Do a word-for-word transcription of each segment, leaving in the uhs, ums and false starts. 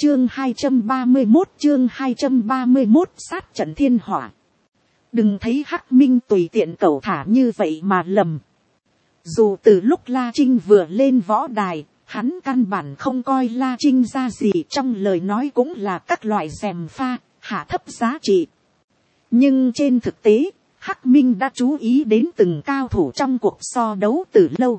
Chương hai trăm ba mươi mốt chương hai trăm ba mươi mốt sát trận thiên hỏa. Đừng thấy Hắc Minh tùy tiện cẩu thả như vậy mà lầm. Dù từ lúc La Trinh vừa lên võ đài, hắn căn bản không coi La Trinh ra gì, trong lời nói cũng là các loại gièm pha, hạ thấp giá trị. Nhưng trên thực tế, Hắc Minh đã chú ý đến từng cao thủ trong cuộc so đấu từ lâu.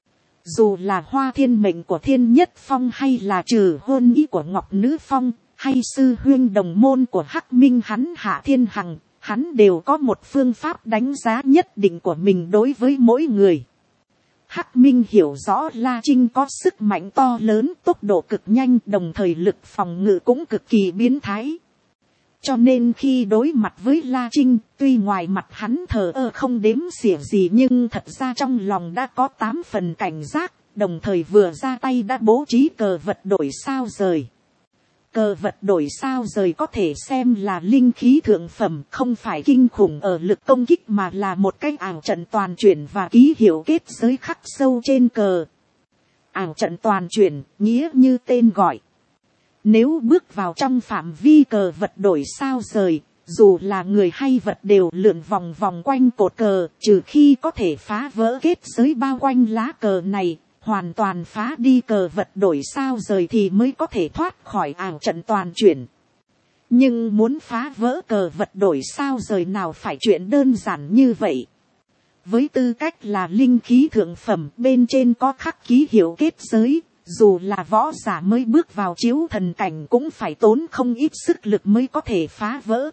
Dù là Hoa Thiên mệnh của Thiên Nhất Phong, hay là Trừ hôn ý của Ngọc Nữ Phong, hay sư huyên đồng môn của Hắc Minh hắn Hạ Thiên Hằng, hắn đều có một phương pháp đánh giá nhất định của mình đối với mỗi người. Hắc Minh hiểu rõ La Trinh có sức mạnh to lớn, tốc độ cực nhanh, đồng thời lực phòng ngự cũng cực kỳ biến thái. Cho nên khi đối mặt với La Trinh, tuy ngoài mặt hắn thờ ơ không đếm xỉa gì, nhưng thật ra trong lòng đã có tám phần cảnh giác, đồng thời vừa ra tay đã bố trí cờ vật đổi sao rời. Cờ vật đổi sao rời có thể xem là linh khí thượng phẩm, không phải kinh khủng ở lực công kích mà là một cái ảo trận toàn chuyển và ký hiệu kết giới khắc sâu trên cờ. Ảo trận toàn chuyển, nghĩa như tên gọi. Nếu bước vào trong phạm vi cờ vật đổi sao rời, dù là người hay vật đều lượn vòng vòng quanh cột cờ, trừ khi có thể phá vỡ kết giới bao quanh lá cờ này, hoàn toàn phá đi cờ vật đổi sao rời thì mới có thể thoát khỏi ảo trận toàn chuyển. Nhưng muốn phá vỡ cờ vật đổi sao rời nào phải chuyện đơn giản như vậy. Với tư cách là linh khí thượng phẩm, bên trên có khắc ký hiệu kết giới, dù là võ giả mới bước vào chiếu thần cảnh cũng phải tốn không ít sức lực mới có thể phá vỡ.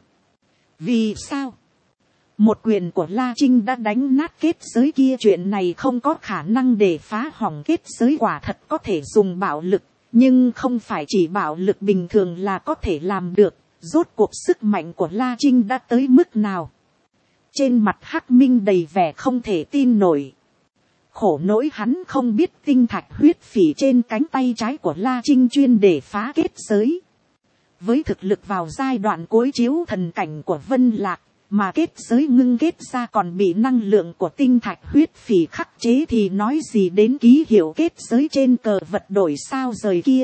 Vì sao? Một quyền của La Trinh đã đánh nát kết giới kia, chuyện này không có khả năng để phá hỏng kết giới, quả thật có thể dùng bạo lực, nhưng không phải chỉ bạo lực bình thường là có thể làm được. Rốt cuộc sức mạnh của La Trinh đã tới mức nào? Trên mặt Hắc Minh đầy vẻ không thể tin nổi. Khổ nỗi hắn không biết tinh thạch huyết phỉ trên cánh tay trái của La Trinh chuyên để phá kết giới. Với thực lực vào giai đoạn cuối chiếu thần cảnh của Vân Lạc, mà kết giới ngưng kết ra còn bị năng lượng của tinh thạch huyết phỉ khắc chế thì nói gì đến ký hiệu kết giới trên cờ vật đổi sao rời kia.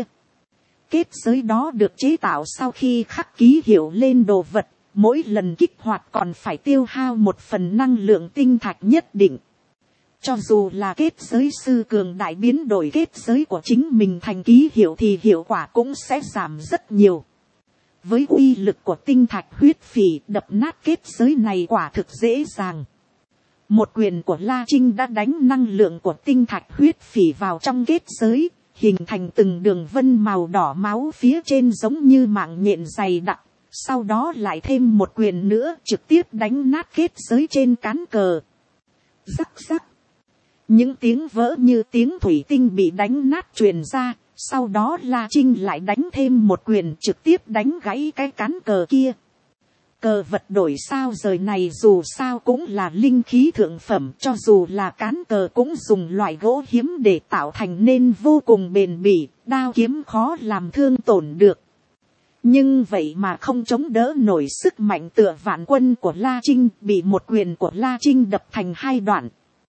Kết giới đó được chế tạo sau khi khắc ký hiệu lên đồ vật, mỗi lần kích hoạt còn phải tiêu hao một phần năng lượng tinh thạch nhất định. Cho dù là kết giới sư cường đại biến đổi kết giới của chính mình thành ký hiệu thì hiệu quả cũng sẽ giảm rất nhiều. Với uy lực của tinh thạch huyết phỉ, đập nát kết giới này quả thực dễ dàng. Một quyền của La Trinh đã đánh năng lượng của tinh thạch huyết phỉ vào trong kết giới, hình thành từng đường vân màu đỏ máu phía trên giống như mạng nhện dày đặc. Sau đó lại thêm một quyền nữa trực tiếp đánh nát kết giới trên cán cờ. Rắc rắc. Những tiếng vỡ như tiếng thủy tinh bị đánh nát truyền ra. Sau đó La Trinh lại đánh thêm một quyền trực tiếp đánh gãy cái cán cờ kia. Cờ vật đổi sao rời này dù sao cũng là linh khí thượng phẩm, cho dù là cán cờ cũng dùng loại gỗ hiếm để tạo thành nên vô cùng bền bỉ, đao kiếm khó làm thương tổn được. Nhưng vậy mà không chống đỡ nổi sức mạnh tựa vạn quân của La Trinh, bị một quyền của La Trinh đập thành hai đoạn.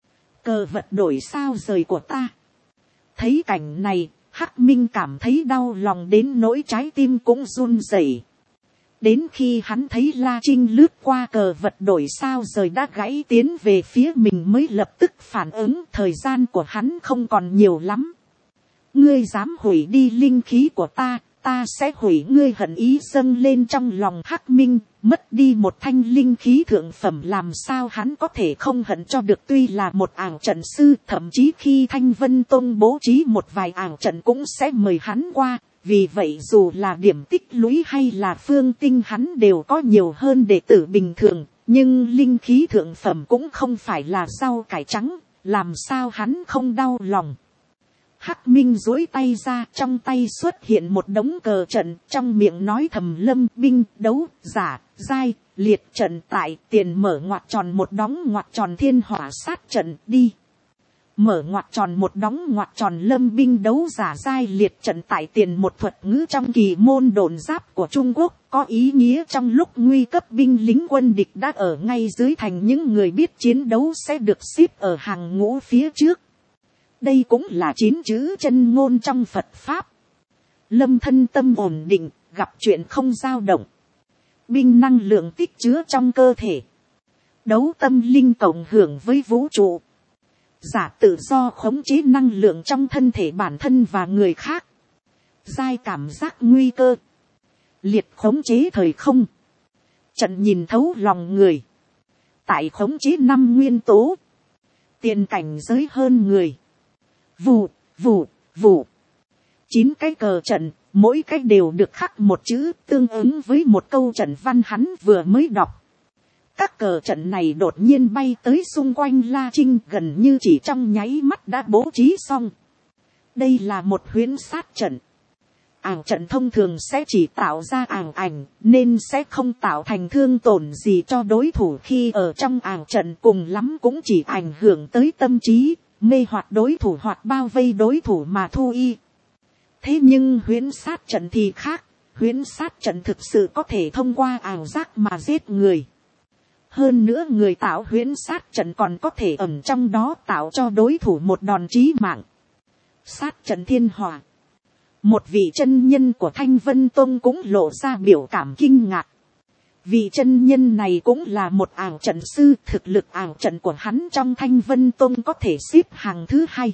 Cờ vật đổi sao rời của ta. Thấy cảnh này, Hắc Minh cảm thấy đau lòng đến nỗi trái tim cũng run rẩy. Đến khi hắn thấy La Trinh lướt qua cờ vật đổi sao rời đã gãy tiến về phía mình mới lập tức phản ứng, thời gian của hắn không còn nhiều lắm. Ngươi dám hủy đi linh khí của ta, ta sẽ hủy ngươi. Hận ý dâng lên trong lòng Hắc Minh, mất đi một thanh linh khí thượng phẩm làm sao hắn có thể không hận cho được. Tuy là một ảo trận sư, thậm chí khi Thanh Vân Tông bố trí một vài ảo trận cũng sẽ mời hắn qua. Vì vậy dù là điểm tích lũy hay là phương tinh hắn đều có nhiều hơn đệ tử bình thường. Nhưng linh khí thượng phẩm cũng không phải là rau cải trắng, làm sao hắn không đau lòng. Hắc Minh duỗi tay ra, trong tay xuất hiện một đống cờ trận, trong miệng nói thầm lâm binh đấu giả giai liệt trận tại tiền mở ngoặc tròn một đóng ngoặc tròn thiên hỏa sát trận đi. Mở ngoặc tròn một đóng ngoặc tròn lâm binh đấu giả giai liệt trận tại tiền, một thuật ngữ trong kỳ môn độn giáp của Trung Quốc, có ý nghĩa trong lúc nguy cấp binh lính quân địch đã ở ngay dưới thành, những người biết chiến đấu sẽ được xếp ở hàng ngũ phía trước. Đây cũng là chín chữ chân ngôn trong Phật Pháp. Lâm thân tâm ổn định, gặp chuyện không dao động. Binh năng lượng tích chứa trong cơ thể. Đấu tâm linh cộng hưởng với vũ trụ. Giả tự do khống chế năng lượng trong thân thể bản thân và người khác. Giai cảm giác nguy cơ. Liệt khống chế thời không. Trận nhìn thấu lòng người. Tại khống chế năm nguyên tố. Tiền cảnh giới hơn người. Vù, vù, vù. Chín cái cờ trận, mỗi cái đều được khắc một chữ tương ứng với một câu trận văn hắn vừa mới đọc. Các cờ trận này đột nhiên bay tới xung quanh La Trinh, gần như chỉ trong nháy mắt đã bố trí xong. Đây là một huyễn sát trận. Ảo trận thông thường sẽ chỉ tạo ra ảo ảnh, nên sẽ không tạo thành thương tổn gì cho đối thủ khi ở trong ảo trận, cùng lắm cũng chỉ ảnh hưởng tới tâm trí, mê hoặc đối thủ hoặc bao vây đối thủ mà thôi. Thế nhưng huyễn sát trận thì khác, huyễn sát trận thực sự có thể thông qua ảo giác mà giết người. Hơn nữa người tạo huyễn sát trận còn có thể ẩn trong đó tạo cho đối thủ một đòn chí mạng. Sát trận thiên hỏa. Một vị chân nhân của Thanh Vân Tông cũng lộ ra biểu cảm kinh ngạc. Vị chân nhân này cũng là một ảo trận sư, thực lực ảo trận của hắn trong Thanh Vân Tông có thể xếp hàng thứ hai.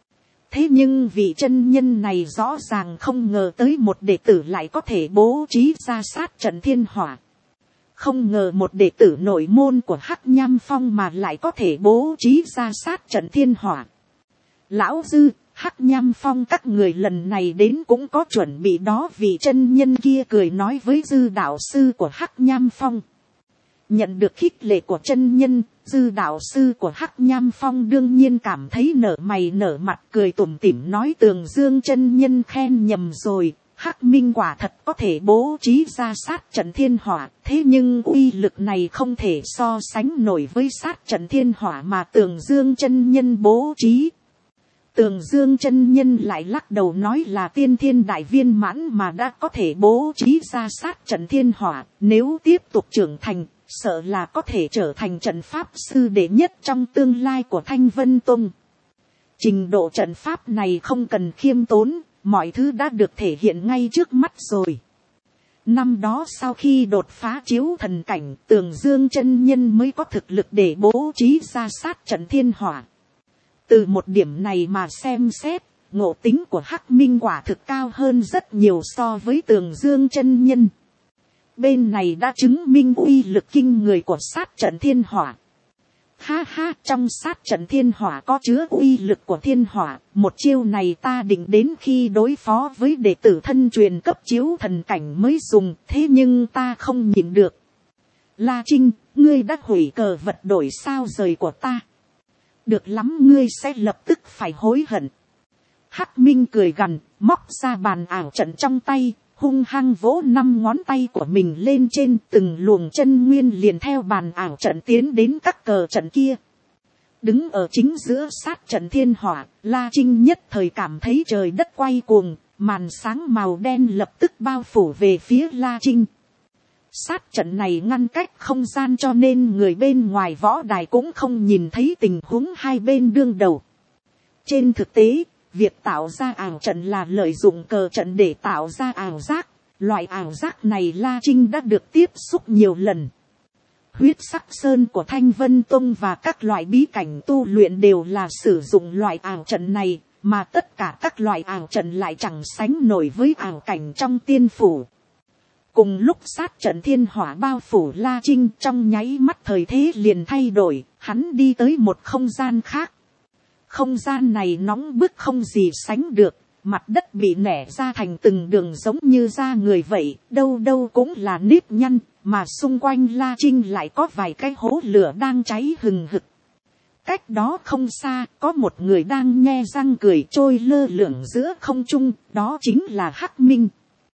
Thế nhưng vị chân nhân này rõ ràng không ngờ tới một đệ tử lại có thể bố trí ra sát trận thiên hỏa. Không ngờ một đệ tử nội môn của Hắc Nham Phong mà lại có thể bố trí ra sát trận thiên hỏa. Lão Dư, Hắc Nham Phong các người lần này đến cũng có chuẩn bị đó, vị chân nhân kia cười nói với Dư đạo sư của Hắc Nham Phong. Nhận được khích lệ của chân nhân, Dư đạo sư của Hắc Nham Phong đương nhiên cảm thấy nở mày nở mặt, cười tủm tỉm nói Tường Dương chân nhân khen nhầm rồi. Hắc Minh quả thật có thể bố trí ra sát trận thiên hỏa, thế nhưng uy lực này không thể so sánh nổi với sát trận thiên hỏa mà Tường Dương chân nhân bố trí. Tường Dương chân nhân lại lắc đầu nói là tiên thiên đại viên mãn mà đã có thể bố trí ra sát trận thiên hỏa, nếu tiếp tục trưởng thành, sợ là có thể trở thành trận pháp sư đệ nhất trong tương lai của Thanh Vân Tông. Trình độ trận pháp này không cần khiêm tốn, mọi thứ đã được thể hiện ngay trước mắt rồi. Năm đó sau khi đột phá chiếu thần cảnh, Tường Dương chân nhân mới có thực lực để bố trí ra sát trận thiên hỏa. Từ một điểm này mà xem xét, ngộ tính của Hắc Minh quả thực cao hơn rất nhiều so với Tường Dương chân nhân. Bên này đã chứng minh uy lực kinh người của sát trận thiên hỏa. Ha ha, trong sát trận thiên hỏa có chứa uy lực của thiên hỏa, một chiêu này ta định đến khi đối phó với đệ tử thân truyền cấp chiếu thần cảnh mới dùng, thế nhưng ta không nhịn được. La Trinh, ngươi đã hủy cờ vật đổi sao rời của ta. Được lắm, ngươi sẽ lập tức phải hối hận. Hắc Minh cười gằn, móc ra bàn ảo trận trong tay, hung hăng vỗ năm ngón tay của mình lên trên, từng luồng chân nguyên liền theo bàn ảo trận tiến đến các cờ trận kia. Đứng ở chính giữa sát trận thiên hỏa, La Trinh nhất thời cảm thấy trời đất quay cuồng, màn sáng màu đen lập tức bao phủ về phía La Trinh. Sát trận này ngăn cách không gian cho nên người bên ngoài võ đài cũng không nhìn thấy tình huống hai bên đương đầu. Trên thực tế, việc tạo ra ảo trận là lợi dụng cờ trận để tạo ra ảo giác. Loại ảo giác này La Trinh đã được tiếp xúc nhiều lần. Huyết sắc sơn của Thanh Vân Tông và các loại bí cảnh tu luyện đều là sử dụng loại ảo trận này, mà tất cả các loại ảo trận lại chẳng sánh nổi với ảo cảnh trong tiên phủ. Cùng lúc sát trận thiên hỏa bao phủ La Trinh, trong nháy mắt thời thế liền thay đổi, hắn đi tới một không gian khác. Không gian này nóng bức không gì sánh được, mặt đất bị nẻ ra thành từng đường giống như da người vậy, đâu đâu cũng là nếp nhăn, mà xung quanh La Trinh lại có vài cái hố lửa đang cháy hừng hực. Cách đó không xa, có một người đang nhe răng cười trôi lơ lửng giữa không trung, đó chính là Hắc Minh.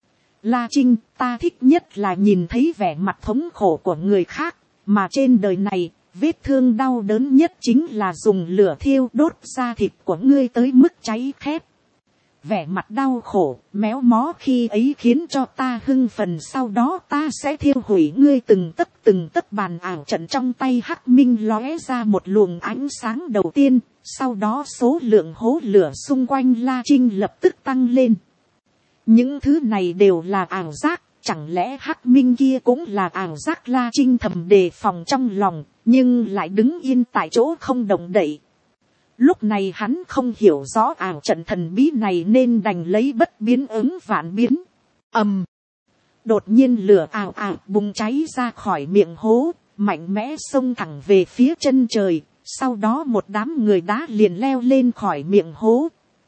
La Trinh, ta thích nhất là nhìn thấy vẻ mặt thống khổ của người khác, mà trên đời này, vết thương đau đớn nhất chính là dùng lửa thiêu đốt da thịt của ngươi tới mức cháy khét. Vẻ mặt đau khổ, méo mó khi ấy khiến cho ta hưng phấn, sau đó ta sẽ thiêu hủy ngươi từng tấc từng tấc. Bàn ảo trận trong tay Hắc Minh lóe ra một luồng ánh sáng đầu tiên, sau đó số lượng hố lửa xung quanh La Trinh lập tức tăng lên. những thứ này đều là ảo giác, chẳng lẽ Hắc Minh kia cũng là ảo giác? La Trinh thầm đề phòng trong lòng, nhưng lại đứng yên tại chỗ không động đậy. Lúc này hắn không hiểu rõ ảo trận thần bí này nên đành lấy bất biến ứng vạn biến. Ầm. Đột nhiên lửa ảo ảo bùng cháy ra khỏi miệng hố, mạnh mẽ xông thẳng về phía chân trời. Sau đó một đám người đá liền leo lên khỏi miệng hố.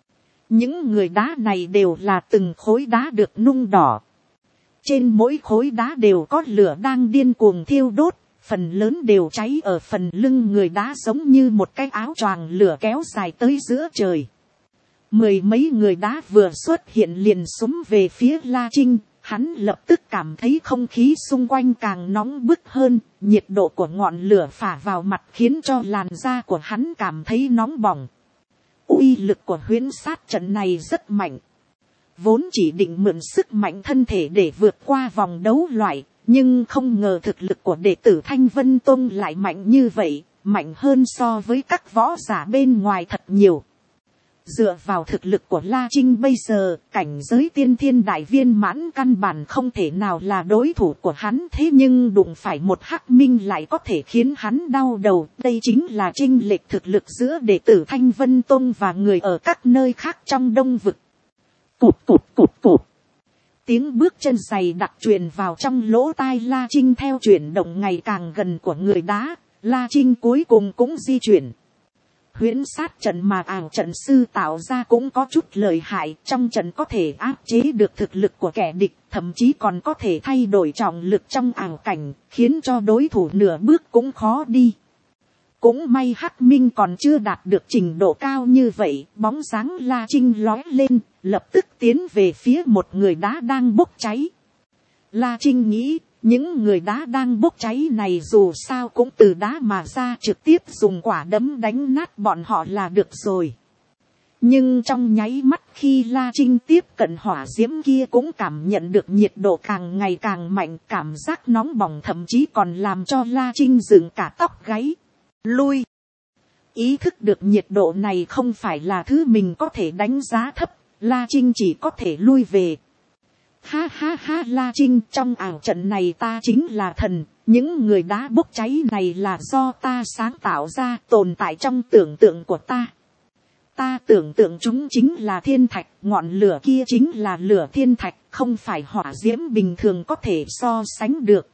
Những người đá này đều là từng khối đá được nung đỏ. Trên mỗi khối đá đều có lửa đang điên cuồng thiêu đốt. Phần lớn đều cháy ở phần lưng người đá, giống như một cái áo choàng lửa kéo dài tới giữa trời. Mười mấy người đá vừa xuất hiện liền xúm về phía La Trinh. Hắn lập tức cảm thấy không khí xung quanh càng nóng bức hơn. Nhiệt độ của ngọn lửa phả vào mặt khiến cho làn da của hắn cảm thấy nóng bỏng. Uy lực của huyễn sát trận này rất mạnh. Vốn chỉ định mượn sức mạnh thân thể để vượt qua vòng đấu loại. Nhưng không ngờ thực lực của đệ tử Thanh Vân Tông lại mạnh như vậy. Mạnh hơn so với các võ giả bên ngoài thật nhiều. Dựa vào thực lực của La Trinh bây giờ, cảnh giới tiên thiên đại viên mãn căn bản không thể nào là đối thủ của hắn. Thế nhưng đụng phải một Hắc Minh lại có thể khiến hắn đau đầu. Đây chính là chênh lệch thực lực giữa đệ tử Thanh Vân Tông và người ở các nơi khác trong Đông Vực. Cụp cụp cụp cụp. Tiếng bước chân giày đặc truyền vào trong lỗ tai La Trinh theo chuyển động ngày càng gần của người đá. La Trinh cuối cùng cũng di chuyển. Huyễn sát trận mà ảo trận sư tạo ra cũng có chút lợi hại. Trong trận có thể áp chế được thực lực của kẻ địch, thậm chí còn có thể thay đổi trọng lực trong ảo cảnh, khiến cho đối thủ nửa bước cũng khó đi. Cũng may Hắc Minh còn chưa đạt được trình độ cao như vậy. Bóng dáng La Trinh lói lên, lập tức tiến về phía một người đá đang bốc cháy. La Trinh nghĩ, những người đá đang bốc cháy này dù sao cũng từ đá mà ra, trực tiếp dùng quả đấm đánh nát bọn họ là được rồi. Nhưng trong nháy mắt khi La Trinh tiếp cận hỏa diễm kia cũng cảm nhận được nhiệt độ càng ngày càng mạnh, cảm giác nóng bỏng thậm chí còn làm cho La Trinh dựng cả tóc gáy. Lui. Ý thức được nhiệt độ này không phải là thứ mình có thể đánh giá thấp, La Trinh chỉ có thể lui về. Ha ha ha, La Trinh, trong ảo trận này ta chính là thần, những người đá bốc cháy này là do ta sáng tạo ra, tồn tại trong tưởng tượng của ta. Ta tưởng tượng chúng chính là thiên thạch, ngọn lửa kia chính là lửa thiên thạch, không phải hỏa diễm bình thường có thể so sánh được.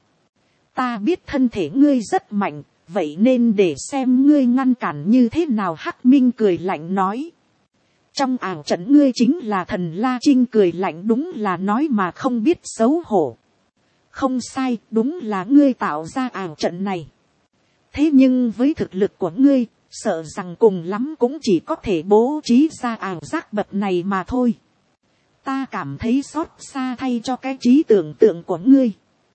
Ta biết thân thể ngươi rất mạnh, vậy nên để xem ngươi ngăn cản như thế nào. Hắc Minh cười lạnh nói. Trong ảo trận ngươi chính là thần. La Trinh cười lạnh, đúng là nói mà không biết xấu hổ. Không sai, đúng là ngươi tạo ra ảo trận này. Thế nhưng với thực lực của ngươi, sợ rằng cùng lắm cũng chỉ có thể bố trí ra ảo giác bậc này mà thôi. Ta cảm thấy xót xa thay cho cái trí tưởng tượng của ngươi.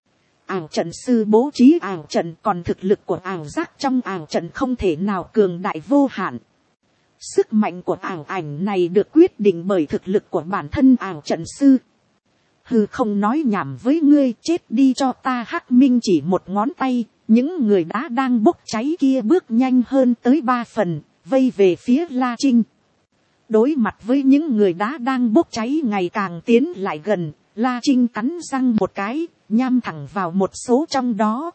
Ảo trận sư bố trí ảo trận, còn thực lực của ảo giác trong ảo trận không thể nào cường đại vô hạn. Sức mạnh của ảo ảnh này được quyết định bởi thực lực của bản thân ảo trận sư. Hừ, không nói nhảm với ngươi, chết đi cho ta. Hắc Minh chỉ một ngón tay, những người đá đang bốc cháy kia bước nhanh hơn tới ba phần, vây về phía La Trinh. Đối mặt với những người đá đang bốc cháy ngày càng tiến lại gần, La Trinh cắn răng một cái, nhắm thẳng vào một số trong đó.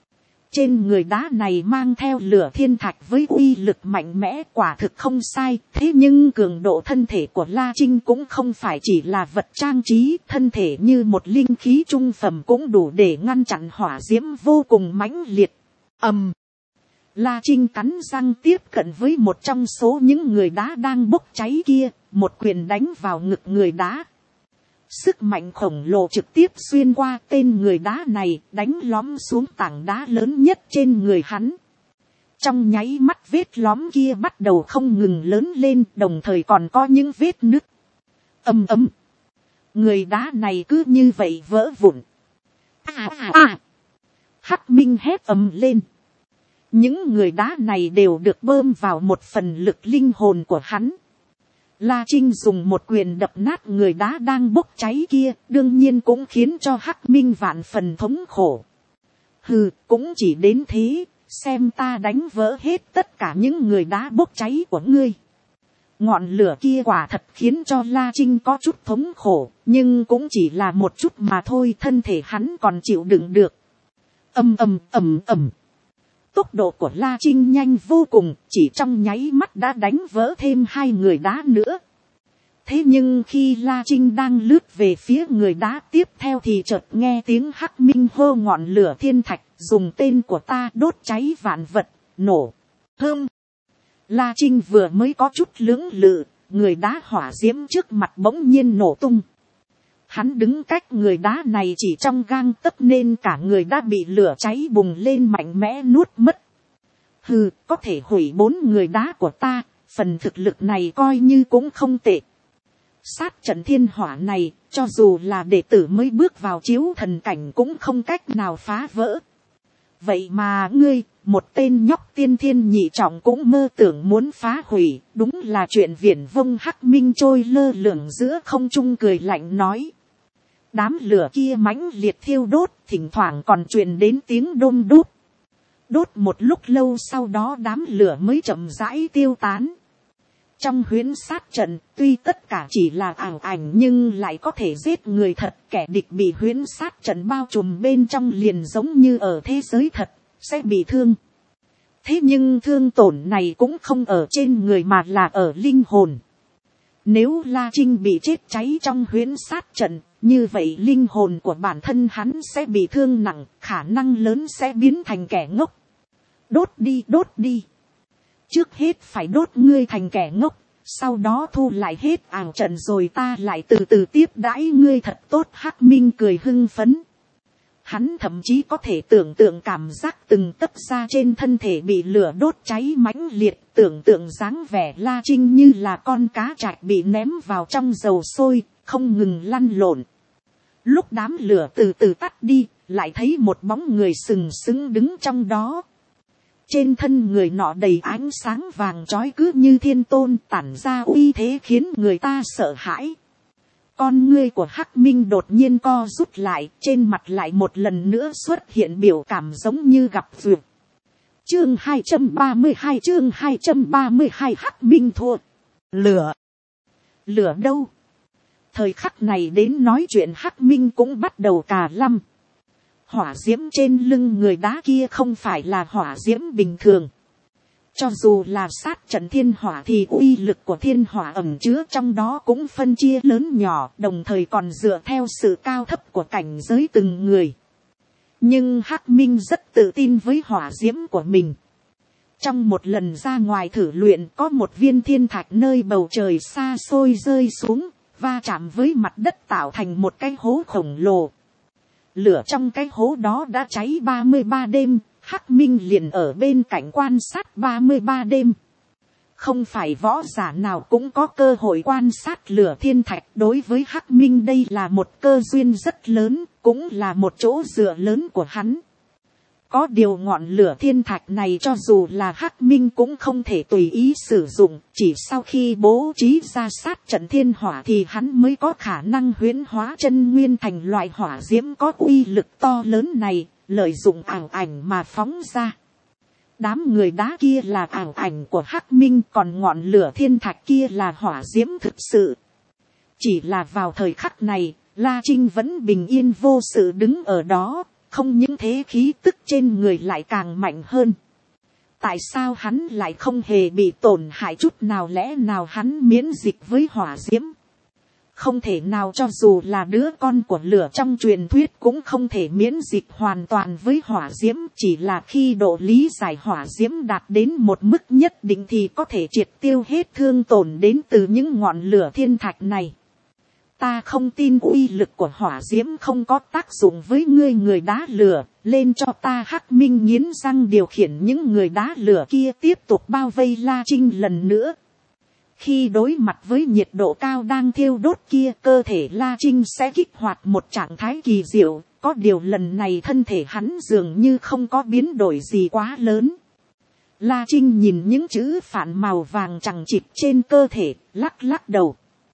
Trên người đá này mang theo lửa thiên thạch với uy lực mạnh mẽ, quả thực không sai. Thế nhưng cường độ thân thể của La Trinh cũng không phải chỉ là vật trang trí, thân thể như một linh khí trung phẩm cũng đủ để ngăn chặn hỏa diễm vô cùng mãnh liệt. Ầm. La Trinh cắn răng tiếp cận với một trong số những người đá đang bốc cháy kia, một quyền đánh vào ngực người đá. Sức mạnh khổng lồ trực tiếp xuyên qua tên người đá này, đánh lõm xuống tảng đá lớn nhất trên người hắn. Trong nháy mắt vết lõm kia bắt đầu không ngừng lớn lên, đồng thời còn có những vết nứt. Ầm ầm. Người đá này cứ như vậy vỡ vụn. À à à. Hắc Minh hét ầm lên. Những người đá này đều được bơm vào một phần lực linh hồn của hắn. La Trinh dùng một quyền đập nát người đá đang bốc cháy kia, đương nhiên cũng khiến cho Hắc Minh vạn phần thống khổ. Hừ, cũng chỉ đến thế, xem ta đánh vỡ hết tất cả những người đá bốc cháy của ngươi. Ngọn lửa kia quả thật khiến cho La Trinh có chút thống khổ, nhưng cũng chỉ là một chút mà thôi, thân thể hắn còn chịu đựng được. Ầm ầm ầm ầm. Tốc độ của La Trinh nhanh vô cùng, chỉ trong nháy mắt đã đánh vỡ thêm hai người đá nữa. Thế nhưng khi La Trinh đang lướt về phía người đá tiếp theo thì chợt nghe tiếng Hắc Minh hô ngọn lửa thiên thạch, dùng tên của ta đốt cháy vạn vật, nổ. Thơm. La Trinh vừa mới có chút lưỡng lự, người đá hỏa diễm trước mặt bỗng nhiên nổ tung. Hắn đứng cách người đá này chỉ trong gang tấc nên cả người đã bị lửa cháy bùng lên mạnh mẽ nuốt mất. Hừ, có thể hủy bốn người đá của ta, phần thực lực này coi như cũng không tệ. Sát trận thiên hỏa này, cho dù là đệ tử mới bước vào chiếu thần cảnh cũng không cách nào phá vỡ. Vậy mà ngươi, một tên nhóc tiên thiên nhị trọng cũng mơ tưởng muốn phá hủy, đúng là chuyện viển vông. Hắc Minh trôi lơ lửng giữa không trung cười lạnh nói. Đám lửa kia mãnh liệt thiêu đốt, thỉnh thoảng còn truyền đến tiếng đôm đốt. Đốt một lúc lâu sau đó đám lửa mới chậm rãi tiêu tán. Trong huyễn sát trận, tuy tất cả chỉ là ảo ảnh nhưng lại có thể giết người thật. Kẻ địch bị huyễn sát trận bao trùm bên trong liền giống như ở thế giới thật, sẽ bị thương. Thế nhưng thương tổn này cũng không ở trên người mà là ở linh hồn. Nếu La Trinh bị chết cháy trong huyễn sát trận, như vậy linh hồn của bản thân hắn sẽ bị thương nặng, khả năng lớn sẽ biến thành kẻ ngốc. Đốt đi, đốt đi. Trước hết phải đốt ngươi thành kẻ ngốc, sau đó thu lại hết ảo trận rồi ta lại từ từ tiếp đãi ngươi thật tốt. Hắc Minh cười hưng phấn. Hắn thậm chí có thể tưởng tượng cảm giác từng tấc da trên thân thể bị lửa đốt cháy mãnh liệt, tưởng tượng dáng vẻ La Trinh như là con cá trạch bị ném vào trong dầu sôi, không ngừng lăn lộn. Lúc đám lửa từ từ tắt đi, lại thấy một bóng người sừng sững đứng trong đó. Trên thân người nọ đầy ánh sáng vàng chói cứ như thiên tôn, tản ra uy thế khiến người ta sợ hãi. Con ngươi của Hắc Minh đột nhiên co rút lại, trên mặt lại một lần nữa xuất hiện biểu cảm giống như gặp duyệt. Chương hai trăm ba mươi hai, chương hai trăm ba mươi hai. Hắc Minh thua. Lửa. Lửa đâu? Thời khắc này đến nói chuyện Hắc Minh cũng bắt đầu cà lăm. Hỏa diễm trên lưng người đá kia không phải là hỏa diễm bình thường. Cho dù là sát trận thiên hỏa thì uy lực của thiên hỏa ẩn chứa trong đó cũng phân chia lớn nhỏ, đồng thời còn dựa theo sự cao thấp của cảnh giới từng người. Nhưng Hắc Minh rất tự tin với hỏa diễm của mình. Trong một lần ra ngoài thử luyện, có một viên thiên thạch nơi bầu trời xa xôi rơi xuống, va chạm với mặt đất tạo thành một cái hố khổng lồ. Lửa trong cái hố đó đã cháy ba mươi ba đêm, Hắc Minh liền ở bên cạnh quan sát ba mươi ba đêm. Không phải võ giả nào cũng có cơ hội quan sát lửa thiên thạch, đối với Hắc Minh đây là một cơ duyên rất lớn, cũng là một chỗ dựa lớn của hắn. Có điều ngọn lửa thiên thạch này cho dù là Hắc Minh cũng không thể tùy ý sử dụng, chỉ sau khi bố trí ra sát trận thiên hỏa thì hắn mới có khả năng huyễn hóa chân nguyên thành loại hỏa diễm có uy lực to lớn này, lợi dụng ảo ảnh mà phóng ra. Đám người đá kia là ảo ảnh của Hắc Minh, còn ngọn lửa thiên thạch kia là hỏa diễm thực sự. Chỉ là vào thời khắc này, La Trinh vẫn bình yên vô sự đứng ở đó. Không những thế khí tức trên người lại càng mạnh hơn. Tại sao hắn lại không hề bị tổn hại chút nào, lẽ nào hắn miễn dịch với hỏa diễm? Không thể nào, cho dù là đứa con của lửa trong truyền thuyết cũng không thể miễn dịch hoàn toàn với hỏa diễm. Chỉ là khi độ lý giải hỏa diễm đạt đến một mức nhất định thì có thể triệt tiêu hết thương tổn đến từ những ngọn lửa thiên thạch này. Ta không tin uy lực của hỏa diễm không có tác dụng với ngươi người đá lửa, lên cho ta. Hắc Minh nghiến răng điều khiển những người đá lửa kia tiếp tục bao vây La Trinh lần nữa. Khi đối mặt với nhiệt độ cao đang thiêu đốt kia, cơ thể La Trinh sẽ kích hoạt một trạng thái kỳ diệu, có điều lần này thân thể hắn dường như không có biến đổi gì quá lớn. La Trinh nhìn những chữ phản màu vàng chằng chịt trên cơ thể, lắc lắc đầu.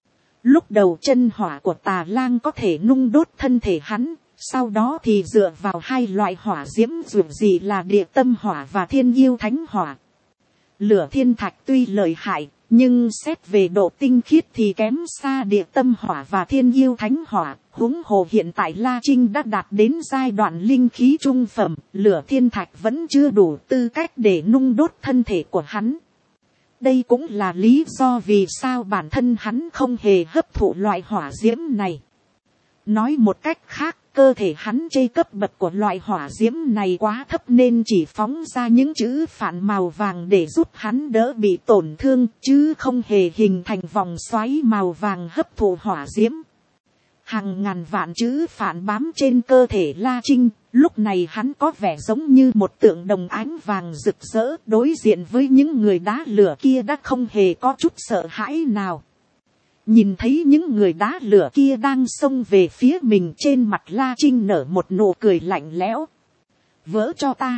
Lúc đầu chân hỏa của Tà Lang có thể nung đốt thân thể hắn, sau đó thì dựa vào hai loại hỏa diễm dù gì là địa tâm hỏa và thiên yêu thánh hỏa. Lửa thiên thạch tuy lợi hại, Nhưng xét về độ tinh khiết thì kém xa địa tâm hỏa và thiên yêu thánh hỏa. Huống hồ hiện tại La Trinh đã đạt đến giai đoạn linh khí trung phẩm, lửa thiên thạch vẫn chưa đủ tư cách để nung đốt thân thể của hắn. Đây cũng là lý do vì sao bản thân hắn không hề hấp thụ loại hỏa diễm này. Nói một cách khác, cơ thể hắn chê cấp bậc của loại hỏa diễm này quá thấp nên chỉ phóng ra những chữ phản màu vàng để giúp hắn đỡ bị tổn thương, chứ không hề hình thành vòng xoáy màu vàng hấp thụ hỏa diễm. Hàng ngàn vạn chữ phản bám trên cơ thể La Trinh, lúc này hắn có vẻ giống như một tượng đồng ánh vàng rực rỡ, đối diện với những người đá lửa kia đã không hề có chút sợ hãi nào. Nhìn thấy những người đá lửa kia đang xông về phía mình, trên mặt La Trinh nở một nụ cười lạnh lẽo. Vỡ cho ta.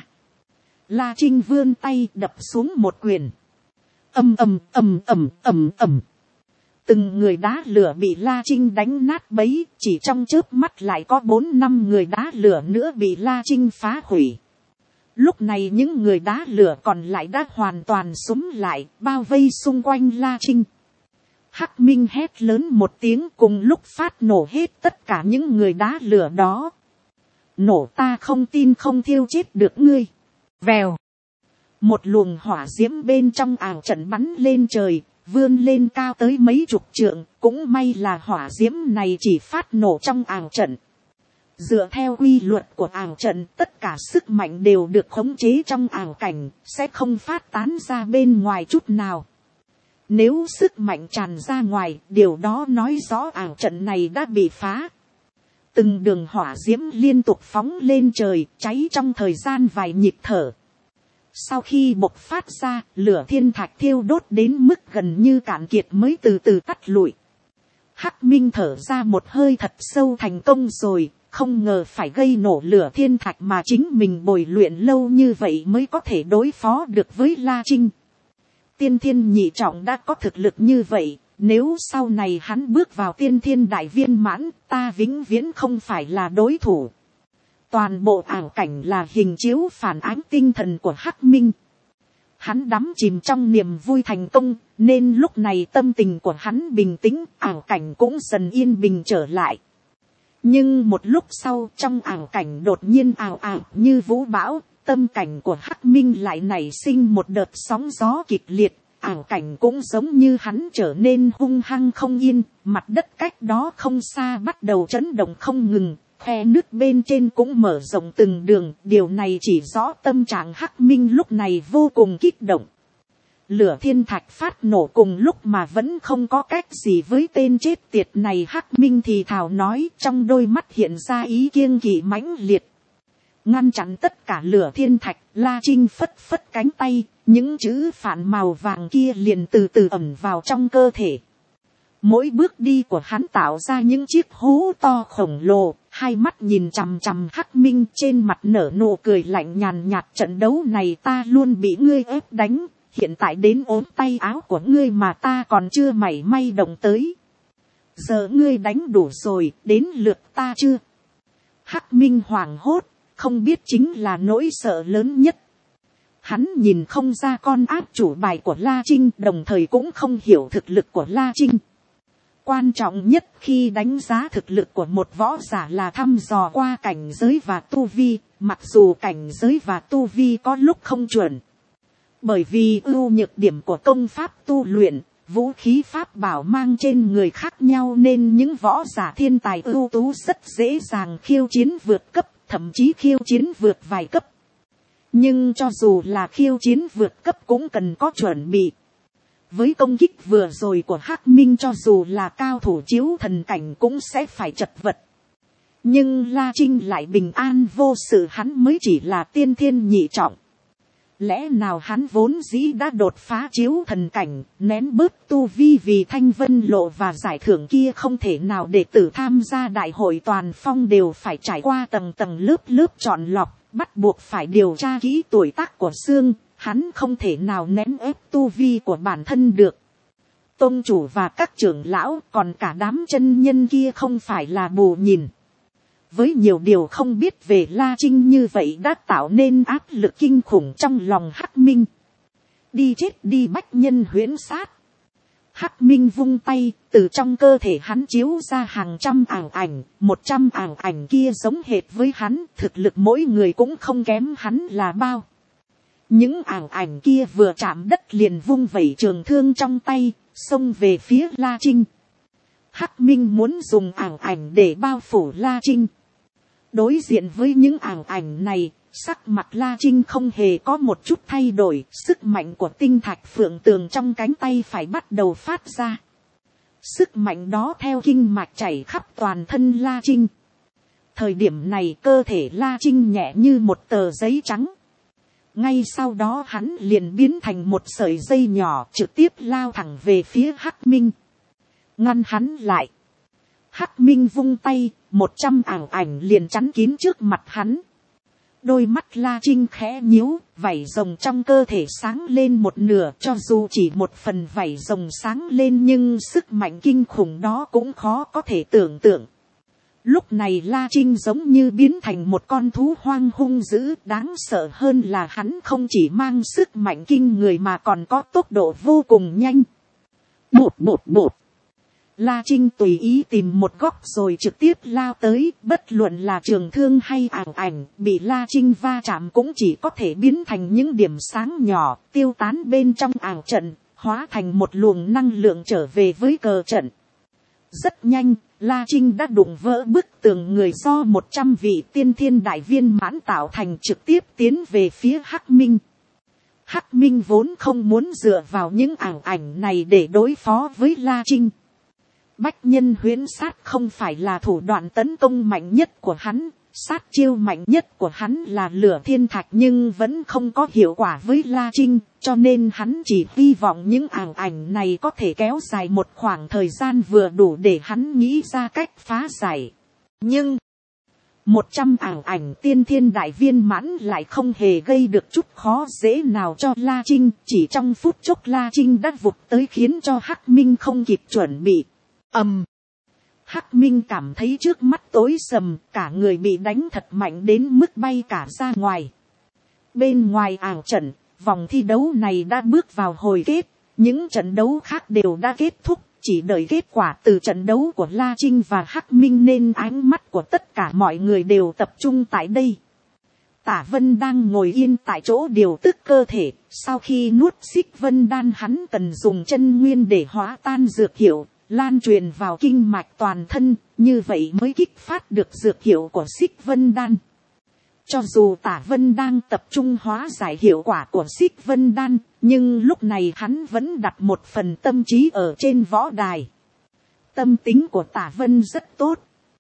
La Trinh vươn tay đập xuống một quyền. Ầm ầm ầm ầm ầm ầm. Từng người đá lửa bị La Trinh đánh nát bấy, chỉ trong chớp mắt lại có bốn năm người đá lửa nữa bị La Trinh phá hủy. Lúc này những người đá lửa còn lại đã hoàn toàn xúm lại, bao vây xung quanh La Trinh. Hắc Minh hét lớn một tiếng, cùng lúc phát nổ hết tất cả những người đá lửa đó. Nổ, ta không tin không thiêu chết được ngươi. Vèo. Một luồng hỏa diễm bên trong ảo trận bắn lên trời, vươn lên cao tới mấy chục trượng, cũng may là hỏa diễm này chỉ phát nổ trong ảo trận. Dựa theo quy luật của ảo trận, tất cả sức mạnh đều được khống chế trong ảo cảnh, sẽ không phát tán ra bên ngoài chút nào. Nếu sức mạnh tràn ra ngoài, điều đó nói rõ ảo trận này đã bị phá. Từng đường hỏa diễm liên tục phóng lên trời, cháy trong thời gian vài nhịp thở. Sau khi bộc phát ra, lửa thiên thạch thiêu đốt đến mức gần như cạn kiệt mới từ từ tắt lụi. Hắc Minh thở ra một hơi thật sâu, thành công rồi, không ngờ phải gây nổ lửa thiên thạch mà chính mình bồi luyện lâu như vậy mới có thể đối phó được với La Trinh. Tiên thiên nhị trọng đã có thực lực như vậy, nếu sau này hắn bước vào tiên thiên đại viên mãn, ta vĩnh viễn không phải là đối thủ. Toàn bộ ảo cảnh là hình chiếu phản ánh tinh thần của Hắc Minh. Hắn đắm chìm trong niềm vui thành công, nên lúc này tâm tình của hắn bình tĩnh, ảo cảnh cũng dần yên bình trở lại. Nhưng một lúc sau, trong ảo cảnh đột nhiên ào ào như vũ bão, tâm cảnh của Hắc Minh lại nảy sinh một đợt sóng gió kịch liệt, ảo cảnh cũng giống như hắn trở nên hung hăng không yên, mặt đất cách đó không xa bắt đầu chấn động không ngừng, khe nước bên trên cũng mở rộng từng đường, điều này chỉ rõ tâm trạng Hắc Minh lúc này vô cùng kích động. Lửa thiên thạch phát nổ cùng lúc mà vẫn không có cách gì với tên chết tiệt này, Hắc Minh thì thào nói, trong đôi mắt hiện ra ý kiêng kỵ mãnh liệt. Ngăn chặn tất cả lửa thiên thạch, La Trinh phất phất cánh tay, những chữ phản màu vàng kia liền từ từ ẩn vào trong cơ thể. Mỗi bước đi của hắn tạo ra những chiếc hố to khổng lồ, hai mắt nhìn chằm chằm Hắc Minh, trên mặt nở nụ cười lạnh nhàn nhạt, trận đấu này ta luôn bị ngươi ép đánh, hiện tại đến ốm tay áo của ngươi mà ta còn chưa mảy may động tới. Giờ ngươi đánh đủ rồi, đến lượt ta chưa? Hắc Minh hoảng hốt, không biết chính là nỗi sợ lớn nhất. Hắn nhìn không ra con áp chủ bài của La Trinh, đồng thời cũng không hiểu thực lực của La Trinh. Quan trọng nhất khi đánh giá thực lực của một võ giả là thăm dò qua cảnh giới và tu vi, mặc dù cảnh giới và tu vi có lúc không chuẩn. Bởi vì ưu nhược điểm của công pháp tu luyện, vũ khí pháp bảo mang trên người khác nhau nên những võ giả thiên tài ưu tú rất dễ dàng khiêu chiến vượt cấp, thậm chí khiêu chiến vượt vài cấp. Nhưng cho dù là khiêu chiến vượt cấp cũng cần có chuẩn bị. Với công kích vừa rồi của Hắc Minh, cho dù là cao thủ chiếu thần cảnh cũng sẽ phải chật vật. Nhưng La Trinh lại bình an vô sự, hắn mới chỉ là tiên thiên nhị trọng. Lẽ nào hắn vốn dĩ đã đột phá chiếu thần cảnh, nén bớt tu vi vì Thanh Vân Lộ và giải thưởng kia không thể nào đệ tử tham gia đại hội toàn phong đều phải trải qua tầng tầng lớp lớp chọn lọc, bắt buộc phải điều tra kỹ tuổi tác của xương, hắn không thể nào nén ép tu vi của bản thân được. Tông chủ và các trưởng lão còn cả đám chân nhân kia không phải là bù nhìn. Với nhiều điều không biết về La Trinh như vậy đã tạo nên áp lực kinh khủng trong lòng Hắc Minh. Đi chết đi bách nhân huyễn sát. Hắc Minh vung tay, từ trong cơ thể hắn chiếu ra hàng trăm ảo ảnh, một trăm ảo ảnh kia giống hệt với hắn, thực lực mỗi người cũng không kém hắn là bao. Những ảo ảnh kia vừa chạm đất liền vung vẩy trường thương trong tay, xông về phía La Trinh. Hắc Minh muốn dùng ảo ảnh để bao phủ La Trinh. Đối diện với những ảo ảnh này, sắc mặt La Trinh không hề có một chút thay đổi, sức mạnh của tinh thạch phượng tường trong cánh tay phải bắt đầu phát ra. Sức mạnh đó theo kinh mạch chảy khắp toàn thân La Trinh. Thời điểm này cơ thể La Trinh nhẹ như một tờ giấy trắng. Ngay sau đó hắn liền biến thành một sợi dây nhỏ trực tiếp lao thẳng về phía Hắc Minh. Ngăn hắn lại. Hắc Minh vung tay, một trăm ảo ảnh liền chắn kín trước mặt hắn. Đôi mắt La Trinh khẽ nhíu, vảy rồng trong cơ thể sáng lên một nửa, cho dù chỉ một phần vảy rồng sáng lên nhưng sức mạnh kinh khủng đó cũng khó có thể tưởng tượng. Lúc này La Trinh giống như biến thành một con thú hoang hung dữ, đáng sợ hơn là hắn không chỉ mang sức mạnh kinh người mà còn có tốc độ vô cùng nhanh. Bột bột bột. La Trinh tùy ý tìm một góc rồi trực tiếp lao tới, bất luận là trường thương hay ảo ảnh, bị La Trinh va chạm cũng chỉ có thể biến thành những điểm sáng nhỏ, tiêu tán bên trong ảo trận, hóa thành một luồng năng lượng trở về với cờ trận. Rất nhanh, La Trinh đã đụng vỡ bức tường người do một trăm vị tiên thiên đại viên mãn tạo thành, trực tiếp tiến về phía Hắc Minh. Hắc Minh vốn không muốn dựa vào những ảo ảnh này để đối phó với La Trinh. Bách nhân huyễn sát không phải là thủ đoạn tấn công mạnh nhất của hắn, sát chiêu mạnh nhất của hắn là lửa thiên thạch nhưng vẫn không có hiệu quả với La Trinh, cho nên hắn chỉ hy vọng những ảo ảnh này có thể kéo dài một khoảng thời gian vừa đủ để hắn nghĩ ra cách phá giải. Nhưng, một trăm ảo ảnh tiên thiên đại viên mãn lại không hề gây được chút khó dễ nào cho La Trinh, chỉ trong phút chốc La Trinh đã vụt tới khiến cho Hắc Minh không kịp chuẩn bị. Ầm. Um. Hắc Minh cảm thấy trước mắt tối sầm, cả người bị đánh thật mạnh đến mức bay cả ra ngoài. Bên ngoài ảo trận, vòng thi đấu này đã bước vào hồi kết, những trận đấu khác đều đã kết thúc, chỉ đợi kết quả từ trận đấu của La Trinh và Hắc Minh nên ánh mắt của tất cả mọi người đều tập trung tại đây. Tả Vân đang ngồi yên tại chỗ điều tức cơ thể, sau khi nuốt Xích Vân đan hắn cần dùng chân nguyên để hóa tan dược hiệu, lan truyền vào kinh mạch toàn thân, như vậy mới kích phát được dược hiệu của Xích Vân đan. Cho dù Tả Vân đang tập trung hóa giải hiệu quả của Xích Vân đan, nhưng lúc này hắn vẫn đặt một phần tâm trí ở trên võ đài. Tâm tính của Tả Vân rất tốt.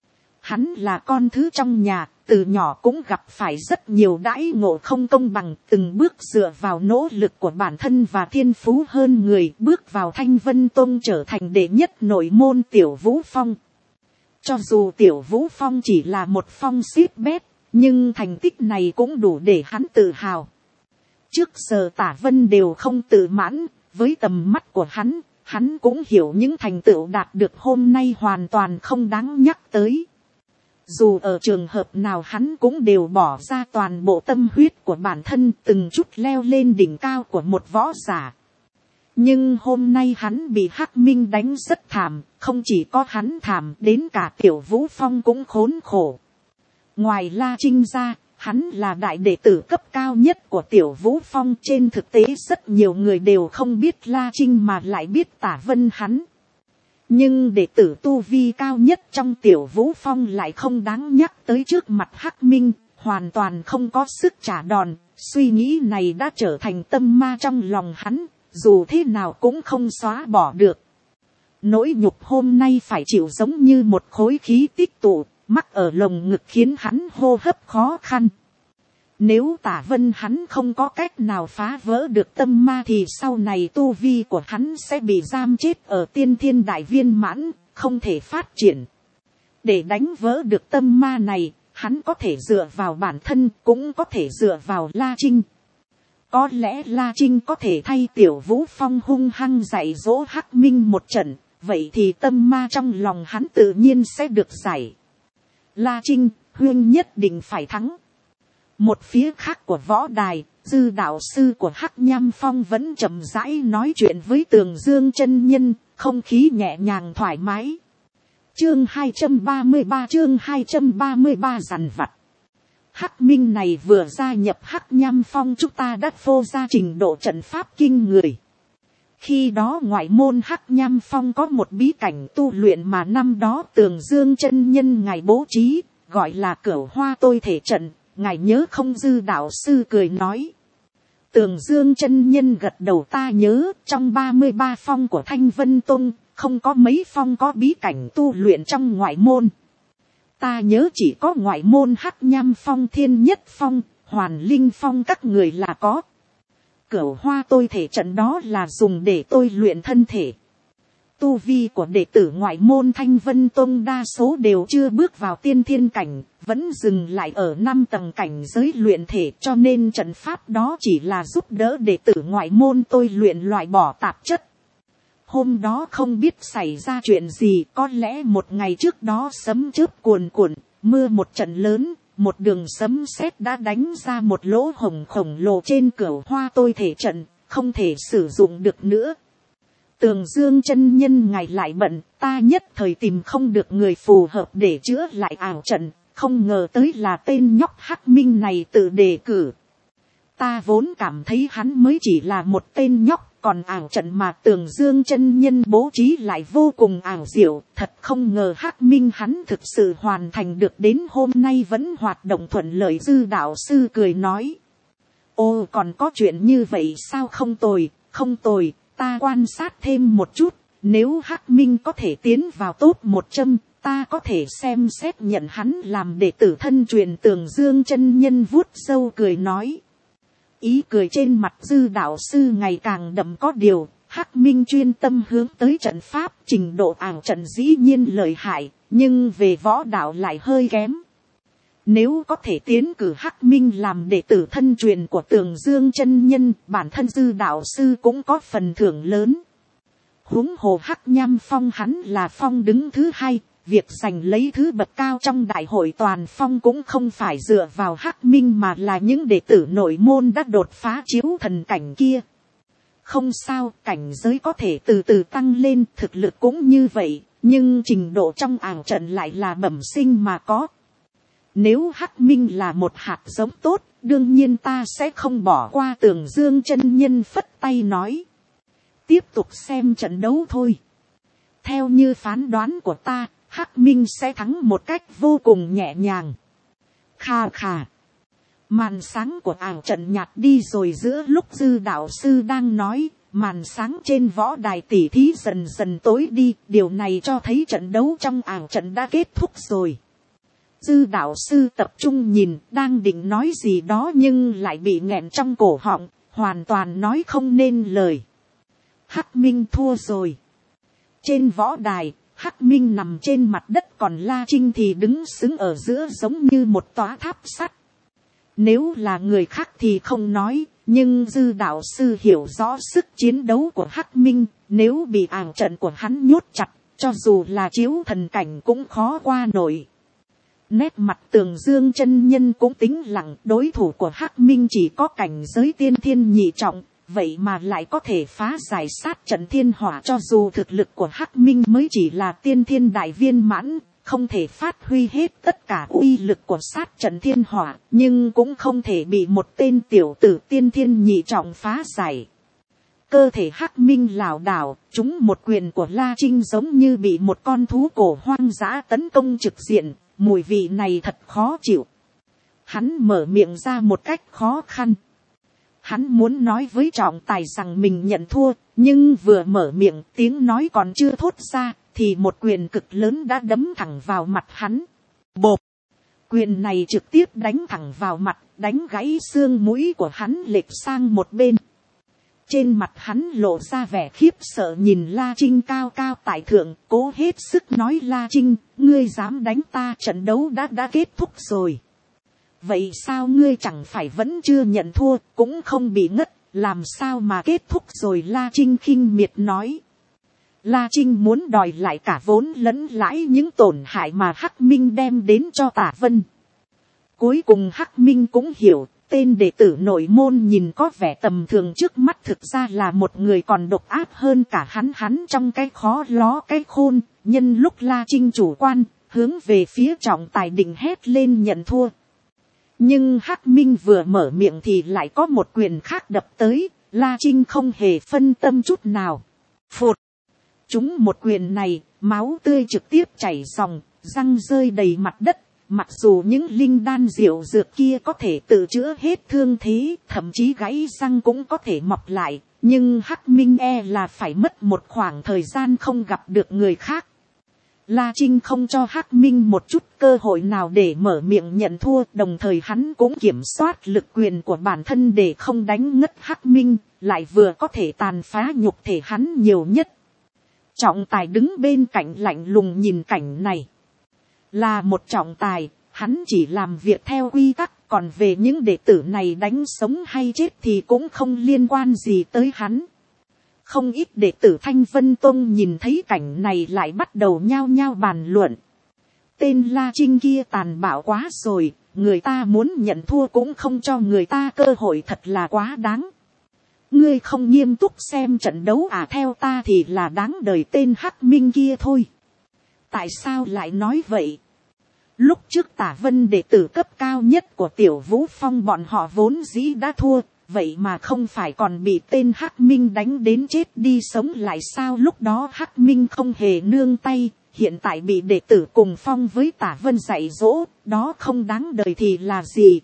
Hắn là con thứ trong nhà, từ nhỏ cũng gặp phải rất nhiều đãi ngộ không công bằng, từng bước dựa vào nỗ lực của bản thân và thiên phú hơn người, bước vào Thanh Vân Tông trở thành đệ nhất nội môn Tiểu Vũ Phong. Cho dù Tiểu Vũ Phong chỉ là một phong ship bét, nhưng thành tích này cũng đủ để hắn tự hào. Trước giờ Tả Vân đều không tự mãn, với tầm mắt của hắn, hắn cũng hiểu những thành tựu đạt được hôm nay hoàn toàn không đáng nhắc tới. Dù ở trường hợp nào hắn cũng đều bỏ ra toàn bộ tâm huyết của bản thân, từng chút leo lên đỉnh cao của một võ giả. Nhưng hôm nay hắn bị Hắc Minh đánh rất thảm, không chỉ có hắn thảm, đến cả Tiểu Vũ Phong cũng khốn khổ. Ngoài La Trinh ra, hắn là đại đệ tử cấp cao nhất của Tiểu Vũ Phong, trên thực tế rất nhiều người đều không biết La Trinh mà lại biết Tả Vân hắn. Nhưng đệ tử tu vi cao nhất trong Tiểu Vũ Phong lại không đáng nhắc tới trước mặt Hắc Minh, hoàn toàn không có sức trả đòn. Suy nghĩ này đã trở thành tâm ma trong lòng hắn, dù thế nào cũng không xóa bỏ được. Nỗi nhục hôm nay phải chịu giống như một khối khí tích tụ, mắc ở lồng ngực khiến hắn hô hấp khó khăn. Nếu Tả Vân hắn không có cách nào phá vỡ được tâm ma thì sau này tu vi của hắn sẽ bị giam chết ở tiên thiên đại viên mãn, không thể phát triển. Để đánh vỡ được tâm ma này, hắn có thể dựa vào bản thân, cũng có thể dựa vào La Trinh. Có lẽ La Trinh có thể thay Tiểu Vũ Phong hung hăng dạy dỗ Hắc Minh một trận, vậy thì tâm ma trong lòng hắn tự nhiên sẽ được giải. La Trinh, huynh nhất định phải thắng. Một phía khác của võ đài, Dư đạo sư của Hắc Nham Phong vẫn chậm rãi nói chuyện với Tường Dương chân nhân, không khí nhẹ nhàng thoải mái. Chương hai trăm ba mươi ba chương hai trăm ba mươi ba dằn vặt. Hắc Minh này vừa gia nhập Hắc Nham Phong chúng ta đã phô ra trình độ trận pháp kinh người. Khi đó ngoại môn Hắc Nham Phong có một bí cảnh tu luyện mà năm đó Tường Dương chân nhân ngài bố trí, gọi là Cửu Hoa Tôi Thể Trận, ngài nhớ không? Dư đạo sư cười nói. Tường Dương chân nhân gật đầu, ta nhớ, trong ba mươi ba phong của Thanh Vân Tông, không có mấy phong có bí cảnh tu luyện trong ngoại môn. Ta nhớ chỉ có ngoại môn Hắc Nham Phong, Thiên Nhất Phong, Hoàn Linh Phong các người là có. Cửu Hoa Tôi Thể Trận đó là dùng để tôi luyện thân thể. Tu vi của đệ tử ngoại môn Thanh Vân Tông đa số đều chưa bước vào tiên thiên cảnh, vẫn dừng lại ở năm tầng cảnh giới luyện thể, cho nên trận pháp đó chỉ là giúp đỡ đệ tử ngoại môn tôi luyện loại bỏ tạp chất. Hôm đó không biết xảy ra chuyện gì, có lẽ một ngày trước đó sấm chớp cuồn cuộn, mưa một trận lớn, một đường sấm sét đã đánh ra một lỗ hổng khổng lồ trên Cửu Hoa Tôi Thể Trận, không thể sử dụng được nữa. Tường Dương chân nhân ngài lại bận, ta nhất thời tìm không được người phù hợp để chữa lại ảo trận, không ngờ tới là tên nhóc Hắc Minh này tự đề cử. Ta vốn cảm thấy hắn mới chỉ là một tên nhóc, còn ảo trận mà Tường Dương chân nhân bố trí lại vô cùng ảo diệu, thật không ngờ Hắc Minh hắn thực sự hoàn thành được, đến hôm nay vẫn hoạt động thuận lợi. Dư đạo sư cười nói. Ô, còn có chuyện như vậy sao? Không tồi, không tồi, ta quan sát thêm một chút, nếu Hắc Minh có thể tiến vào top một trăm, ta có thể xem xét nhận hắn làm đệ tử thân truyền. Tường Dương chân nhân vuốt râu cười nói. Ý cười trên mặt Dư đạo sư ngày càng đậm có điều, Hắc Minh chuyên tâm hướng tới trận pháp, trình độ ảo trận dĩ nhiên lợi hại, nhưng về võ đạo lại hơi kém. Nếu có thể tiến cử Hắc Minh làm đệ tử thân truyền của Tường Dương chân nhân, bản thân Dư đạo sư cũng có phần thưởng lớn. Huống hồ Hắc Nham Phong hắn là phong đứng thứ hai, việc giành lấy thứ bậc cao trong đại hội toàn phong cũng không phải dựa vào Hắc Minh mà là những đệ tử nội môn đã đột phá chiếu thần cảnh kia. Không sao, cảnh giới có thể từ từ tăng lên, thực lực cũng như vậy, nhưng trình độ trong ảo trận lại là bẩm sinh mà có. Nếu Hắc Minh là một hạt giống tốt, đương nhiên ta sẽ không bỏ qua. Tường Dương chân nhân phất tay nói. Tiếp tục xem trận đấu thôi. Theo như phán đoán của ta, Hắc Minh sẽ thắng một cách vô cùng nhẹ nhàng. Kha khà. Màn sáng của ảo trận nhạt đi rồi, giữa lúc Dư đạo sư đang nói, màn sáng trên võ đài tỉ thí dần dần tối đi. Điều này cho thấy trận đấu trong ảo trận đã kết thúc rồi. Dư đạo sư tập trung nhìn, đang định nói gì đó nhưng lại bị nghẹn trong cổ họng, hoàn toàn nói không nên lời. Hắc Minh thua rồi. Trên võ đài, Hắc Minh nằm trên mặt đất, còn La Trinh thì đứng sững ở giữa giống như một tòa tháp sắt. Nếu là người khác thì không nói, nhưng Dư đạo sư hiểu rõ sức chiến đấu của Hắc Minh, nếu bị ảo trận của hắn nhốt chặt, cho dù là chiếu thần cảnh cũng khó qua nổi. Nét mặt Tường Dương chân nhân cũng tính lặng, đối thủ của Hắc Minh chỉ có cảnh giới tiên thiên nhị trọng, vậy mà lại có thể phá giải sát trận thiên hỏa. Cho dù thực lực của Hắc Minh mới chỉ là tiên thiên đại viên mãn, không thể phát huy hết tất cả uy lực của sát trận thiên hỏa, nhưng cũng không thể bị một tên tiểu tử tiên thiên nhị trọng phá giải. Cơ thể Hắc Minh lảo đảo, trúng một quyền của La Trinh giống như bị một con thú cổ hoang dã tấn công trực diện, mùi vị này thật khó chịu. Hắn mở miệng ra một cách khó khăn. Hắn muốn nói với trọng tài rằng mình nhận thua, nhưng vừa mở miệng tiếng nói còn chưa thốt ra, thì một quyền cực lớn đã đấm thẳng vào mặt hắn. Bộp! Quyền này trực tiếp đánh thẳng vào mặt, đánh gãy xương mũi của hắn lệch sang một bên. Trên mặt hắn lộ ra vẻ khiếp sợ nhìn La Trinh cao cao tại thượng, cố hết sức nói: La Trinh, ngươi dám đánh ta, trận đấu đã đã kết thúc rồi. Vậy sao ngươi chẳng phải vẫn chưa nhận thua, cũng không bị ngất, làm sao mà kết thúc rồi? La Trinh khinh miệt nói. La Trinh muốn đòi lại cả vốn lẫn lãi những tổn hại mà Hắc Minh đem đến cho Tả Vân. Cuối cùng Hắc Minh cũng hiểu, tên đệ tử nội môn nhìn có vẻ tầm thường trước mắt thực ra là một người còn độc ác hơn cả hắn. Hắn trong cái khó ló cái khôn, nhân lúc La Trinh chủ quan, hướng về phía trọng tài định hét lên nhận thua. Nhưng Hắc Minh vừa mở miệng thì lại có một quyền khác đập tới, La Trinh không hề phân tâm chút nào. Phụt! Chúng một quyền này, máu tươi trực tiếp chảy ròng, răng rơi đầy mặt đất. Mặc dù những linh đan diệu dược kia có thể tự chữa hết thương thế, thậm chí gãy răng cũng có thể mọc lại, nhưng Hắc Minh e là phải mất một khoảng thời gian không gặp được người khác. La Trinh không cho Hắc Minh một chút cơ hội nào để mở miệng nhận thua, đồng thời hắn cũng kiểm soát lực quyền của bản thân để không đánh ngất Hắc Minh, lại vừa có thể tàn phá nhục thể hắn nhiều nhất. Trọng tài đứng bên cạnh lạnh lùng nhìn cảnh này. Là một trọng tài, hắn chỉ làm việc theo quy tắc, còn về những đệ tử này đánh sống hay chết thì cũng không liên quan gì tới hắn. Không ít đệ tử Thanh Vân Tông nhìn thấy cảnh này lại bắt đầu nhao nhao bàn luận. Tên La Trinh kia tàn bạo quá rồi, người ta muốn nhận thua cũng không cho người ta cơ hội, thật là quá đáng. Ngươi không nghiêm túc xem trận đấu à, theo ta thì là đáng đời tên Hắc Minh kia thôi. Tại sao lại nói vậy? Lúc trước Tả Vân đệ tử cấp cao nhất của Tiểu Vũ Phong bọn họ vốn dĩ đã thua, vậy mà không phải còn bị tên Hắc Minh đánh đến chết đi sống lại sao? Lúc đó Hắc Minh không hề nương tay, hiện tại bị đệ tử cùng phong với Tả Vân dạy dỗ, đó không đáng đời thì là gì?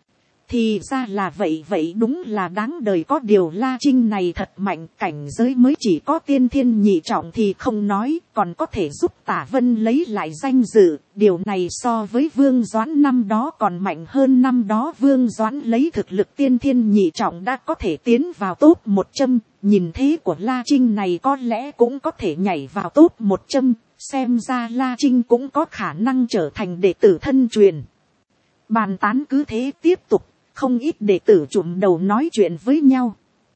Thì ra là vậy, vậy đúng là đáng đời. Có điều La Trinh này thật mạnh, cảnh giới mới chỉ có tiên thiên nhị trọng thì không nói, còn có thể giúp Tả Vân lấy lại danh dự. Điều này so với Vương Doãn năm đó còn mạnh hơn. Năm đó Vương Doãn lấy thực lực tiên thiên nhị trọng đã có thể tiến vào top một trăm, nhìn thế của La Trinh này có lẽ cũng có thể nhảy vào top một trăm, xem ra La Trinh cũng có khả năng trở thành đệ tử thân truyền. Bàn tán cứ thế tiếp tục. Không ít đệ tử trụm đầu nói chuyện với nhau.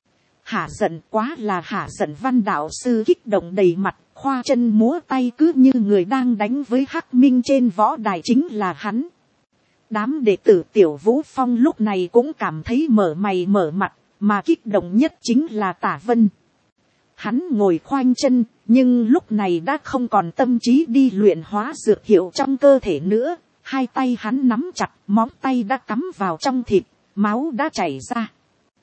Hả giận, quá là hả giận. Văn đạo sư kích động đầy mặt, khoa chân múa tay cứ như người đang đánh với Hắc Minh trên võ đài, chính là hắn. Đám đệ tử Tiểu Vũ Phong lúc này cũng cảm thấy mở mày mở mặt, mà kích động nhất chính là Tả Vân. Hắn ngồi khoanh chân, nhưng lúc này đã không còn tâm trí đi luyện hóa dược hiệu trong cơ thể nữa. Hai tay hắn nắm chặt, móng tay đã cắm vào trong thịt, máu đã chảy ra.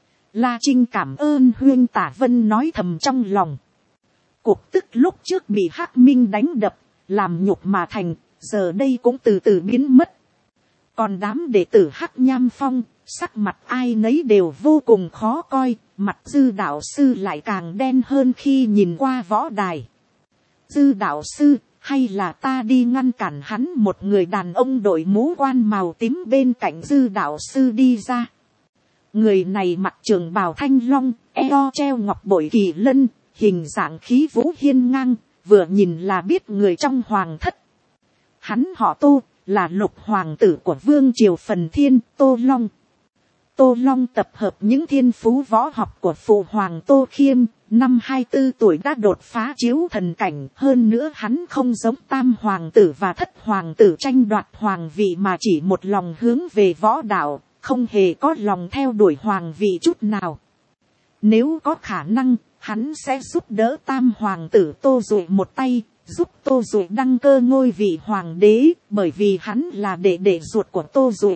La Trinh cảm ơn huynh, Tả Vân nói thầm trong lòng. Cuộc tức lúc trước bị Hắc Minh đánh đập, làm nhục mà thành, giờ đây cũng từ từ biến mất. Còn đám đệ tử Hắc Nham Phong, sắc mặt ai nấy đều vô cùng khó coi, mặt Dư đạo sư lại càng đen hơn khi nhìn qua võ đài. Dư đạo sư, hay là ta đi ngăn cản hắn? Một người đàn ông đội mũ quan màu tím bên cạnh Dư đạo sư đi ra. Người này mặc trường bào thanh long, eo treo ngọc bội kỳ lân, hình dạng khí vũ hiên ngang, vừa nhìn là biết người trong hoàng thất. Hắn họ Tô, là lục hoàng tử của vương triều Phần Thiên, Tô Long. Tô Long tập hợp những thiên phú võ học của phụ hoàng Tô Khiêm, năm hai mươi tư tuổi đã đột phá chiếu thần cảnh. Hơn nữa hắn không giống tam hoàng tử và thất hoàng tử tranh đoạt hoàng vị, mà chỉ một lòng hướng về võ đạo, không hề có lòng theo đuổi hoàng vị chút nào. Nếu có khả năng, hắn sẽ giúp đỡ tam hoàng tử Tô Dụ một tay, giúp Tô Dụ đăng cơ ngôi vị hoàng đế, bởi vì hắn là đệ đệ ruột của Tô Dụ.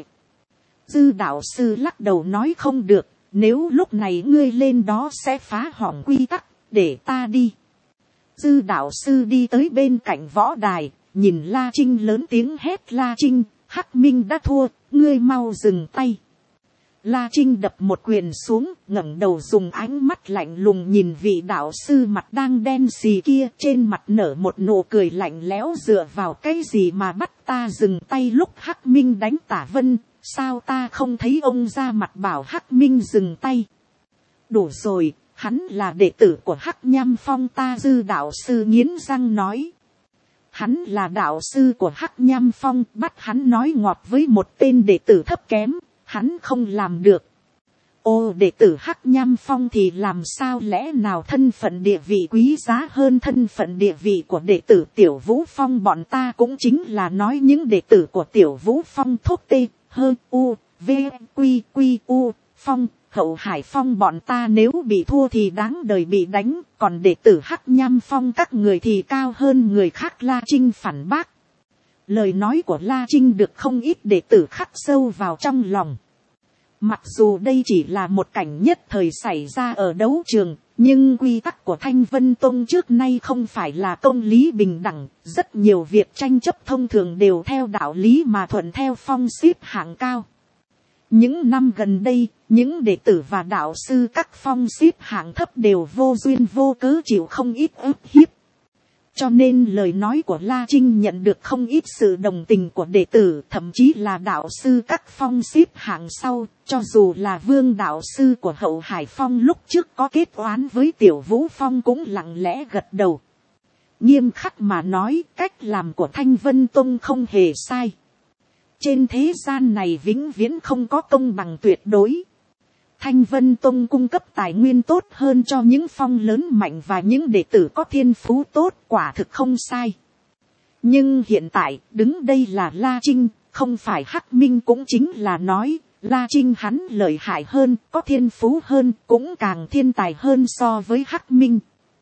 Dư đạo sư lắc đầu nói không được, nếu lúc này ngươi lên đó sẽ phá hỏng quy tắc, để ta đi. Dư đạo sư đi tới bên cạnh võ đài, nhìn La Trinh lớn tiếng hét: La Trinh, Hắc Minh đã thua, ngươi mau dừng tay. La Trinh đập một quyền xuống, ngẩng đầu dùng ánh mắt lạnh lùng nhìn vị đạo sư mặt đang đen xì kia, trên mặt nở một nụ cười lạnh lẽo. Dựa vào cái gì mà bắt ta dừng tay lúc Hắc Minh đánh Tả Vân? Sao ta không thấy ông ra mặt bảo Hắc Minh dừng tay? Đủ rồi, hắn là đệ tử của Hắc Nham Phong ta. Dư đạo sư nghiến răng nói. Hắn là đạo sư của Hắc Nham Phong, bắt hắn nói ngọt với một tên đệ tử thấp kém, hắn không làm được. Ô, đệ tử Hắc Nham Phong thì làm sao? Lẽ nào thân phận địa vị quý giá hơn thân phận địa vị của đệ tử Tiểu Vũ Phong bọn ta? Cũng chính là nói những đệ tử của Tiểu Vũ Phong thốt tê, hơ, u, v q q u Phong, Hậu Hải Phong bọn ta nếu bị thua thì đáng đời bị đánh, còn đệ tử Hắc Nham Phong các người thì cao hơn người khác. La Trinh phản bác. Lời nói của La Trinh được không ít đệ tử khắc sâu vào trong lòng. Mặc dù đây chỉ là một cảnh nhất thời xảy ra ở đấu trường, nhưng quy tắc của Thanh Vân Tông trước nay không phải là công lý bình đẳng. Rất nhiều việc tranh chấp thông thường đều theo đạo lý mà thuận theo phong xếp hạng cao. Những năm gần đây, những đệ tử và đạo sư các phong xếp hạng thấp đều vô duyên vô cớ chịu không ít ức hiếp. Cho nên lời nói của La Trinh nhận được không ít sự đồng tình của đệ tử, thậm chí là đạo sư các phong xếp hạng sau. Cho dù là Vương đạo sư của Hậu Hải Phong lúc trước có kết oán với Tiểu Vũ Phong cũng lặng lẽ gật đầu. Nghiêm khắc mà nói, cách làm của Thanh Vân Tông không hề sai. Trên thế gian này vĩnh viễn không có công bằng tuyệt đối. Thanh Vân Tông cung cấp tài nguyên tốt hơn cho những phong lớn mạnh và những đệ tử có thiên phú tốt, quả thực không sai. Nhưng hiện tại, đứng đây là La Trinh, không phải Hắc Minh, cũng chính là nói, La Trinh hắn lợi hại hơn, có thiên phú hơn, cũng càng thiên tài hơn so với Hắc Minh.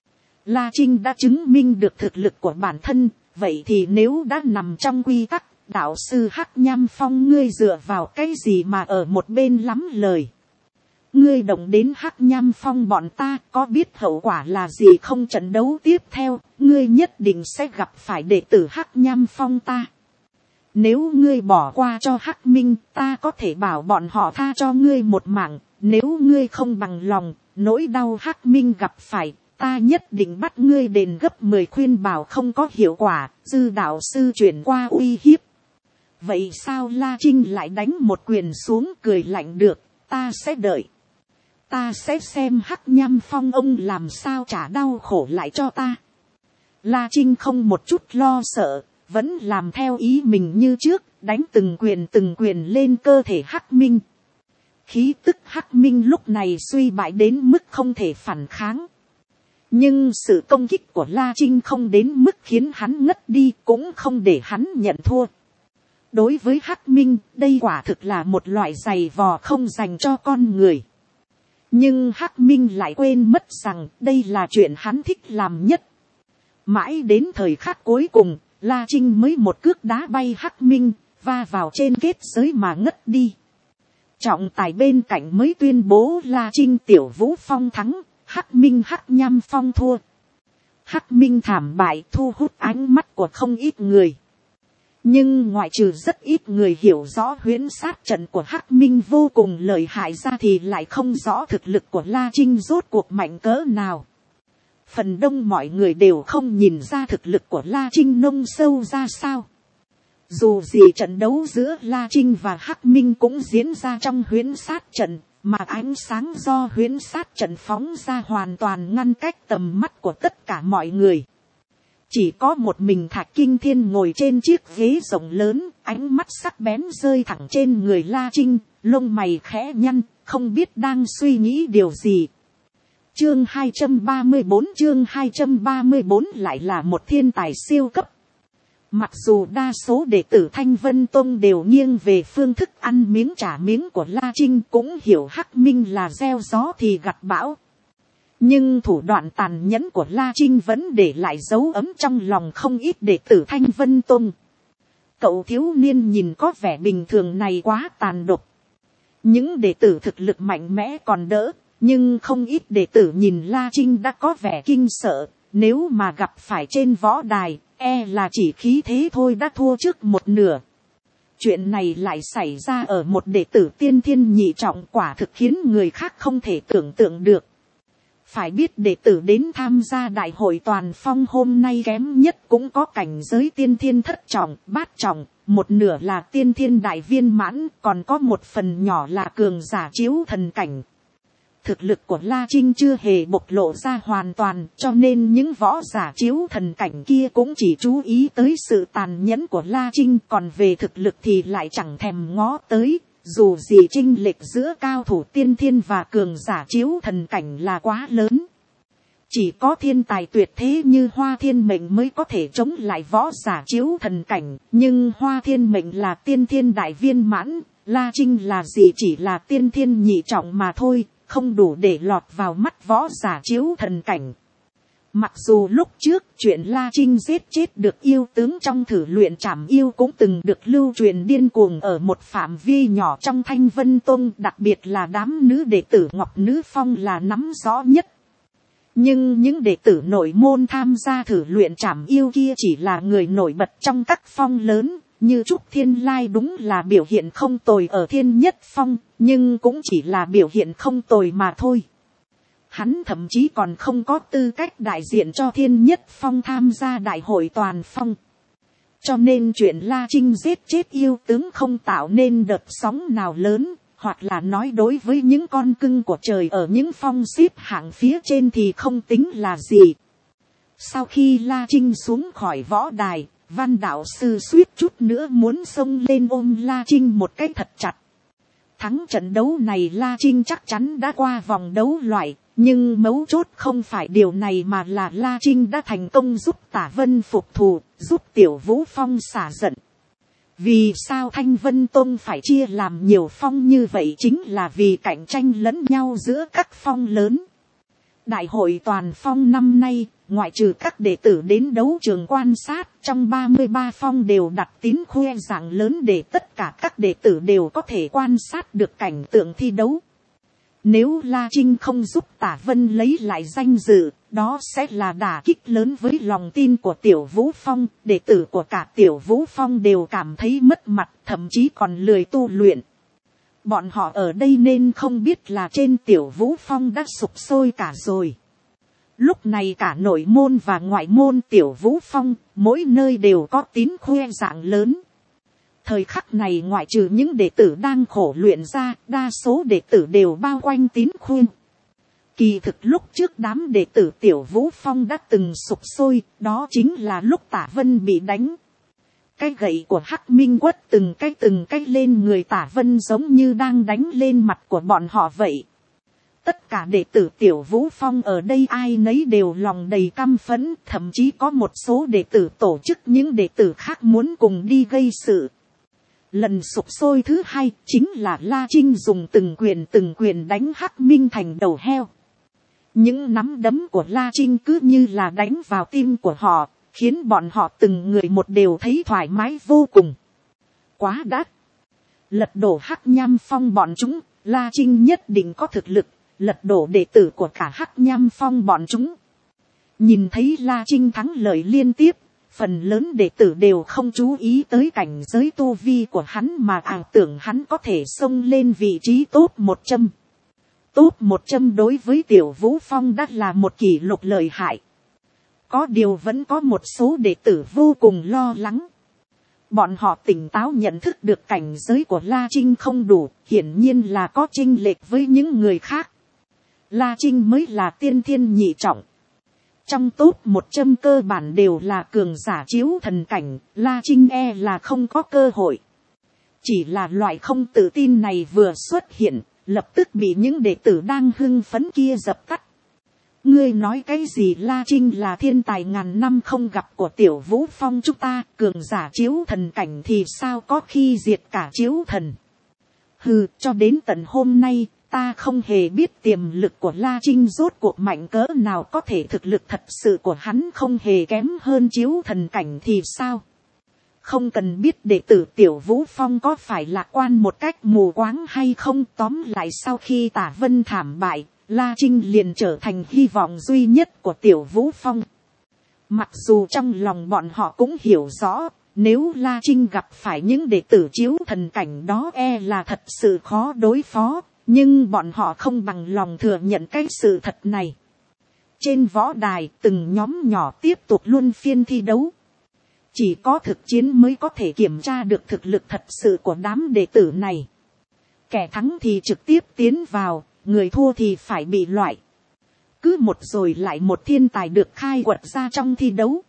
La Trinh đã chứng minh được thực lực của bản thân, vậy thì nếu đã nằm trong quy tắc, đạo sư Hắc Nham Phong ngươi dựa vào cái gì mà ở một bên lắm lời. Ngươi động đến Hắc Nham Phong bọn ta, có biết hậu quả là gì không? Trận đấu tiếp theo, ngươi nhất định sẽ gặp phải đệ tử Hắc Nham Phong ta. Nếu ngươi bỏ qua cho Hắc Minh, ta có thể bảo bọn họ tha cho ngươi một mạng. Nếu ngươi không bằng lòng, nỗi đau Hắc Minh gặp phải, ta nhất định bắt ngươi đền gấp mười. Khuyên bảo không có hiệu quả, dư đạo sư chuyển qua uy hiếp. Vậy sao? La Trinh lại đánh một quyền xuống, cười lạnh. Được, ta sẽ đợi. Ta sẽ xem Hắc Nham Phong ông làm sao trả đau khổ lại cho ta. La Trinh không một chút lo sợ, vẫn làm theo ý mình như trước, đánh từng quyền từng quyền lên cơ thể Hắc Minh. Khí tức Hắc Minh lúc này suy bại đến mức không thể phản kháng. Nhưng sự công kích của La Trinh không đến mức khiến hắn ngất đi, cũng không để hắn nhận thua. Đối với Hắc Minh, đây quả thực là một loại giày vò không dành cho con người. Nhưng Hắc Minh lại quên mất rằng đây là chuyện hắn thích làm nhất. Mãi đến thời khắc cuối cùng, La Trinh mới một cước đá bay Hắc Minh, va vào trên kết giới mà ngất đi. Trọng tài bên cạnh mới tuyên bố La Trinh Tiểu Vũ Phong thắng, Hắc Minh Hắc Nham Phong thua. Hắc Minh thảm bại thu hút ánh mắt của không ít người. Nhưng ngoại trừ rất ít người hiểu rõ huyễn sát trận của Hắc Minh vô cùng lợi hại ra thì lại không rõ thực lực của La Trinh rốt cuộc mạnh cỡ nào. Phần đông mọi người đều không nhìn ra thực lực của La Trinh nông sâu ra sao. Dù gì trận đấu giữa La Trinh và Hắc Minh cũng diễn ra trong huyễn sát trận, mà ánh sáng do huyễn sát trận phóng ra hoàn toàn ngăn cách tầm mắt của tất cả mọi người. Chỉ có một mình Thạch Kinh Thiên ngồi trên chiếc ghế rộng lớn, ánh mắt sắc bén rơi thẳng trên người La Trinh, lông mày khẽ nhăn, không biết đang suy nghĩ điều gì. Chương hai trăm ba mươi bốn chương hai trăm ba mươi bốn lại là một thiên tài siêu cấp. Mặc dù đa số đệ tử Thanh Vân Tông đều nghiêng về phương thức ăn miếng trả miếng của La Trinh, cũng hiểu Hắc Minh là gieo gió thì gặt bão. Nhưng thủ đoạn tàn nhẫn của La Trinh vẫn để lại dấu ấm trong lòng không ít đệ tử Thanh Vân Tông. Cậu thiếu niên nhìn có vẻ bình thường này quá tàn độc. Những đệ tử thực lực mạnh mẽ còn đỡ, nhưng không ít đệ tử nhìn La Trinh đã có vẻ kinh sợ. Nếu mà gặp phải trên võ đài, e là chỉ khí thế thôi đã thua trước một nửa. Chuyện này lại xảy ra ở một đệ tử tiên thiên nhị trọng, quả thực khiến người khác không thể tưởng tượng được. Phải biết đệ tử đến tham gia đại hội toàn phong hôm nay kém nhất cũng có cảnh giới tiên thiên thất trọng, bát trọng, một nửa là tiên thiên đại viên mãn, còn có một phần nhỏ là cường giả chiếu thần cảnh. Thực lực của La Trinh chưa hề bộc lộ ra hoàn toàn, cho nên những võ giả chiếu thần cảnh kia cũng chỉ chú ý tới sự tàn nhẫn của La Trinh, còn về thực lực thì lại chẳng thèm ngó tới. Dù gì chênh lệch giữa cao thủ tiên thiên và cường giả chiếu thần cảnh là quá lớn. Chỉ có thiên tài tuyệt thế như Hoa Thiên Mệnh mới có thể chống lại võ giả chiếu thần cảnh. Nhưng Hoa Thiên Mệnh là tiên thiên đại viên mãn. La Trinh là gì, chỉ là tiên thiên nhị trọng mà thôi. Không đủ để lọt vào mắt võ giả chiếu thần cảnh. Mặc dù lúc trước chuyện La Trinh giết chết được yêu tướng trong thử luyện trảm yêu cũng từng được lưu truyền điên cuồng ở một phạm vi nhỏ trong Thanh Vân Tông, đặc biệt là đám nữ đệ tử Ngọc Nữ Phong là nắm rõ nhất. Nhưng những đệ tử nội môn tham gia thử luyện trảm yêu kia chỉ là người nổi bật trong các phong lớn, như Trúc Thiên Lai đúng là biểu hiện không tồi ở Thiên Nhất Phong, nhưng cũng chỉ là biểu hiện không tồi mà thôi. Hắn thậm chí còn không có tư cách đại diện cho Thiên Nhất Phong tham gia đại hội toàn phong. Cho nên chuyện La Trinh giết chết yêu tướng không tạo nên đợt sóng nào lớn, hoặc là nói đối với những con cưng của trời ở những phong xếp hạng phía trên thì không tính là gì. Sau khi La Trinh xuống khỏi võ đài, Văn đạo sư suýt chút nữa muốn xông lên ôm La Trinh một cái thật chặt. Thắng trận đấu này La Trinh chắc chắn đã qua vòng đấu loại. Nhưng mấu chốt không phải điều này mà là La Trinh đã thành công giúp Tả Vân phục thù, giúp Tiểu Vũ Phong xả giận. Vì sao Thanh Vân Tông phải chia làm nhiều phong như vậy chính là vì cạnh tranh lẫn nhau giữa các phong lớn. Đại hội toàn phong năm nay, ngoại trừ các đệ tử đến đấu trường quan sát, trong ba mươi ba phong đều đặt tín khoe dạng lớn để tất cả các đệ tử đều có thể quan sát được cảnh tượng thi đấu. Nếu La Trinh không giúp Tả Vân lấy lại danh dự, đó sẽ là đả kích lớn với lòng tin của Tiểu Vũ Phong. Đệ tử của cả Tiểu Vũ Phong đều cảm thấy mất mặt, thậm chí còn lười tu luyện. Bọn họ ở đây nên không biết là trên Tiểu Vũ Phong đã sụp sôi cả rồi. Lúc này cả nội môn và ngoại môn Tiểu Vũ Phong, mỗi nơi đều có tín khoe dạng lớn. Thời khắc này ngoại trừ những đệ tử đang khổ luyện ra, đa số đệ tử đều bao quanh tín khuyên. Kỳ thực lúc trước đám đệ tử Tiểu Vũ Phong đã từng sụp sôi, đó chính là lúc Tả Vân bị đánh. Cái gậy của Hắc Minh quất từng cái từng cái lên người Tả Vân giống như đang đánh lên mặt của bọn họ vậy. Tất cả đệ tử Tiểu Vũ Phong ở đây ai nấy đều lòng đầy căm phẫn, thậm chí có một số đệ tử tổ chức những đệ tử khác muốn cùng đi gây sự. Lần sụp sôi thứ hai chính là La Trinh dùng từng quyền từng quyền đánh Hắc Minh thành đầu heo. Những nắm đấm của La Trinh cứ như là đánh vào tim của họ, khiến bọn họ từng người một đều thấy thoải mái vô cùng. Quá đắt. Lật đổ Hắc Nham Phong bọn chúng, La Trinh nhất định có thực lực, lật đổ đệ tử của cả Hắc Nham Phong bọn chúng. Nhìn thấy La Trinh thắng lợi liên tiếp, phần lớn đệ tử đều không chú ý tới cảnh giới tu vi của hắn mà ảo tưởng hắn có thể xông lên vị trí top một trăm. Top một trăm đối với Tiểu Vũ Phong đã là một kỷ lục lợi hại. Có điều vẫn có một số đệ tử vô cùng lo lắng. Bọn họ tỉnh táo nhận thức được cảnh giới của La Trinh không đủ, hiển nhiên là có chênh lệch với những người khác. La Trinh mới là tiên thiên nhị trọng. Trong top một trăm cơ bản đều là cường giả chiếu thần cảnh, La Trinh e là không có cơ hội. Chỉ là loại không tự tin này vừa xuất hiện, lập tức bị những đệ tử đang hưng phấn kia dập tắt. Ngươi nói cái gì? La Trinh là thiên tài ngàn năm không gặp của Tiểu Vũ Phong chúng ta, cường giả chiếu thần cảnh thì sao có khi diệt cả chiếu thần. Hừ, cho đến tận hôm nay, ta không hề biết tiềm lực của La Trinh rốt cuộc mạnh cỡ nào, có thể thực lực thật sự của hắn không hề kém hơn chiếu thần cảnh thì sao. Không cần biết đệ tử Tiểu Vũ Phong có phải lạc quan một cách mù quáng hay không, tóm lại sau khi Tả Vân thảm bại, La Trinh liền trở thành hy vọng duy nhất của Tiểu Vũ Phong. Mặc dù trong lòng bọn họ cũng hiểu rõ, nếu La Trinh gặp phải những đệ tử chiếu thần cảnh đó e là thật sự khó đối phó, nhưng bọn họ không bằng lòng thừa nhận cái sự thật này. Trên võ đài, từng nhóm nhỏ tiếp tục luân phiên thi đấu. Chỉ có thực chiến mới có thể kiểm tra được thực lực thật sự của đám đệ tử này. Kẻ thắng thì trực tiếp tiến vào, người thua thì phải bị loại. Cứ một rồi lại một thiên tài được khai quật ra trong thi đấu.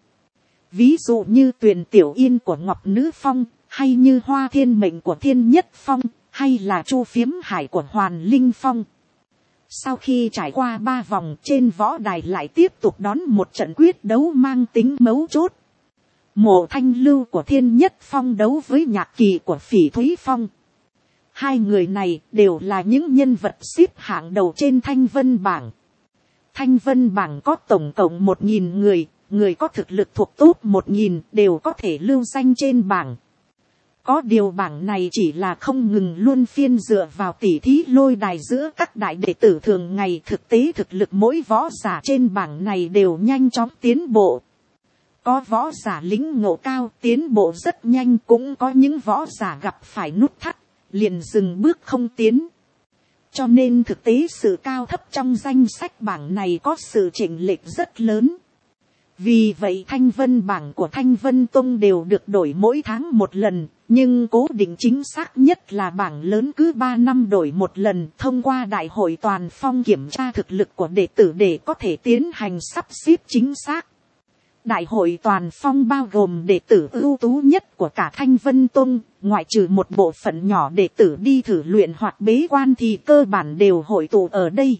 Ví dụ như Tuyền Tiểu Yên của Ngọc Nữ Phong, hay như Hoa Thiên Mệnh của Thiên Nhất Phong, hay là Chu Phiếm Hải của Hoàn Linh Phong. Sau khi trải qua ba vòng, trên võ đài lại tiếp tục đón một trận quyết đấu mang tính mấu chốt. Mộ Thanh Lưu của Thiên Nhất Phong đấu với Nhạc Kỳ của Phỉ Thúy Phong. Hai người này đều là những nhân vật xếp hạng đầu trên Thanh Vân bảng. Thanh Vân bảng có tổng cộng một nghìn người, người có thực lực thuộc top một nghìn đều có thể lưu danh trên bảng. Có điều bảng này chỉ là không ngừng luôn phiên dựa vào tỉ thí lôi đài giữa các đại đệ tử thường ngày, thực tế thực lực mỗi võ giả trên bảng này đều nhanh chóng tiến bộ. Có võ giả lĩnh ngộ cao tiến bộ rất nhanh, cũng có những võ giả gặp phải nút thắt, liền dừng bước không tiến. Cho nên thực tế sự cao thấp trong danh sách bảng này có sự chênh lệch rất lớn. Vì vậy Thanh Vân bảng của Thanh Vân Tông đều được đổi mỗi tháng một lần, nhưng cố định chính xác nhất là bảng lớn cứ ba năm đổi một lần, thông qua đại hội toàn phong kiểm tra thực lực của đệ tử để có thể tiến hành sắp xếp chính xác. Đại hội toàn phong bao gồm đệ tử ưu tú nhất của cả Thanh Vân Tông, ngoại trừ một bộ phận nhỏ đệ tử đi thử luyện hoặc bế quan thì cơ bản đều hội tụ ở đây.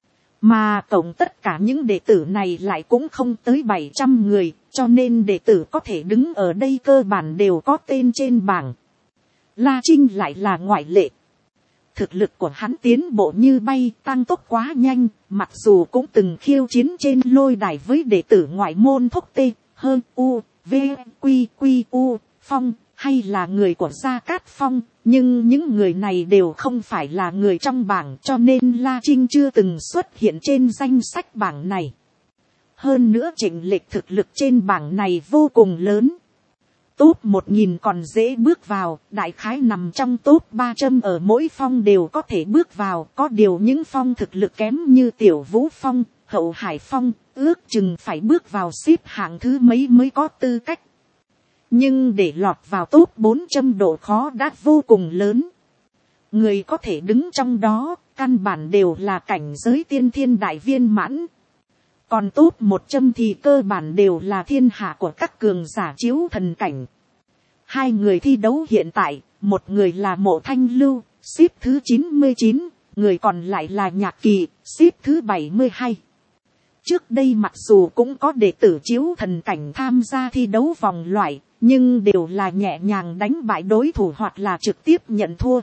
Mà tổng tất cả những đệ tử này lại cũng không tới bảy trăm người, cho nên đệ tử có thể đứng ở đây cơ bản đều có tên trên bảng. La Trinh lại là ngoại lệ. Thực lực của hắn tiến bộ như bay, tăng tốc quá nhanh, mặc dù cũng từng khiêu chiến trên lôi đài với đệ tử ngoại môn Thúc Tê, Hơn U, V, Quy, Quy, U, Phong, hay là người của Gia Cát Phong, nhưng những người này đều không phải là người trong bảng, cho nên La Trinh chưa từng xuất hiện trên danh sách bảng này. Hơn nữa chênh lệch thực lực trên bảng này vô cùng lớn. Top một nghìn còn dễ bước vào, đại khái nằm trong top ba trăm ở mỗi phong đều có thể bước vào, có điều những phong thực lực kém như Tiểu Vũ Phong, Hậu Hải Phong, ước chừng phải bước vào xếp hạng thứ mấy mới có tư cách. Nhưng để lọt vào top bốn trăm độ khó đã vô cùng lớn. Người có thể đứng trong đó, căn bản đều là cảnh giới tiên thiên đại viên mãn. Còn top một trăm thì cơ bản đều là thiên hạ của các cường giả chiếu thần cảnh. Hai người thi đấu hiện tại, một người là Mộ Thanh Lưu, xếp thứ chín mươi chín, người còn lại là Nhạc Kỳ, xếp thứ bảy mươi hai. Trước đây mặc dù cũng có đệ tử chiếu thần cảnh tham gia thi đấu vòng loại, nhưng đều là nhẹ nhàng đánh bại đối thủ hoặc là trực tiếp nhận thua.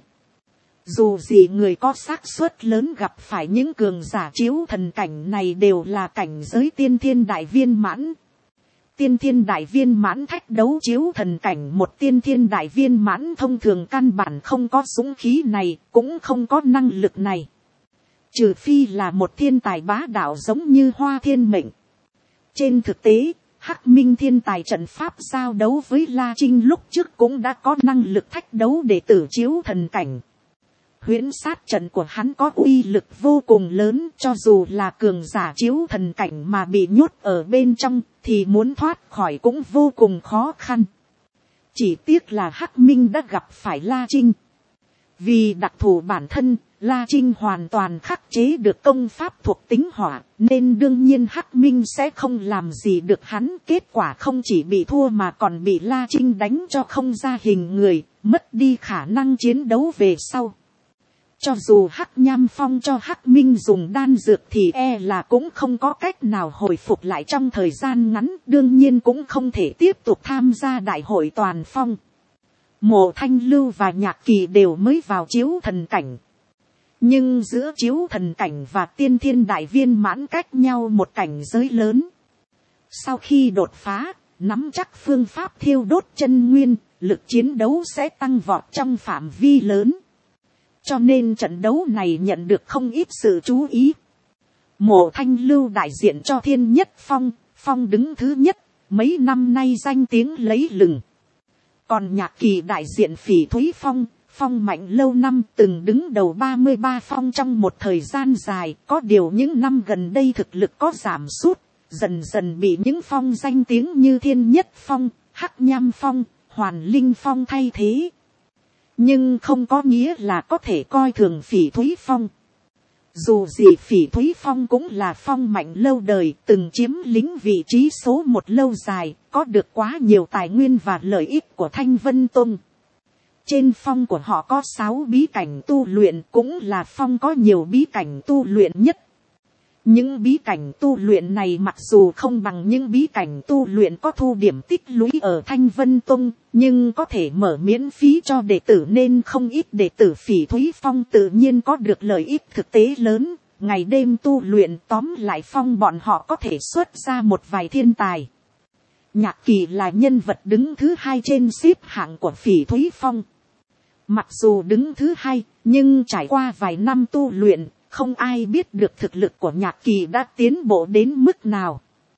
Dù gì người có xác suất lớn gặp phải những cường giả chiếu thần cảnh này đều là cảnh giới tiên thiên đại viên mãn. Tiên thiên đại viên mãn thách đấu chiếu thần cảnh, một tiên thiên đại viên mãn thông thường căn bản không có dũng khí này, cũng không có năng lực này. Trừ phi là một thiên tài bá đạo giống như Hoa Thiên Mệnh. Trên thực tế, Hắc Minh thiên tài trận pháp giao đấu với La Trinh lúc trước cũng đã có năng lực thách đấu để tử chiếu thần cảnh. Huyễn sát trận của hắn có uy lực vô cùng lớn, cho dù là cường giả chiếu thần cảnh mà bị nhốt ở bên trong thì muốn thoát khỏi cũng vô cùng khó khăn. Chỉ tiếc là Hắc Minh đã gặp phải La Trinh. Vì đặc thù bản thân, La Trinh hoàn toàn khắc chế được công pháp thuộc tính hỏa, nên đương nhiên Hắc Minh sẽ không làm gì được hắn. Kết quả không chỉ bị thua mà còn bị La Trinh đánh cho không ra hình người, mất đi khả năng chiến đấu về sau. Cho dù Hắc Nham Phong cho Hắc Minh dùng đan dược thì e là cũng không có cách nào hồi phục lại trong thời gian ngắn, đương nhiên cũng không thể tiếp tục tham gia đại hội toàn phong. Mộ Thanh Lưu và Nhạc Kỳ đều mới vào chiếu thần cảnh. Nhưng giữa chiếu thần cảnh và tiên thiên đại viên mãn cách nhau một cảnh giới lớn. Sau khi đột phá, nắm chắc phương pháp thiêu đốt chân nguyên, lực chiến đấu sẽ tăng vọt trong phạm vi lớn. Cho nên trận đấu này nhận được không ít sự chú ý. Mộ Thanh Lưu đại diện cho Thiên Nhất Phong, Phong đứng thứ nhất, mấy năm nay danh tiếng lấy lừng. Còn Nhạc Kỳ đại diện Phỉ Thúy Phong, Phong mạnh lâu năm từng đứng đầu ba mươi ba phong trong một thời gian dài, có điều những năm gần đây thực lực có giảm sút, dần dần bị những phong danh tiếng như Thiên Nhất Phong, Hắc Nham Phong, Hoàn Linh Phong thay thế. Nhưng không có nghĩa là có thể coi thường Phỉ Thúy Phong. Dù gì Phỉ Thúy Phong cũng là phong mạnh lâu đời, từng chiếm lĩnh vị trí số một lâu dài, có được quá nhiều tài nguyên và lợi ích của Thanh Vân Tông. Trên phong của họ có sáu bí cảnh tu luyện, cũng là phong có nhiều bí cảnh tu luyện nhất. Những bí cảnh tu luyện này mặc dù không bằng những bí cảnh tu luyện có thu điểm tích lũy ở Thanh Vân Tông, nhưng có thể mở miễn phí cho đệ tử nên không ít đệ tử Phỉ Thúy Phong tự nhiên có được lợi ích thực tế lớn. Ngày đêm tu luyện, tóm lại phong bọn họ có thể xuất ra một vài thiên tài. Nhạc Kỳ là nhân vật đứng thứ hai trên xếp hạng của Phỉ Thúy Phong. Mặc dù đứng thứ hai, nhưng trải qua vài năm tu luyện, không ai biết được thực lực của Nhạc Kỳ đã tiến bộ đến mức nào.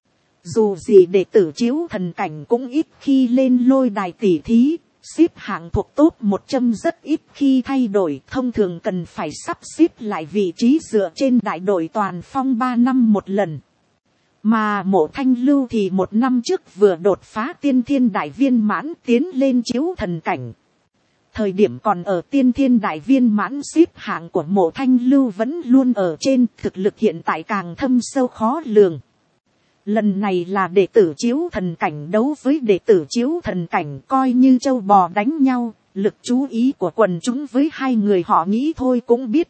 Dù gì đệ tử Chiếu Thần Cảnh cũng ít khi lên lôi đài tỉ thí, xếp hạng thuộc top một trăm rất ít khi thay đổi, thông thường cần phải sắp xếp lại vị trí dựa trên đại đội toàn phong ba năm một lần. Mà Mộ Thanh Lưu thì một năm trước vừa đột phá tiên thiên đại viên mãn tiến lên Chiếu Thần Cảnh. Thời điểm còn ở tiên thiên đại viên mãn, xếp hạng của Mộ Thanh Lưu vẫn luôn ở trên, thực lực hiện tại càng thâm sâu khó lường. Lần này là đệ tử Chiếu Thần Cảnh đấu với đệ tử Chiếu Thần Cảnh, coi như trâu bò đánh nhau, lực chú ý của quần chúng với hai người họ nghĩ thôi cũng biết.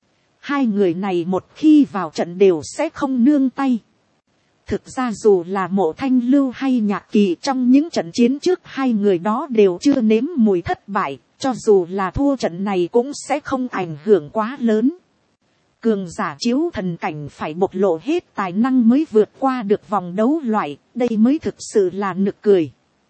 Hai người này một khi vào trận đều sẽ không nương tay. Thực ra dù là Mộ Thanh Lưu hay Nhạc Kỳ, trong những trận chiến trước hai người đó đều chưa nếm mùi thất bại, cho dù là thua trận này cũng sẽ không ảnh hưởng quá lớn. Cường giả Chiếu Thần Cảnh phải bộc lộ hết tài năng mới vượt qua được vòng đấu loại, đây mới thực sự là nực cười.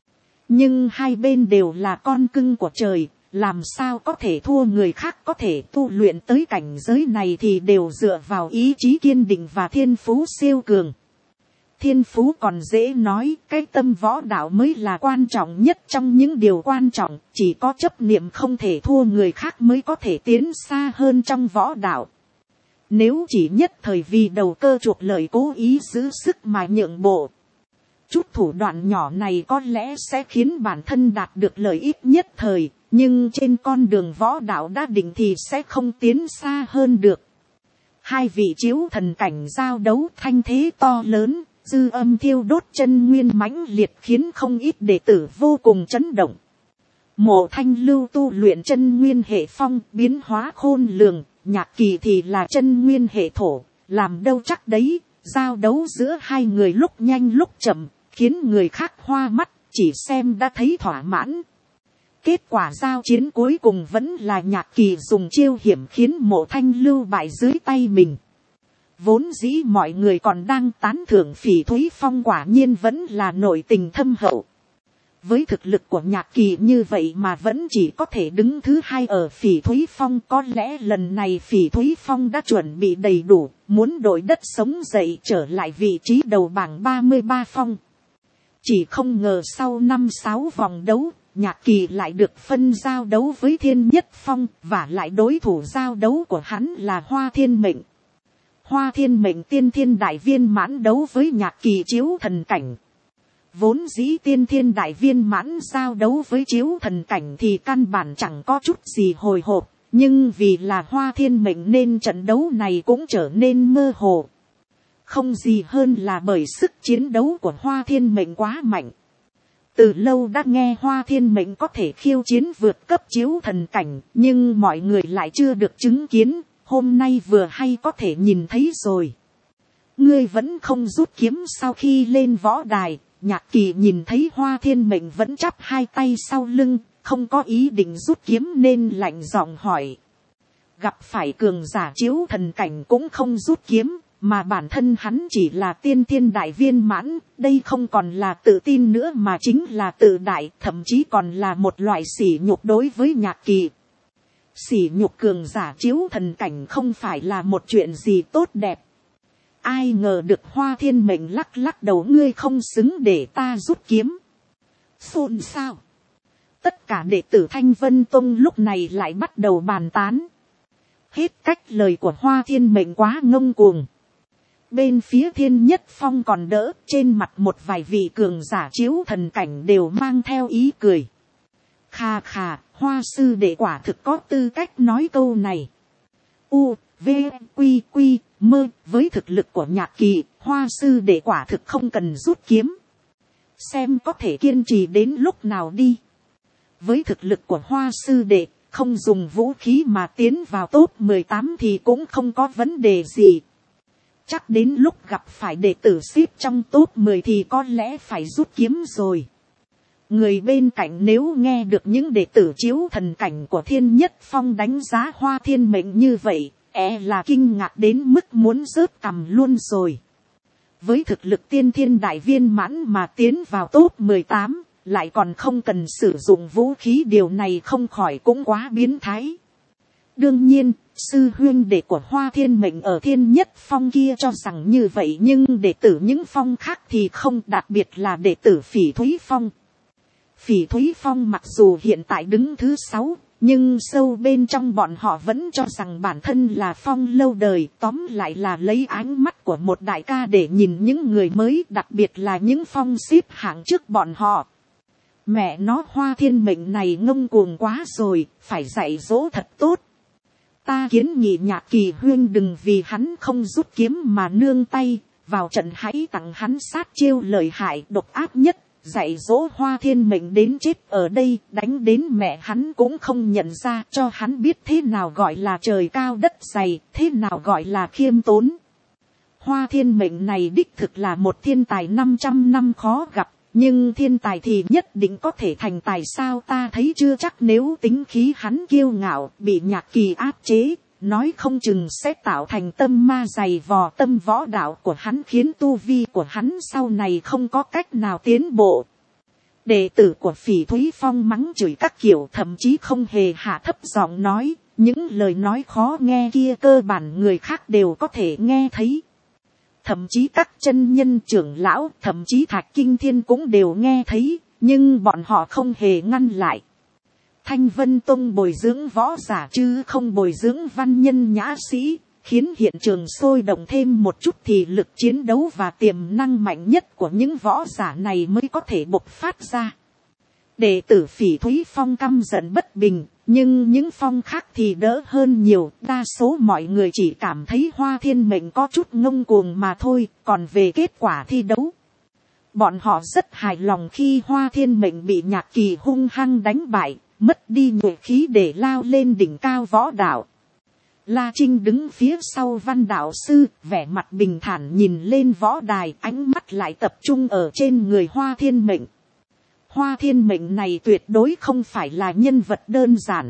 Nhưng hai bên đều là con cưng của trời, làm sao có thể thua người khác có thể tu luyện tới cảnh giới này thì đều dựa vào ý chí kiên định và thiên phú siêu cường. Thiên phú còn dễ nói, cái tâm võ đạo mới là quan trọng nhất trong những điều quan trọng, chỉ có chấp niệm không thể thua người khác mới có thể tiến xa hơn trong võ đạo. Nếu chỉ nhất thời vì đầu cơ chuộc lợi cố ý giữ sức mà nhượng bộ, chút thủ đoạn nhỏ này có lẽ sẽ khiến bản thân đạt được lợi ích nhất thời, nhưng trên con đường võ đạo đã định thì sẽ không tiến xa hơn được. Hai vị Chiếu Thần Cảnh giao đấu thanh thế to lớn, dư âm thiêu đốt chân nguyên mãnh liệt khiến không ít đệ tử vô cùng chấn động. Mộ Thanh Lưu tu luyện chân nguyên hệ phong, biến hóa khôn lường, Nhạc Kỳ thì là chân nguyên hệ thổ, làm đâu chắc đấy, giao đấu giữa hai người lúc nhanh lúc chậm, khiến người khác hoa mắt, chỉ xem đã thấy thỏa mãn. Kết quả giao chiến cuối cùng vẫn là Nhạc Kỳ dùng chiêu hiểm khiến Mộ Thanh Lưu bại dưới tay mình. Vốn dĩ mọi người còn đang tán thưởng Phỉ Thúy Phong quả nhiên vẫn là nội tình thâm hậu. Với thực lực của Nhạc Kỳ như vậy mà vẫn chỉ có thể đứng thứ hai ở Phỉ Thúy Phong, có lẽ lần này Phỉ Thúy Phong đã chuẩn bị đầy đủ, muốn đổi đất sống dậy trở lại vị trí đầu bảng ba mươi ba phong. Chỉ không ngờ sau năm sáu vòng đấu, Nhạc Kỳ lại được phân giao đấu với Thiên Nhất Phong, và lại đối thủ giao đấu của hắn là Hoa Thiên Mệnh. Hoa Thiên Mệnh tiên thiên đại viên mãn đấu với Nhạc Kỳ Chiếu Thần Cảnh. Vốn dĩ tiên thiên đại viên mãn giao đấu với Chiếu Thần Cảnh thì căn bản chẳng có chút gì hồi hộp, nhưng vì là Hoa Thiên Mệnh nên trận đấu này cũng trở nên mơ hồ. Không gì hơn là bởi sức chiến đấu của Hoa Thiên Mệnh quá mạnh. Từ lâu đã nghe Hoa Thiên Mệnh có thể khiêu chiến vượt cấp Chiếu Thần Cảnh, nhưng mọi người lại chưa được chứng kiến, hôm nay vừa hay có thể nhìn thấy rồi. Ngươi vẫn không rút kiếm sau khi lên võ đài. Nhạc Kỳ nhìn thấy Hoa Thiên Mệnh vẫn chắp hai tay sau lưng, không có ý định rút kiếm nên lạnh giọng hỏi. Gặp phải cường giả Chiếu Thần Cảnh cũng không rút kiếm, mà bản thân hắn chỉ là tiên thiên đại viên mãn, đây không còn là tự tin nữa mà chính là tự đại, thậm chí còn là một loại sỉ nhục đối với Nhạc Kỳ. Sỉ nhục cường giả Chiếu Thần Cảnh không phải là một chuyện gì tốt đẹp. Ai ngờ được Hoa Thiên Mệnh lắc lắc đầu, ngươi không xứng để ta rút kiếm. Xôn xao. Tất cả đệ tử Thanh Vân Tông lúc này lại bắt đầu bàn tán. Hết cách, lời của Hoa Thiên Mệnh quá ngông cuồng. Bên phía Thiên Nhất Phong còn đỡ, trên mặt một vài vị cường giả Chiếu Thần Cảnh đều mang theo ý cười. Khà khà, Hoa sư đệ quả thực có tư cách nói câu này. U, V, Quy, Quy, Mơ, với thực lực của Nhạc Kỳ, Hoa sư đệ quả thực không cần rút kiếm. Xem có thể kiên trì đến lúc nào đi. với thực lực của Hoa sư đệ, không dùng vũ khí mà tiến vào top mười tám thì cũng không có vấn đề gì. Chắc đến lúc gặp phải đệ tử xếp trong top mười thì có lẽ phải rút kiếm rồi. Người bên cạnh nếu nghe được những đệ tử chiếu thần cảnh của Thiên Nhất Phong đánh giá Hoa Thiên Mệnh như vậy, e là kinh ngạc đến mức muốn rớt cằm luôn rồi. Với thực lực tiên thiên đại viên mãn mà tiến vào top mười tám, lại còn không cần sử dụng vũ khí, điều này không khỏi cũng quá biến thái. Đương nhiên, sư huynh đệ của Hoa Thiên Mệnh ở Thiên Nhất Phong kia cho rằng như vậy, nhưng đệ tử những phong khác thì không, đặc biệt là đệ tử Phỉ Thúy Phong. Phỉ Thúy Phong mặc dù hiện tại đứng thứ sáu, nhưng sâu bên trong bọn họ vẫn cho rằng bản thân là phong lâu đời, tóm lại là lấy ánh mắt của một đại ca để nhìn những người mới, đặc biệt là những phong xếp hạng trước bọn họ. Mẹ nó, Hoa Thiên Mệnh này ngông cuồng quá rồi, phải dạy dỗ thật tốt. Ta kiến nghị Nhạc Kỳ huyên đừng vì hắn không rút kiếm mà nương tay, vào trận hãy tặng hắn sát chiêu lợi hại độc ác nhất, dạy dỗ Hoa Thiên Mệnh đến chết ở đây, đánh đến mẹ hắn cũng không nhận ra, cho hắn biết thế nào gọi là trời cao đất dày, thế nào gọi là khiêm tốn. Hoa Thiên Mệnh này đích thực là một thiên tài năm trăm năm khó gặp, nhưng thiên tài thì nhất định có thể thành tài sao? Ta thấy chưa chắc, nếu tính khí hắn kiêu ngạo, bị Nhạc Kỳ áp chế, nói không chừng sẽ tạo thành tâm ma dày vò tâm võ đạo của hắn, khiến tu vi của hắn sau này không có cách nào tiến bộ. Đệ tử của Phỉ Thúy Phong mắng chửi các kiểu, thậm chí không hề hạ thấp giọng nói, những lời nói khó nghe kia cơ bản người khác đều có thể nghe thấy. Thậm chí các chân nhân trưởng lão, thậm chí Thạch Kinh Thiên cũng đều nghe thấy, nhưng bọn họ không hề ngăn lại. Thanh Vân Tông bồi dưỡng võ giả chứ không bồi dưỡng văn nhân nhã sĩ, khiến hiện trường sôi động thêm một chút thì lực chiến đấu và tiềm năng mạnh nhất của những võ giả này mới có thể bộc phát ra. Đệ tử Phỉ Thúy Phong căm giận bất bình, nhưng những phong khác thì đỡ hơn nhiều, đa số mọi người chỉ cảm thấy Hoa Thiên Mệnh có chút ngông cuồng mà thôi, còn về kết quả thi đấu. Bọn họ rất hài lòng khi Hoa Thiên Mệnh bị Nhạc Kỳ hung hăng đánh bại, mất đi nhuệ khí để lao lên đỉnh cao võ đạo. La Trinh đứng phía sau Văn đạo sư, vẻ mặt bình thản nhìn lên võ đài, ánh mắt lại tập trung ở trên người Hoa Thiên Mệnh. Hoa Thiên Mệnh này tuyệt đối không phải là nhân vật đơn giản.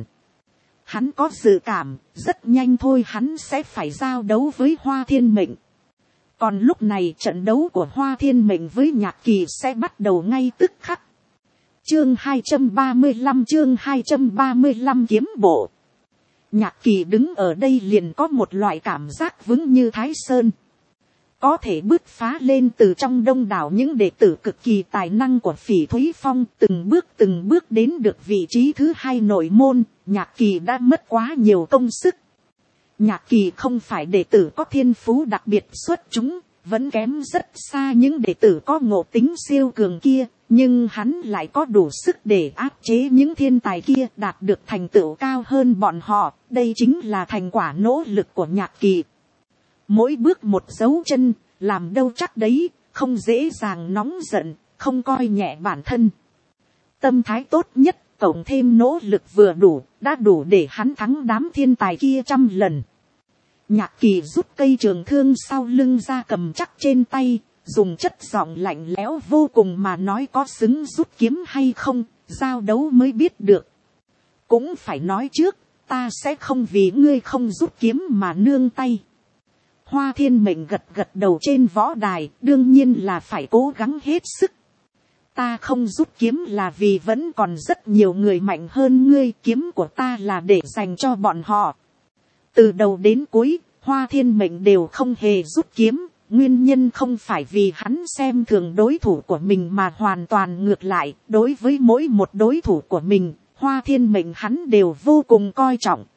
Hắn có dự cảm, rất nhanh thôi hắn sẽ phải giao đấu với Hoa Thiên Mệnh. Còn lúc này trận đấu của Hoa Thiên Mệnh với Nhạc Kỳ sẽ bắt đầu ngay tức khắc. Chương hai trăm ba mươi lăm chương hai trăm ba mươi lăm kiếm bộ. Nhạc Kỳ đứng ở đây liền có một loại cảm giác vững như Thái Sơn. Có thể bứt phá lên từ trong đông đảo những đệ tử cực kỳ tài năng của Phỉ Thúy Phong, từng bước từng bước đến được vị trí thứ hai nội môn, Nhạc Kỳ đã mất quá nhiều công sức. Nhạc Kỳ không phải đệ tử có thiên phú đặc biệt xuất chúng, vẫn kém rất xa những đệ tử có ngộ tính siêu cường kia, nhưng hắn lại có đủ sức để áp chế những thiên tài kia, đạt được thành tựu cao hơn bọn họ. Đây chính là thành quả nỗ lực của Nhạc Kỳ. Mỗi bước một dấu chân, làm đâu chắc đấy, không dễ dàng nóng giận, không coi nhẹ bản thân. Tâm thái tốt nhất, cộng thêm nỗ lực vừa đủ, đã đủ để hắn thắng đám thiên tài kia trăm lần. Nhạc Kỳ rút cây trường thương sau lưng ra cầm chắc trên tay, dùng chất giọng lạnh lẽo vô cùng mà nói, có xứng rút kiếm hay không, giao đấu mới biết được. Cũng phải nói trước, ta sẽ không vì ngươi không rút kiếm mà nương tay. Hoa Thiên Mệnh gật gật đầu trên võ đài, đương nhiên là phải cố gắng hết sức. Ta không rút kiếm là vì vẫn còn rất nhiều người mạnh hơn ngươi, kiếm của ta là để dành cho bọn họ. Từ đầu đến cuối, Hoa Thiên Mệnh đều không hề rút kiếm, nguyên nhân không phải vì hắn xem thường đối thủ của mình mà hoàn toàn ngược lại, đối với mỗi một đối thủ của mình, Hoa Thiên Mệnh hắn đều vô cùng coi trọng.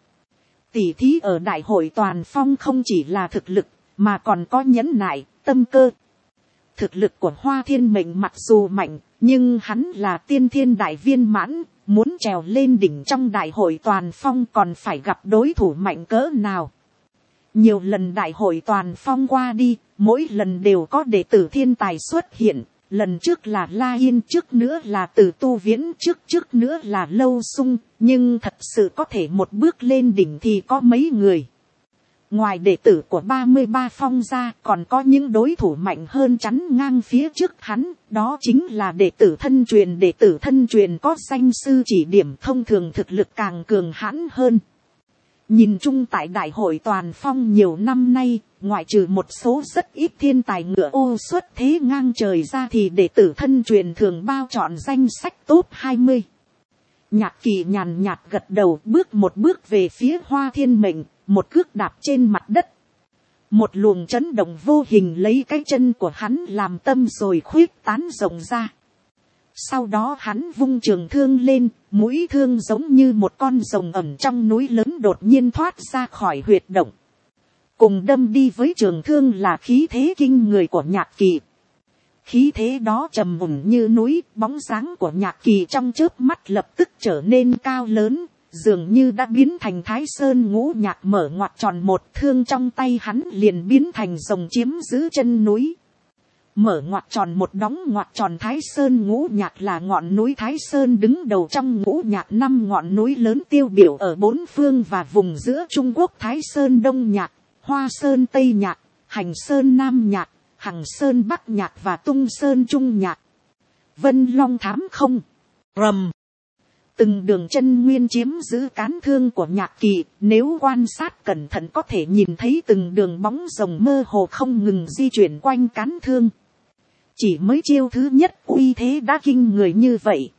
Tỉ thí ở đại hội toàn phong không chỉ là thực lực, mà còn có nhẫn nại, tâm cơ. Thực lực của Hoa Thiên Mệnh mặc dù mạnh, nhưng hắn là tiên thiên đại viên mãn, muốn trèo lên đỉnh trong đại hội toàn phong còn phải gặp đối thủ mạnh cỡ nào. Nhiều lần đại hội toàn phong qua đi, mỗi lần đều có đệ tử thiên tài xuất hiện, Lần trước là La Yên, trước nữa là Từ Tu Viễn, trước trước nữa là Lâu Sung, nhưng thật sự có thể một bước lên đỉnh thì có mấy người. Ngoài đệ tử của ba mươi ba phong ra, còn có những đối thủ mạnh hơn chắn ngang phía trước hắn, đó chính là đệ tử thân truyền. Đệ tử thân truyền có danh sư chỉ điểm, thông thường thực lực càng cường hãn hơn. Nhìn chung tại đại hội toàn phong nhiều năm nay, ngoại trừ một số rất ít thiên tài ngựa ô xuất thế ngang trời ra thì đệ tử thân truyền thường bao chọn danh sách top hai mươi. Nhạc Kỳ nhàn nhạt gật đầu, bước một bước về phía Hoa Thiên Mệnh, một cước đạp trên mặt đất. Một luồng chấn động vô hình lấy cái chân của hắn làm tâm rồi khuyết tán rộng ra. Sau đó hắn vung trường thương lên, mũi thương giống như một con rồng ẩn trong núi lớn đột nhiên thoát ra khỏi huyệt động. Cùng đâm đi với trường thương là khí thế kinh người của Nhạc Kỳ. Khí thế đó trầm ổn như núi, bóng dáng của Nhạc Kỳ trong chớp mắt lập tức trở nên cao lớn, dường như đã biến thành Thái Sơn ngũ nhạc mở ngoặt tròn, một thương trong tay hắn liền biến thành rồng chiếm giữ chân núi. Mở ngoặt tròn một đóng ngoặt tròn Thái Sơn ngũ nhạc là ngọn núi Thái Sơn đứng đầu trong ngũ nhạc năm ngọn núi lớn tiêu biểu ở bốn phương và vùng giữa Trung Quốc: Thái Sơn Đông Nhạc, Hoa Sơn Tây Nhạc, Hành Sơn Nam Nhạc, Hằng Sơn Bắc Nhạc và Tung Sơn Trung Nhạc. Vân Long thám không, rầm. Từng đường chân nguyên chiếm giữ cán thương của Nhạc Kỳ, nếu quan sát cẩn thận có thể nhìn thấy từng đường bóng rồng mơ hồ không ngừng di chuyển quanh cán thương. Chỉ mới chiêu thứ nhất uy thế đã kinh người như vậy.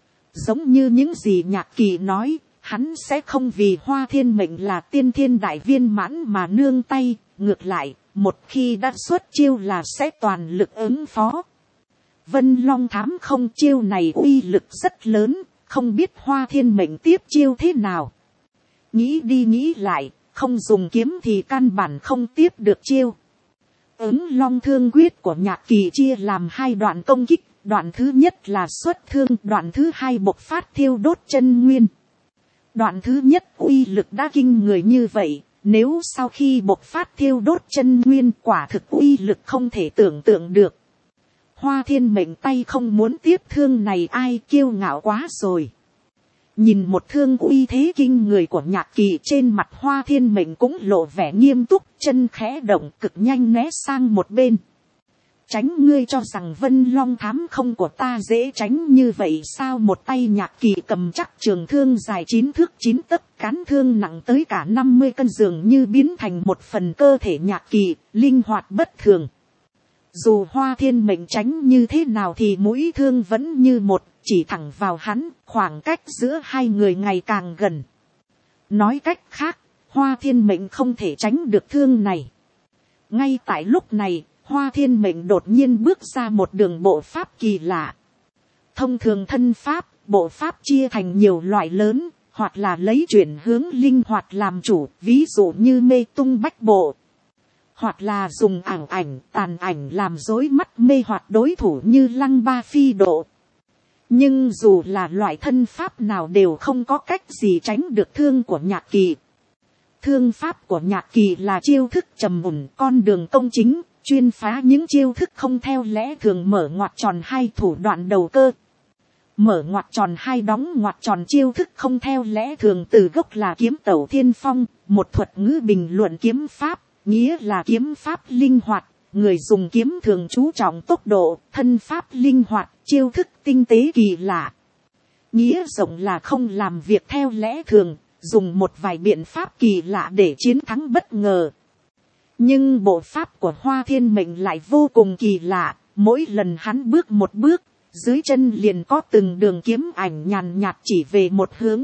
Giống như những gì Nhạc Kỳ nói, hắn sẽ không vì Hoa Thiên Mệnh là tiên thiên đại viên mãn mà nương tay, ngược lại, một khi đã xuất chiêu là sẽ toàn lực ứng phó. Vân Long thám không, chiêu này uy lực rất lớn, không biết Hoa Thiên Mệnh tiếp chiêu thế nào. Nghĩ đi nghĩ lại, không dùng kiếm thì căn bản không tiếp được chiêu. Ứng Long thương quyết của Nhạc Kỳ chia làm hai đoạn công kích, đoạn thứ nhất là xuất thương, đoạn thứ hai bộc phát thiêu đốt chân nguyên. Đoạn thứ nhất uy lực đã kinh người như vậy, nếu sau khi bộc phát thiêu đốt chân nguyên, quả thực uy lực không thể tưởng tượng được. Hoa Thiên Mệnh tay không muốn tiếp thương này, ai kiêu ngạo quá rồi. Nhìn một thương uy thế kinh người của Nhạc Kỳ, trên mặt Hoa Thiên Mệnh cũng lộ vẻ nghiêm túc, chân khẽ động cực nhanh né sang một bên. Tránh, ngươi cho rằng Vân Long thám không của ta dễ tránh như vậy sao? Một tay Nhạc Kỳ cầm chắc trường thương dài chín thước chín tấc, cán thương nặng tới cả năm mươi cân, dường như biến thành một phần cơ thể Nhạc Kỳ, linh hoạt bất thường. Dù Hoa Thiên Mệnh tránh như thế nào thì mũi thương vẫn như một, chỉ thẳng vào hắn, khoảng cách giữa hai người ngày càng gần. Nói cách khác, Hoa Thiên Mệnh không thể tránh được thương này. Ngay tại lúc này, Hoa Thiên Mệnh đột nhiên bước ra một đường bộ pháp kỳ lạ. Thông thường thân pháp, bộ pháp chia thành nhiều loại lớn, hoặc là lấy chuyển hướng linh hoạt làm chủ, ví dụ như mê tung bách bộ. Hoặc là dùng ảo ảnh, tàn ảnh làm rối mắt mê hoặc đối thủ như lăng ba phi độ. Nhưng dù là loại thân pháp nào đều không có cách gì tránh được thương của Nhạc Kỳ. Thương pháp của Nhạc Kỳ là chiêu thức trầm ổn, con đường công chính, chuyên phá những chiêu thức không theo lẽ thường. Mở ngoặt tròn hai thủ đoạn đầu cơ. Mở ngoặt tròn hai đóng ngoặt tròn chiêu thức không theo lẽ thường từ gốc là kiếm tẩu thiên phong, một thuật ngữ bình luận kiếm pháp, nghĩa là kiếm pháp linh hoạt, người dùng kiếm thường chú trọng tốc độ, thân pháp linh hoạt, chiêu thức tinh tế kỳ lạ. Nghĩa rộng là không làm việc theo lẽ thường, dùng một vài biện pháp kỳ lạ để chiến thắng bất ngờ. Nhưng bộ pháp của Hoa Thiên Mệnh lại vô cùng kỳ lạ, mỗi lần hắn bước một bước, dưới chân liền có từng đường kiếm ảnh nhàn nhạt chỉ về một hướng.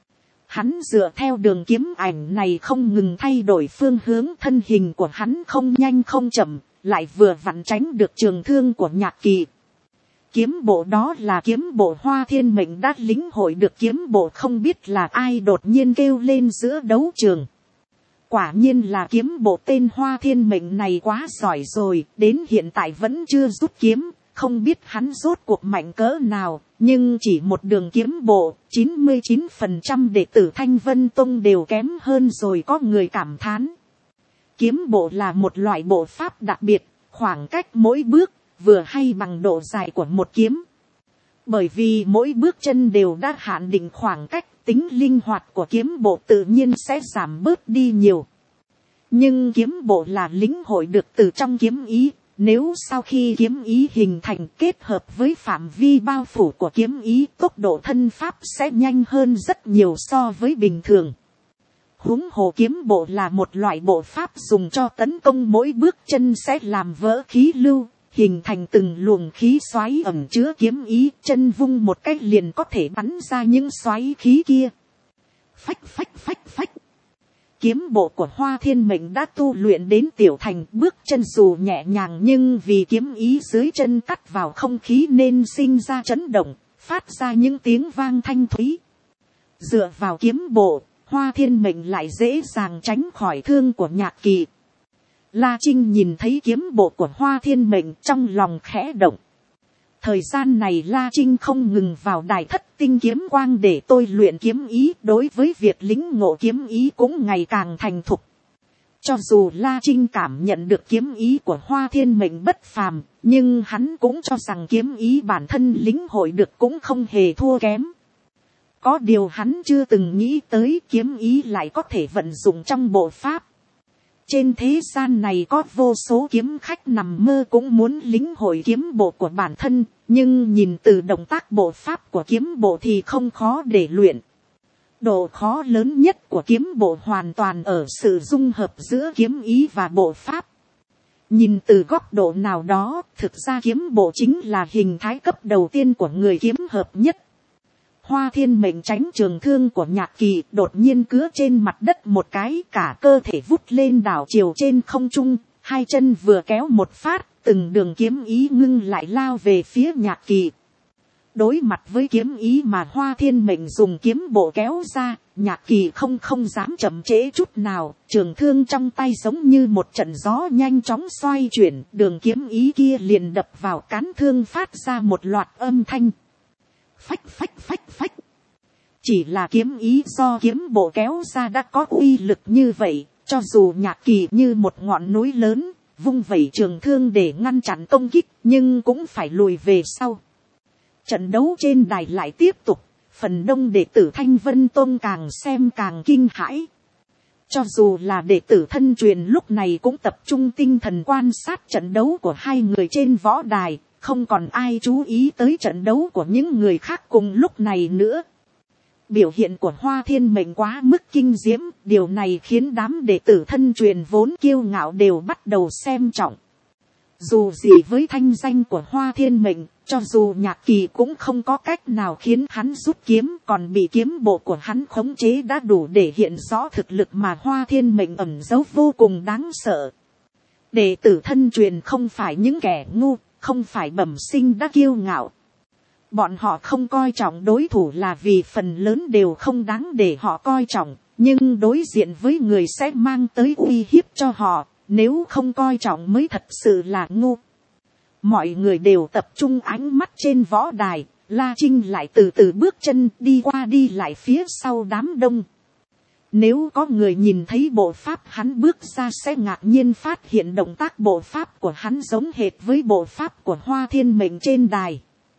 Hắn dựa theo đường kiếm ảnh này không ngừng thay đổi phương hướng, thân hình của hắn không nhanh không chậm, lại vừa vặn tránh được trường thương của Nhạc Kỳ. Kiếm bộ đó là kiếm bộ Hoa Thiên Mệnh đã lĩnh hội được kiếm bộ, không biết là ai đột nhiên kêu lên giữa đấu trường. Quả nhiên là kiếm bộ tên Hoa Thiên Mệnh này quá giỏi rồi, đến hiện tại vẫn chưa rút kiếm, không biết hắn rốt cuộc mạnh cỡ nào, nhưng chỉ một đường kiếm bộ, chín mươi chín phần trăm đệ tử Thanh Vân Tông đều kém hơn rồi, có người cảm thán. Kiếm bộ là một loại bộ pháp đặc biệt, khoảng cách mỗi bước, vừa hay bằng độ dài của một kiếm. Bởi vì mỗi bước chân đều đã hạn định khoảng cách, tính linh hoạt của kiếm bộ tự nhiên sẽ giảm bớt đi nhiều. Nhưng kiếm bộ là lĩnh hội được từ trong kiếm ý. Nếu sau khi kiếm ý hình thành kết hợp với phạm vi bao phủ của kiếm ý, tốc độ thân pháp sẽ nhanh hơn rất nhiều so với bình thường. Huống hồ kiếm bộ là một loại bộ pháp dùng cho tấn công, mỗi bước chân sẽ làm vỡ khí lưu, hình thành từng luồng khí xoáy ẩn chứa kiếm ý, chân vung một cách liền có thể bắn ra những xoáy khí kia. Phách phách phách phách. Kiếm bộ của Hoa Thiên Mệnh đã tu luyện đến tiểu thành, bước chân dù nhẹ nhàng nhưng vì kiếm ý dưới chân cắt vào không khí nên sinh ra chấn động, phát ra những tiếng vang thanh thúy. Dựa vào kiếm bộ, Hoa Thiên Mệnh lại dễ dàng tránh khỏi thương của Nhạc Kỳ. La Trinh nhìn thấy kiếm bộ của Hoa Thiên Mệnh trong lòng khẽ động. Thời gian này La Trinh không ngừng vào đài thất tinh kiếm quang để tôi luyện kiếm ý, đối với việc lĩnh ngộ kiếm ý cũng ngày càng thành thục. Cho dù La Trinh cảm nhận được kiếm ý của Hoa Thiên Mệnh bất phàm, nhưng hắn cũng cho rằng kiếm ý bản thân lĩnh hội được cũng không hề thua kém. Có điều hắn chưa từng nghĩ tới kiếm ý lại có thể vận dụng trong bộ pháp. Trên thế gian này có vô số kiếm khách nằm mơ cũng muốn lĩnh hội kiếm bộ của bản thân, nhưng nhìn từ động tác bộ pháp của kiếm bộ thì không khó để luyện. Độ khó lớn nhất của kiếm bộ hoàn toàn ở sự dung hợp giữa kiếm ý và bộ pháp. Nhìn từ góc độ nào đó, thực ra kiếm bộ chính là hình thái cấp đầu tiên của người kiếm hợp nhất. Hoa Thiên Mệnh tránh trường thương của Nhạc Kỳ, đột nhiên cứa trên mặt đất một cái, cả cơ thể vút lên đảo chiều trên không trung, hai chân vừa kéo một phát, từng đường kiếm ý ngưng lại lao về phía Nhạc Kỳ. Đối mặt với kiếm ý mà Hoa Thiên Mệnh dùng kiếm bộ kéo ra, Nhạc Kỳ không không dám chậm trễ chút nào, trường thương trong tay giống như một trận gió nhanh chóng xoay chuyển, đường kiếm ý kia liền đập vào cán thương phát ra một loạt âm thanh. Phách phách phách phách. Chỉ là kiếm ý do kiếm bộ kéo ra đã có uy lực như vậy, cho dù Nhạc Kỳ như một ngọn núi lớn, vung vẩy trường thương để ngăn chặn công kích, nhưng cũng phải lùi về sau. Trận đấu trên đài lại tiếp tục, phần đông đệ tử Thanh Vân Tôn càng xem càng kinh hãi. Cho dù là đệ tử thân truyền lúc này cũng tập trung tinh thần quan sát trận đấu của hai người trên võ đài, không còn ai chú ý tới trận đấu của những người khác cùng lúc này nữa. Biểu hiện của Hoa Thiên Mệnh quá mức kinh diễm, điều này khiến đám đệ tử thân truyền vốn kiêu ngạo đều bắt đầu xem trọng. Dù gì với thanh danh của Hoa Thiên Mệnh, cho dù Nhạc Kỳ cũng không có cách nào khiến hắn rút kiếm, còn bị kiếm bộ của hắn khống chế đã đủ để hiện rõ thực lực mà Hoa Thiên Mệnh ẩn giấu vô cùng đáng sợ. Đệ tử thân truyền không phải những kẻ ngu, không phải bẩm sinh đã kiêu ngạo. Bọn họ không coi trọng đối thủ là vì phần lớn đều không đáng để họ coi trọng, nhưng đối diện với người sẽ mang tới uy hiếp cho họ, nếu không coi trọng mới thật sự là ngu. Mọi người đều tập trung ánh mắt trên võ đài, La Trinh lại từ từ bước chân đi qua đi lại phía sau đám đông. Nếu có người nhìn thấy bộ pháp hắn bước ra sẽ ngạc nhiên phát hiện động tác bộ pháp của hắn giống hệt với bộ pháp của Hoa Thiên Mệnh trên đài.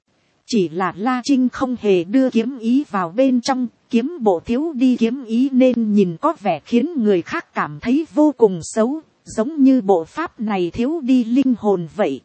Chỉ là La Trinh không hề đưa kiếm ý vào bên trong, kiếm bộ thiếu đi kiếm ý nên nhìn có vẻ khiến người khác cảm thấy vô cùng xấu, giống như bộ pháp này thiếu đi linh hồn vậy.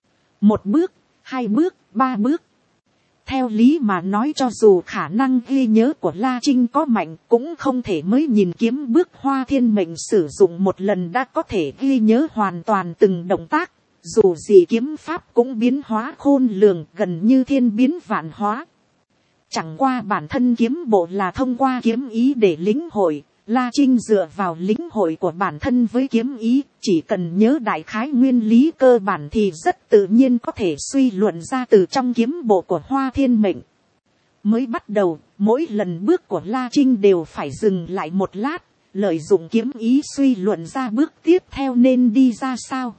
Một bước, hai bước, ba bước. Theo lý mà nói cho dù khả năng ghi nhớ của La Trinh có mạnh cũng không thể mới nhìn kiếm bước Hoa Thiên Mệnh sử dụng một lần đã có thể ghi nhớ hoàn toàn từng động tác. Dù gì kiếm pháp cũng biến hóa khôn lường gần như thiên biến vạn hóa. Chẳng qua bản thân kiếm bộ là thông qua kiếm ý để lĩnh hội. La Trinh dựa vào lĩnh hội của bản thân với kiếm ý, chỉ cần nhớ đại khái nguyên lý cơ bản thì rất tự nhiên có thể suy luận ra từ trong kiếm bộ của Hoa Thiên Mệnh. Mới bắt đầu, mỗi lần bước của La Trinh đều phải dừng lại một lát, lợi dụng kiếm ý suy luận ra bước tiếp theo nên đi ra sao.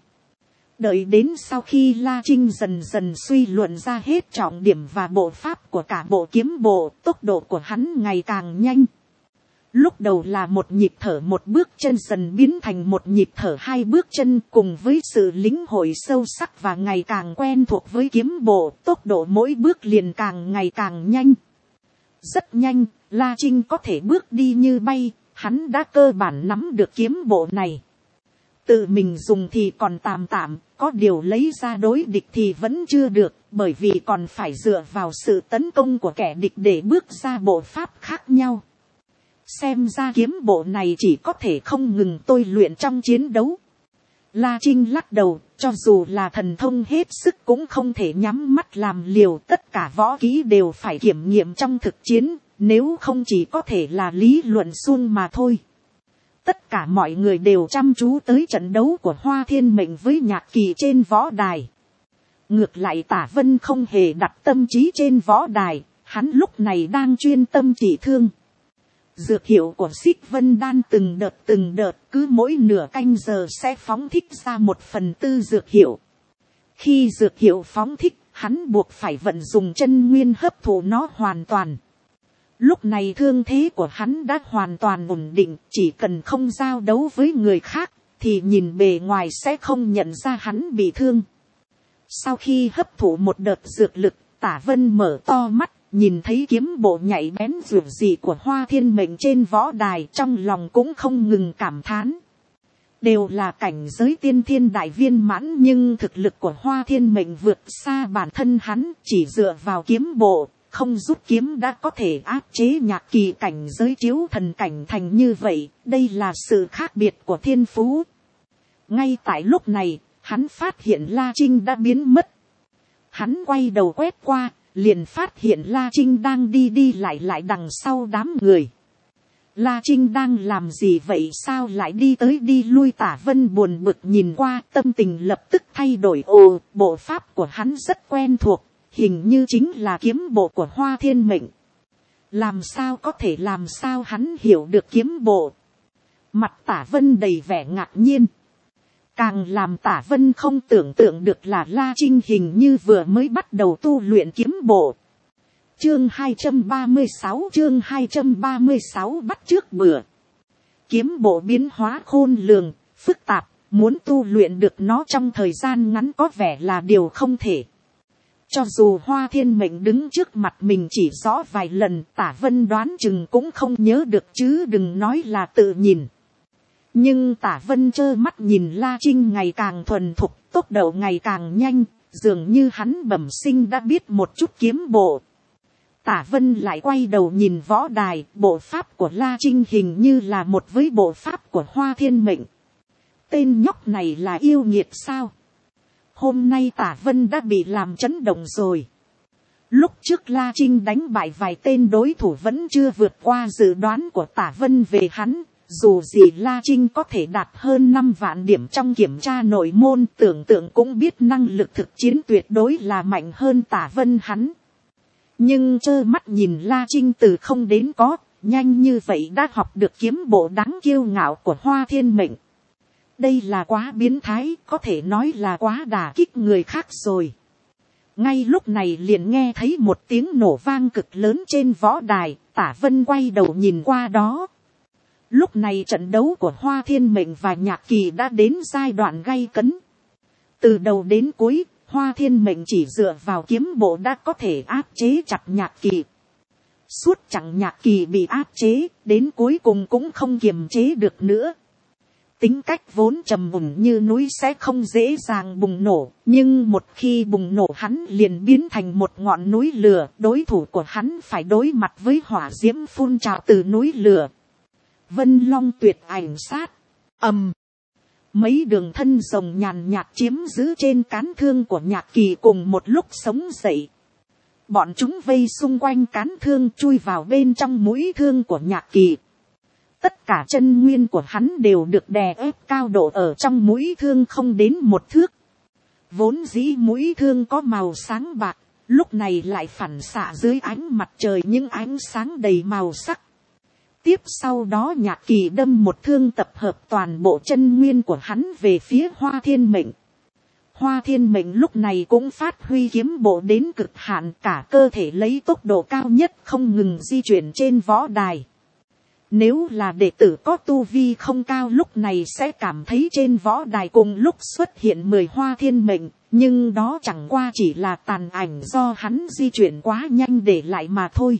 Đợi đến sau khi La Trinh dần dần suy luận ra hết trọng điểm và bộ pháp của cả bộ kiếm bộ, tốc độ của hắn ngày càng nhanh. Lúc đầu là một nhịp thở một bước chân dần biến thành một nhịp thở hai bước chân, cùng với sự lĩnh hội sâu sắc và ngày càng quen thuộc với kiếm bộ, tốc độ mỗi bước liền càng ngày càng nhanh. Rất nhanh, La Trinh có thể bước đi như bay, hắn đã cơ bản nắm được kiếm bộ này. Tự mình dùng thì còn tạm tạm, có điều lấy ra đối địch thì vẫn chưa được, bởi vì còn phải dựa vào sự tấn công của kẻ địch để bước ra bộ pháp khác nhau. Xem ra kiếm bộ này chỉ có thể không ngừng tôi luyện trong chiến đấu. La Trinh lắc đầu, cho dù là thần thông hết sức cũng không thể nhắm mắt làm liều, tất cả võ kỹ đều phải kiểm nghiệm trong thực chiến, nếu không chỉ có thể là lý luận suông mà thôi. Tất cả mọi người đều chăm chú tới trận đấu của Hoa Thiên Mệnh với Nhạc Kỳ trên võ đài. Ngược lại Tả Vân không hề đặt tâm trí trên võ đài, hắn lúc này đang chuyên tâm trị thương. Dược hiệu của Xích Vân Đan từng đợt từng đợt, cứ mỗi nửa canh giờ sẽ phóng thích ra một phần tư dược hiệu. Khi dược hiệu phóng thích, hắn buộc phải vận dùng chân nguyên hấp thụ nó hoàn toàn. Lúc này thương thế của hắn đã hoàn toàn ổn định, chỉ cần không giao đấu với người khác, thì nhìn bề ngoài sẽ không nhận ra hắn bị thương. Sau khi hấp thụ một đợt dược lực, Tả Vân mở to mắt, nhìn thấy kiếm bộ nhạy bén dường dị của Hoa Thiên Mệnh trên võ đài, trong lòng cũng không ngừng cảm thán. Đều là cảnh giới tiên thiên đại viên mãn, nhưng thực lực của Hoa Thiên Mệnh vượt xa bản thân hắn, chỉ dựa vào kiếm bộ, không rút kiếm đã có thể áp chế Nhạc Kỳ cảnh giới chiếu thần cảnh thành như vậy, đây là sự khác biệt của thiên phú. Ngay tại lúc này, hắn phát hiện La Trinh đã biến mất. Hắn quay đầu quét qua, liền phát hiện La Trinh đang đi đi lại lại đằng sau đám người. La Trinh đang làm gì vậy, sao lại đi tới đi lui? Tả Vân buồn bực nhìn qua, tâm tình lập tức thay đổi. Ồ, bộ pháp của hắn rất quen thuộc, hình như chính là kiếm bộ của Hoa Thiên Mệnh. Làm sao có thể, làm sao hắn hiểu được kiếm bộ? Mặt Tả Vân đầy vẻ ngạc nhiên. Càng làm Tả Vân không tưởng tượng được là La Trinh hình như vừa mới bắt đầu tu luyện kiếm bộ. Chương hai trăm ba mươi sáu, chương hai trăm ba mươi sáu bắt chước bừa. Kiếm bộ biến hóa khôn lường, phức tạp, muốn tu luyện được nó trong thời gian ngắn có vẻ là điều không thể. Cho dù Hoa Thiên Mệnh đứng trước mặt mình chỉ rõ vài lần, Tả Vân đoán chừng cũng không nhớ được chứ đừng nói là tự nhìn. Nhưng Tả Vân trơ mắt nhìn La Trinh ngày càng thuần thục, tốc độ ngày càng nhanh, dường như hắn bẩm sinh đã biết một chút kiếm bộ. Tả Vân lại quay đầu nhìn võ đài, bộ pháp của La Trinh hình như là một với bộ pháp của Hoa Thiên Mệnh. Tên nhóc này là yêu nghiệt sao? Hôm nay Tả Vân đã bị làm chấn động rồi. Lúc trước La Trinh đánh bại vài tên đối thủ vẫn chưa vượt qua dự đoán của Tả Vân về hắn. Dù gì La Trinh có thể đạt hơn năm vạn điểm trong kiểm tra nội môn, tưởng tượng cũng biết năng lực thực chiến tuyệt đối là mạnh hơn Tả Vân hắn. Nhưng trơ mắt nhìn La Trinh từ không đến có, nhanh như vậy đã học được kiếm bộ đáng kiêu ngạo của Hoa Thiên Mệnh. Đây là quá biến thái, có thể nói là quá đả kích người khác rồi. Ngay lúc này liền nghe thấy một tiếng nổ vang cực lớn trên võ đài, Tả Vân quay đầu nhìn qua đó. Lúc này trận đấu của Hoa Thiên Mệnh và Nhạc Kỳ đã đến giai đoạn gay cấn. Từ đầu đến cuối, Hoa Thiên Mệnh chỉ dựa vào kiếm bộ đã có thể áp chế chặt Nhạc Kỳ. Suốt chặng Nhạc Kỳ bị áp chế, đến cuối cùng cũng không kiềm chế được nữa. Tính cách vốn trầm mùn như núi sẽ không dễ dàng bùng nổ, nhưng một khi bùng nổ hắn liền biến thành một ngọn núi lửa, đối thủ của hắn phải đối mặt với hỏa diễm phun trào từ núi lửa. Vân Long tuyệt ảnh sát, ầm. Mấy đường thân rồng nhàn nhạt chiếm giữ trên cán thương của Nhạc Kỳ cùng một lúc sống dậy. Bọn chúng vây xung quanh cán thương chui vào bên trong mũi thương của Nhạc Kỳ. Tất cả chân nguyên của hắn đều được đè ép cao độ ở trong mũi thương không đến một thước. Vốn dĩ mũi thương có màu sáng bạc, lúc này lại phản xạ dưới ánh mặt trời những ánh sáng đầy màu sắc. Tiếp sau đó Nhạc Kỳ đâm một thương tập hợp toàn bộ chân nguyên của hắn về phía Hoa Thiên Mệnh. Hoa Thiên Mệnh lúc này cũng phát huy kiếm bộ đến cực hạn, cả cơ thể lấy tốc độ cao nhất không ngừng di chuyển trên võ đài. Nếu là đệ tử có tu vi không cao lúc này sẽ cảm thấy trên võ đài cùng lúc xuất hiện mười hoa thiên mệnh, nhưng đó chẳng qua chỉ là tàn ảnh do hắn di chuyển quá nhanh để lại mà thôi.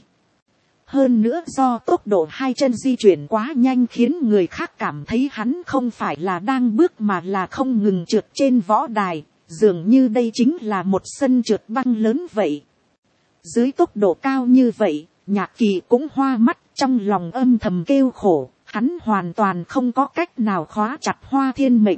Hơn nữa do tốc độ hai chân di chuyển quá nhanh khiến người khác cảm thấy hắn không phải là đang bước mà là không ngừng trượt trên võ đài, dường như đây chính là một sân trượt băng lớn vậy. Dưới tốc độ cao như vậy, Nhạc Kỳ cũng hoa mắt, trong lòng âm thầm kêu khổ, hắn hoàn toàn không có cách nào khóa chặt hoa thiên mệnh.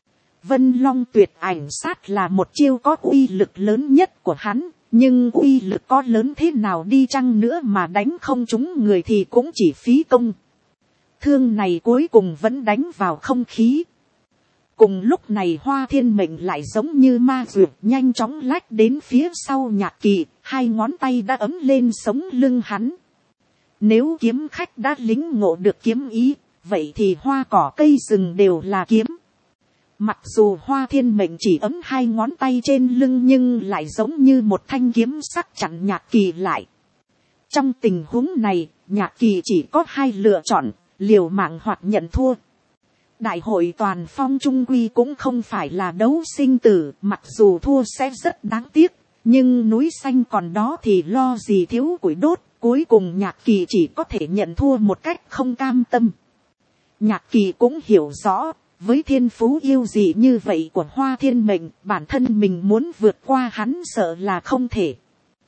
Vân Long tuyệt ảnh sát là một chiêu có uy lực lớn nhất của hắn, nhưng uy lực có lớn thế nào đi chăng nữa mà đánh không trúng người thì cũng chỉ phí công. Thương này cuối cùng vẫn đánh vào không khí. Cùng lúc này hoa thiên mệnh lại giống như ma duyệt nhanh chóng lách đến phía sau Nhạc Kỳ, hai ngón tay đã ấm lên sống lưng hắn. Nếu kiếm khách đã lính ngộ được kiếm ý, vậy thì hoa cỏ cây rừng đều là kiếm. Mặc dù hoa thiên mệnh chỉ ấm hai ngón tay trên lưng nhưng lại giống như một thanh kiếm sắc chặn Nhạc Kỳ lại. Trong tình huống này, Nhạc Kỳ chỉ có hai lựa chọn, liều mạng hoặc nhận thua. Đại hội toàn phong trung quy cũng không phải là đấu sinh tử, mặc dù thua sẽ rất đáng tiếc, nhưng núi xanh còn đó thì lo gì thiếu củi đốt, cuối cùng Nhạc Kỳ chỉ có thể nhận thua một cách không cam tâm. Nhạc Kỳ cũng hiểu rõ, với thiên phú yêu dị như vậy của hoa thiên mệnh, bản thân mình muốn vượt qua hắn sợ là không thể.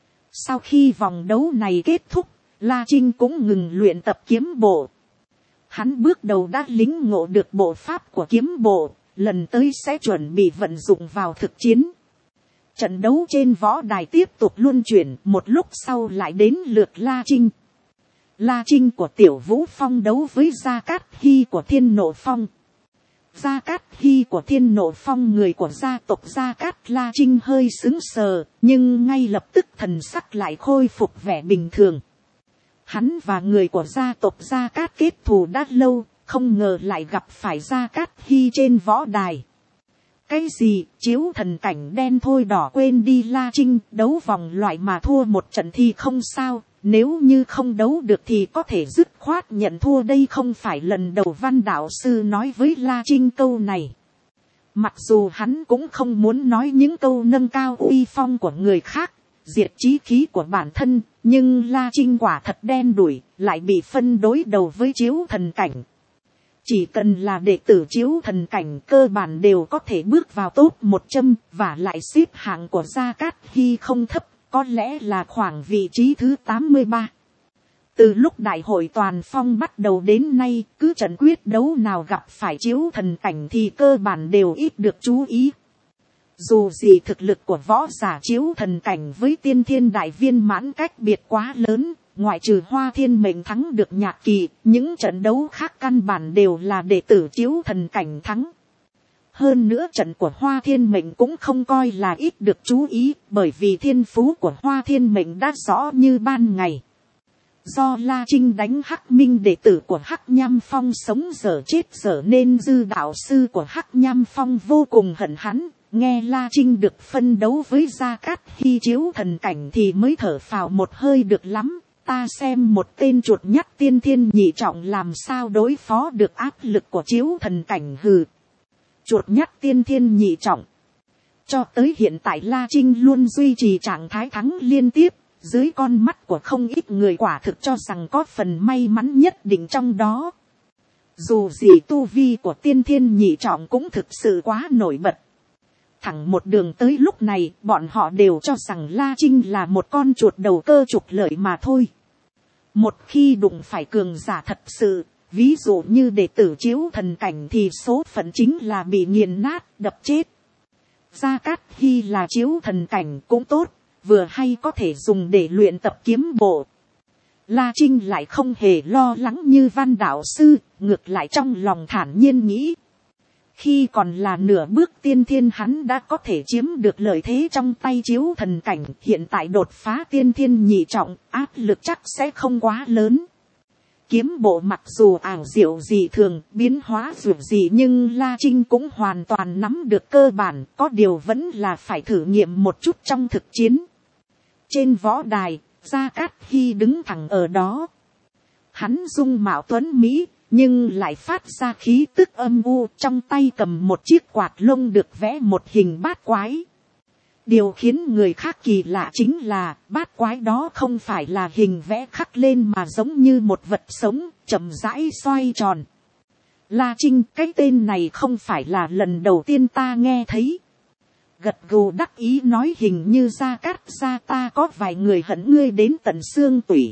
Sau khi vòng đấu này kết thúc, La Trinh cũng ngừng luyện tập kiếm bộ. Hắn bước đầu đã lính ngộ được bộ pháp của kiếm bộ, lần tới sẽ chuẩn bị vận dụng vào thực chiến. Trận đấu trên võ đài tiếp tục luân chuyển, một lúc sau lại đến lượt La Trinh. La Trinh của Tiểu Vũ Phong đấu với Gia Cát Hy của Thiên Nộ Phong. Gia Cát Hy của Thiên Nộ Phong người của gia tộc Gia Cát La Trinh hơi sững sờ, nhưng ngay lập tức thần sắc lại khôi phục vẻ bình thường. Hắn và người của gia tộc Gia Cát kết thù đã lâu, không ngờ lại gặp phải Gia Cát Hy trên võ đài. Cái gì, chiếu thần cảnh đen thôi đỏ quên đi La Trinh, đấu vòng loại mà thua một trận thì không sao, nếu như không đấu được thì có thể dứt khoát nhận thua. Đây không phải lần đầu Văn đạo sư nói với La Trinh câu này. Mặc dù hắn cũng không muốn nói những câu nâng cao uy phong của người khác, diệt chí khí của bản thân, nhưng La Trinh quả thật đen đủi, lại bị phân đối đầu với chiếu thần cảnh. Chỉ cần là đệ tử chiếu thần cảnh cơ bản đều có thể bước vào top một trăm, và lại xếp hạng của Gia Cát Hy không thấp, có lẽ là khoảng vị trí thứ tám mươi ba. Từ lúc đại hội toàn phong bắt đầu đến nay, cứ trận quyết đấu nào gặp phải chiếu thần cảnh thì cơ bản đều ít được chú ý. Dù gì thực lực của võ giả chiếu thần cảnh với tiên thiên đại viên mãn cách biệt quá lớn, ngoại trừ hoa thiên mệnh thắng được Nhạc Kỳ, những trận đấu khác căn bản đều là đệ tử chiếu thần cảnh thắng. Hơn nữa trận của hoa thiên mệnh cũng không coi là ít được chú ý, bởi vì thiên phú của hoa thiên mệnh đã rõ như ban ngày. Do La Trinh đánh Hắc Minh đệ tử của Hắc Nham Phong sống dở chết dở nên dư đạo sư của Hắc Nham Phong vô cùng hận hắn. Nghe La Trinh được phân đấu với Gia Cát Hy chiếu thần cảnh thì mới thở phào một hơi được lắm. Ta xem một tên chuột nhắt tiên thiên nhị trọng làm sao đối phó được áp lực của chiếu thần cảnh. Hừ. Chuột nhắt tiên thiên nhị trọng. Cho tới hiện tại La Trinh luôn duy trì trạng thái thắng liên tiếp. Dưới con mắt của không ít người quả thực cho rằng có phần may mắn nhất định trong đó. Dù gì tu vi của tiên thiên nhị trọng cũng thực sự quá nổi bật. Thẳng một đường tới lúc này, bọn họ đều cho rằng La Trinh là một con chuột đầu cơ trục lợi mà thôi. Một khi đụng phải cường giả thật sự, ví dụ như đệ tử chiếu thần cảnh thì số phận chính là bị nghiền nát, đập chết. Gia Cát Hy là chiếu thần cảnh cũng tốt, vừa hay có thể dùng để luyện tập kiếm bộ. La Trinh lại không hề lo lắng như Văn đạo sư, ngược lại trong lòng thản nhiên nghĩ. Khi còn là nửa bước tiên thiên hắn đã có thể chiếm được lợi thế trong tay chiếu thần cảnh, hiện tại đột phá tiên thiên nhị trọng, áp lực chắc sẽ không quá lớn. Kiếm bộ mặc dù ảo diệu dị thường, biến hóa dù gì nhưng La Trinh cũng hoàn toàn nắm được cơ bản, có điều vẫn là phải thử nghiệm một chút trong thực chiến. Trên võ đài, Gia Cát Hy đứng thẳng ở đó. Hắn dung mạo tuấn Mỹ, nhưng lại phát ra khí tức âm u, trong tay cầm một chiếc quạt lông được vẽ một hình bát quái. Điều khiến người khác kỳ lạ chính là bát quái đó không phải là hình vẽ khắc lên mà giống như một vật sống, chậm rãi xoay tròn. La Trinh, cái tên này không phải là lần đầu tiên ta nghe thấy. Gật gù đắc ý nói, hình như Gia Cát gia ta có vài người hận ngươi đến tận xương tủy.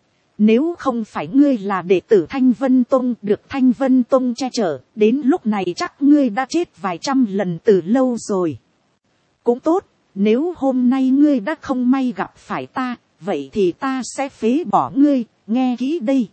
Nếu không phải ngươi là đệ tử Thanh Vân Tông, được Thanh Vân Tông che chở, đến lúc này chắc ngươi đã chết vài trăm lần từ lâu rồi. Cũng tốt, nếu hôm nay ngươi đã không may gặp phải ta, vậy thì ta sẽ phế bỏ ngươi, nghe kỹ đây.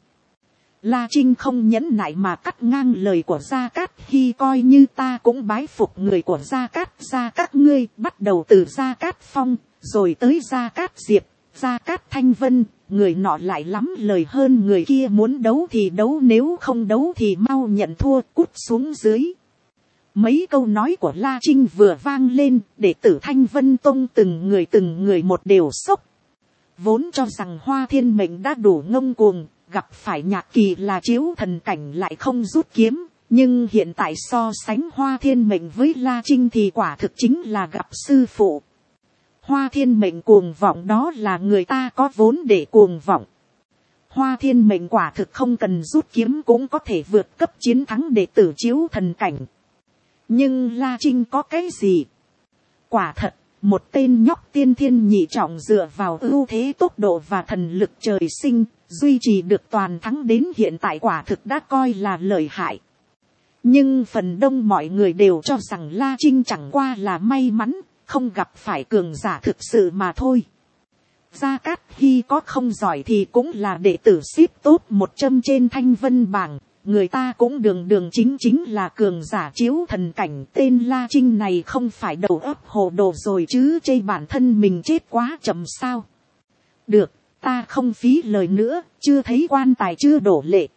La Trinh không nhẫn nại mà cắt ngang lời của Gia Cát Hy, coi như ta cũng bái phục người của Gia Cát gia các ngươi, bắt đầu từ Gia Cát Phong, rồi tới Gia Cát Diệp, Gia Cát Thanh Vân, người nọ lại lắm lời hơn người kia, muốn đấu thì đấu, nếu không đấu thì mau nhận thua, cút xuống dưới. Mấy câu nói của La Trinh vừa vang lên, đệ tử Thanh Vân Tông từng người từng người một đều sốc. Vốn cho rằng Hoa Thiên Mệnh đã đủ ngông cuồng, gặp phải Nhạc Kỳ là chiếu thần cảnh lại không rút kiếm, nhưng hiện tại so sánh Hoa Thiên Mệnh với La Trinh thì quả thực chính là gặp sư phụ. Hoa Thiên Mệnh cuồng vọng đó là người ta có vốn để cuồng vọng. Hoa Thiên Mệnh quả thực không cần rút kiếm cũng có thể vượt cấp chiến thắng đệ tử chiếu thần cảnh. Nhưng La Trinh có cái gì? Quả thật, một tên nhóc tiên thiên nhị trọng dựa vào ưu thế tốc độ và thần lực trời sinh, duy trì được toàn thắng đến hiện tại quả thực đã coi là lợi hại. Nhưng phần đông mọi người đều cho rằng La Trinh chẳng qua là may mắn, không gặp phải cường giả thực sự mà thôi. Gia Cát Hy có không giỏi thì cũng là đệ tử xếp top một trăm trên Thanh Vân bảng, người ta cũng đường đường chính chính là cường giả chiếu thần cảnh. Tên La Trinh này không phải đầu óc hồ đồ rồi chứ, chê bản thân mình chết quá chậm sao. Được, ta không phí lời nữa, chưa thấy quan tài chưa đổ lệ.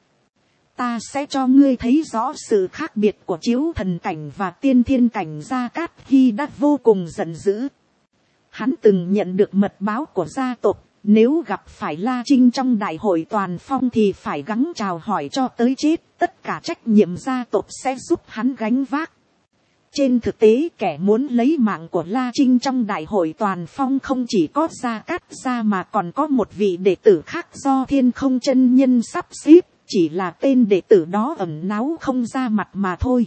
Ta sẽ cho ngươi thấy rõ sự khác biệt của chiếu thần cảnh và tiên thiên cảnh. Gia Cát Hy đã vô cùng giận dữ. Hắn từng nhận được mật báo của gia tộc, nếu gặp phải La Trinh trong đại hội toàn phong thì phải gắng chào hỏi cho tới chết, tất cả trách nhiệm gia tộc sẽ giúp hắn gánh vác. Trên thực tế kẻ muốn lấy mạng của La Trinh trong đại hội toàn phong không chỉ có Gia Cát gia mà còn có một vị đệ tử khác do Thiên Không chân nhân sắp xếp, chỉ là tên đệ tử đó ẩn náu không ra mặt mà thôi.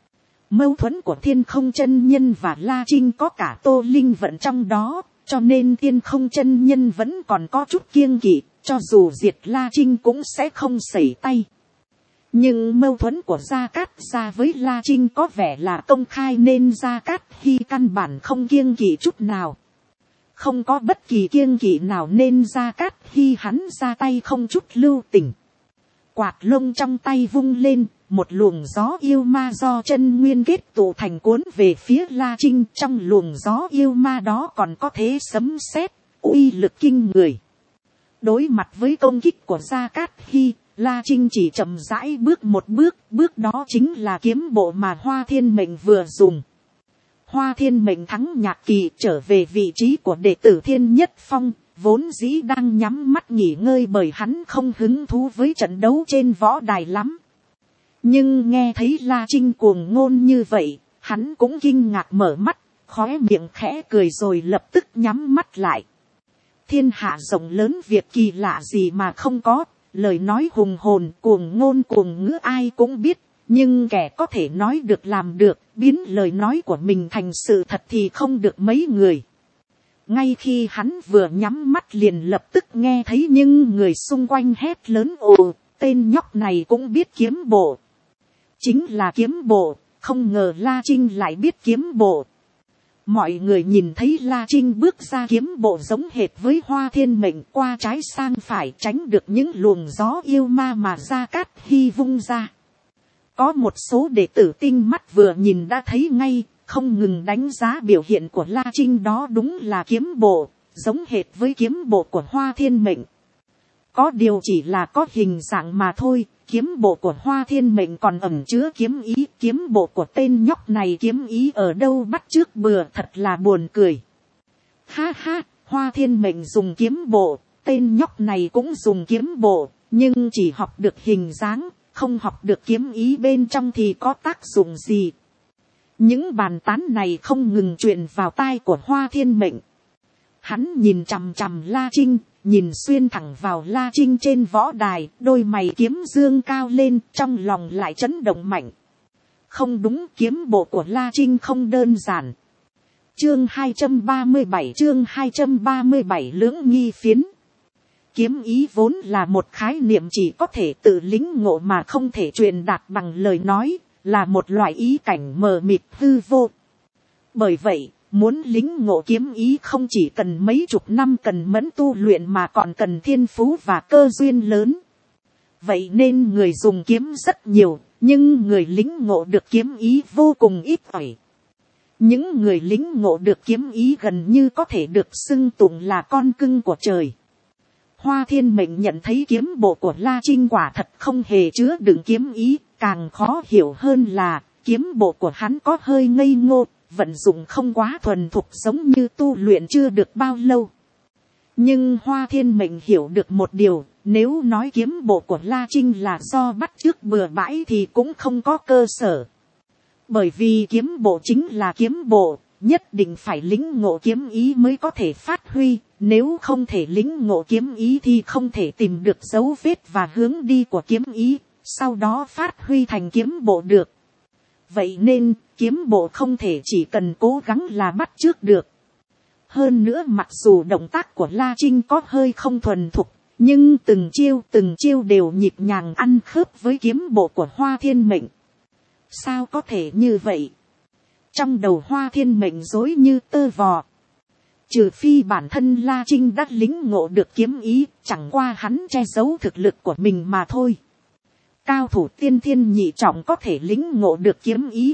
Mâu thuẫn của Thiên Không chân nhân và La Trinh có cả Tô Linh Vận trong đó, cho nên Thiên Không chân nhân vẫn còn có chút kiêng kỵ, cho dù diệt La Trinh cũng sẽ không sẩy tay. Nhưng mâu thuẫn của Gia Cát gia với La Trinh có vẻ là công khai nên Gia Cát Hy căn bản không kiêng kỵ chút nào. Không có bất kỳ kiêng kỵ nào nên Gia Cát Hy hắn ra tay không chút lưu tình. Quạt lông trong tay vung lên, một luồng gió yêu ma do chân nguyên kết tụ thành cuốn về phía La Trinh. Trong luồng gió yêu ma đó còn có thế sấm sét, uy lực kinh người. Đối mặt với công kích của Gia Cát Hy, La Trinh chỉ chậm rãi bước một bước, bước đó chính là kiếm bộ mà Hoa Thiên Mệnh vừa dùng. Hoa Thiên Mệnh thắng Nhạc Kỳ trở về vị trí của đệ tử Thiên Nhất Phong, vốn dĩ đang nhắm mắt nghỉ ngơi bởi hắn không hứng thú với trận đấu trên võ đài lắm. Nhưng nghe thấy La Trinh cuồng ngôn như vậy, hắn cũng kinh ngạc mở mắt, khóe miệng khẽ cười rồi lập tức nhắm mắt lại. Thiên hạ rộng lớn việc kỳ lạ gì mà không có, lời nói hùng hồn cuồng ngôn cuồng ngữ ai cũng biết, nhưng kẻ có thể nói được làm được, biến lời nói của mình thành sự thật thì không được mấy người. Ngay khi hắn vừa nhắm mắt liền lập tức nghe thấy những người xung quanh hét lớn ồ, tên nhóc này cũng biết kiếm bộ. Chính là kiếm bộ, không ngờ La Trinh lại biết kiếm bộ. Mọi người nhìn thấy La Trinh bước ra kiếm bộ giống hệt với Hoa Thiên Mệnh, qua trái sang phải tránh được những luồng gió yêu ma mà Gia Cát Hy vung ra. Có một số đệ tử tinh mắt vừa nhìn đã thấy ngay, không ngừng đánh giá biểu hiện của La Trinh đó đúng là kiếm bộ, giống hệt với kiếm bộ của Hoa Thiên Mệnh. Có điều chỉ là có hình dạng mà thôi, kiếm bộ của Hoa Thiên Mệnh còn ẩn chứa kiếm ý, kiếm bộ của tên nhóc này kiếm ý ở đâu bắt chước bừa, thật là buồn cười. Ha ha, Hoa Thiên Mệnh dùng kiếm bộ, tên nhóc này cũng dùng kiếm bộ, nhưng chỉ học được hình dáng, không học được kiếm ý bên trong thì có tác dụng gì. Những bàn tán này không ngừng truyền vào tai của Hoa Thiên Mệnh. Hắn nhìn chằm chằm La Trinh, nhìn xuyên thẳng vào La Trinh trên võ đài, đôi mày kiếm dương cao lên, trong lòng lại chấn động mạnh. Không đúng, kiếm bộ của La Trinh không đơn giản. Chương hai trăm ba mươi bảy, chương hai trăm ba mươi bảy lưỡng nghi phiến. Kiếm ý vốn là một khái niệm chỉ có thể tự lĩnh ngộ mà không thể truyền đạt bằng lời nói, là một loại ý cảnh mờ mịt hư vô. Bởi vậy, muốn lĩnh ngộ kiếm ý không chỉ cần mấy chục năm cần mẫn tu luyện mà còn cần thiên phú và cơ duyên lớn. Vậy nên người dùng kiếm rất nhiều, nhưng người lĩnh ngộ được kiếm ý vô cùng ít ỏi. Những người lĩnh ngộ được kiếm ý gần như có thể được xưng tụng là con cưng của trời. Hoa Thiên Mệnh nhận thấy kiếm bộ của La Trinh quả thật không hề chứa đựng kiếm ý, càng khó hiểu hơn là kiếm bộ của hắn có hơi ngây ngô, vận dụng không quá thuần thục giống như tu luyện chưa được bao lâu. Nhưng Hoa Thiên Mệnh hiểu được một điều, nếu nói kiếm bộ của La Trinh là do bắt chước bừa bãi thì cũng không có cơ sở. Bởi vì kiếm bộ chính là kiếm bộ, nhất định phải lĩnh ngộ kiếm ý mới có thể phát huy, nếu không thể lĩnh ngộ kiếm ý thì không thể tìm được dấu vết và hướng đi của kiếm ý, sau đó phát huy thành kiếm bộ được. Vậy nên, kiếm bộ không thể chỉ cần cố gắng là bắt chước được. Hơn nữa mặc dù động tác của La Trinh có hơi không thuần thục, nhưng từng chiêu từng chiêu đều nhịp nhàng ăn khớp với kiếm bộ của Hoa Thiên Mệnh. Sao có thể như vậy? Trong đầu Hoa Thiên Mệnh rối như tơ vò. Trừ phi bản thân La Trinh đã lĩnh ngộ được kiếm ý, chẳng qua hắn che giấu thực lực của mình mà thôi. Cao thủ tiên thiên nhị trọng có thể lĩnh ngộ được kiếm ý.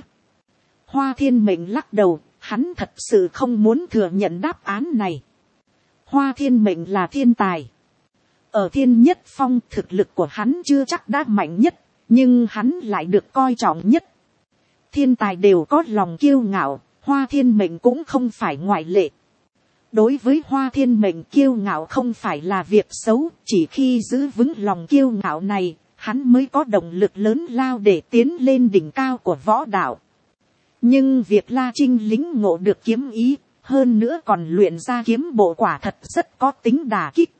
Hoa Thiên Mệnh lắc đầu, hắn thật sự không muốn thừa nhận đáp án này. Hoa Thiên Mệnh là thiên tài. Ở Thiên Nhất Phong thực lực của hắn chưa chắc đã mạnh nhất, nhưng hắn lại được coi trọng nhất. Thiên tài đều có lòng kiêu ngạo, Hoa Thiên Mệnh cũng không phải ngoại lệ. Đối với Hoa Thiên Mệnh, kiêu ngạo không phải là việc xấu, chỉ khi giữ vững lòng kiêu ngạo này, hắn mới có động lực lớn lao để tiến lên đỉnh cao của võ đạo. Nhưng việc La Trinh lĩnh ngộ được kiếm ý, hơn nữa còn luyện ra kiếm bộ quả thật rất có tính đả kích.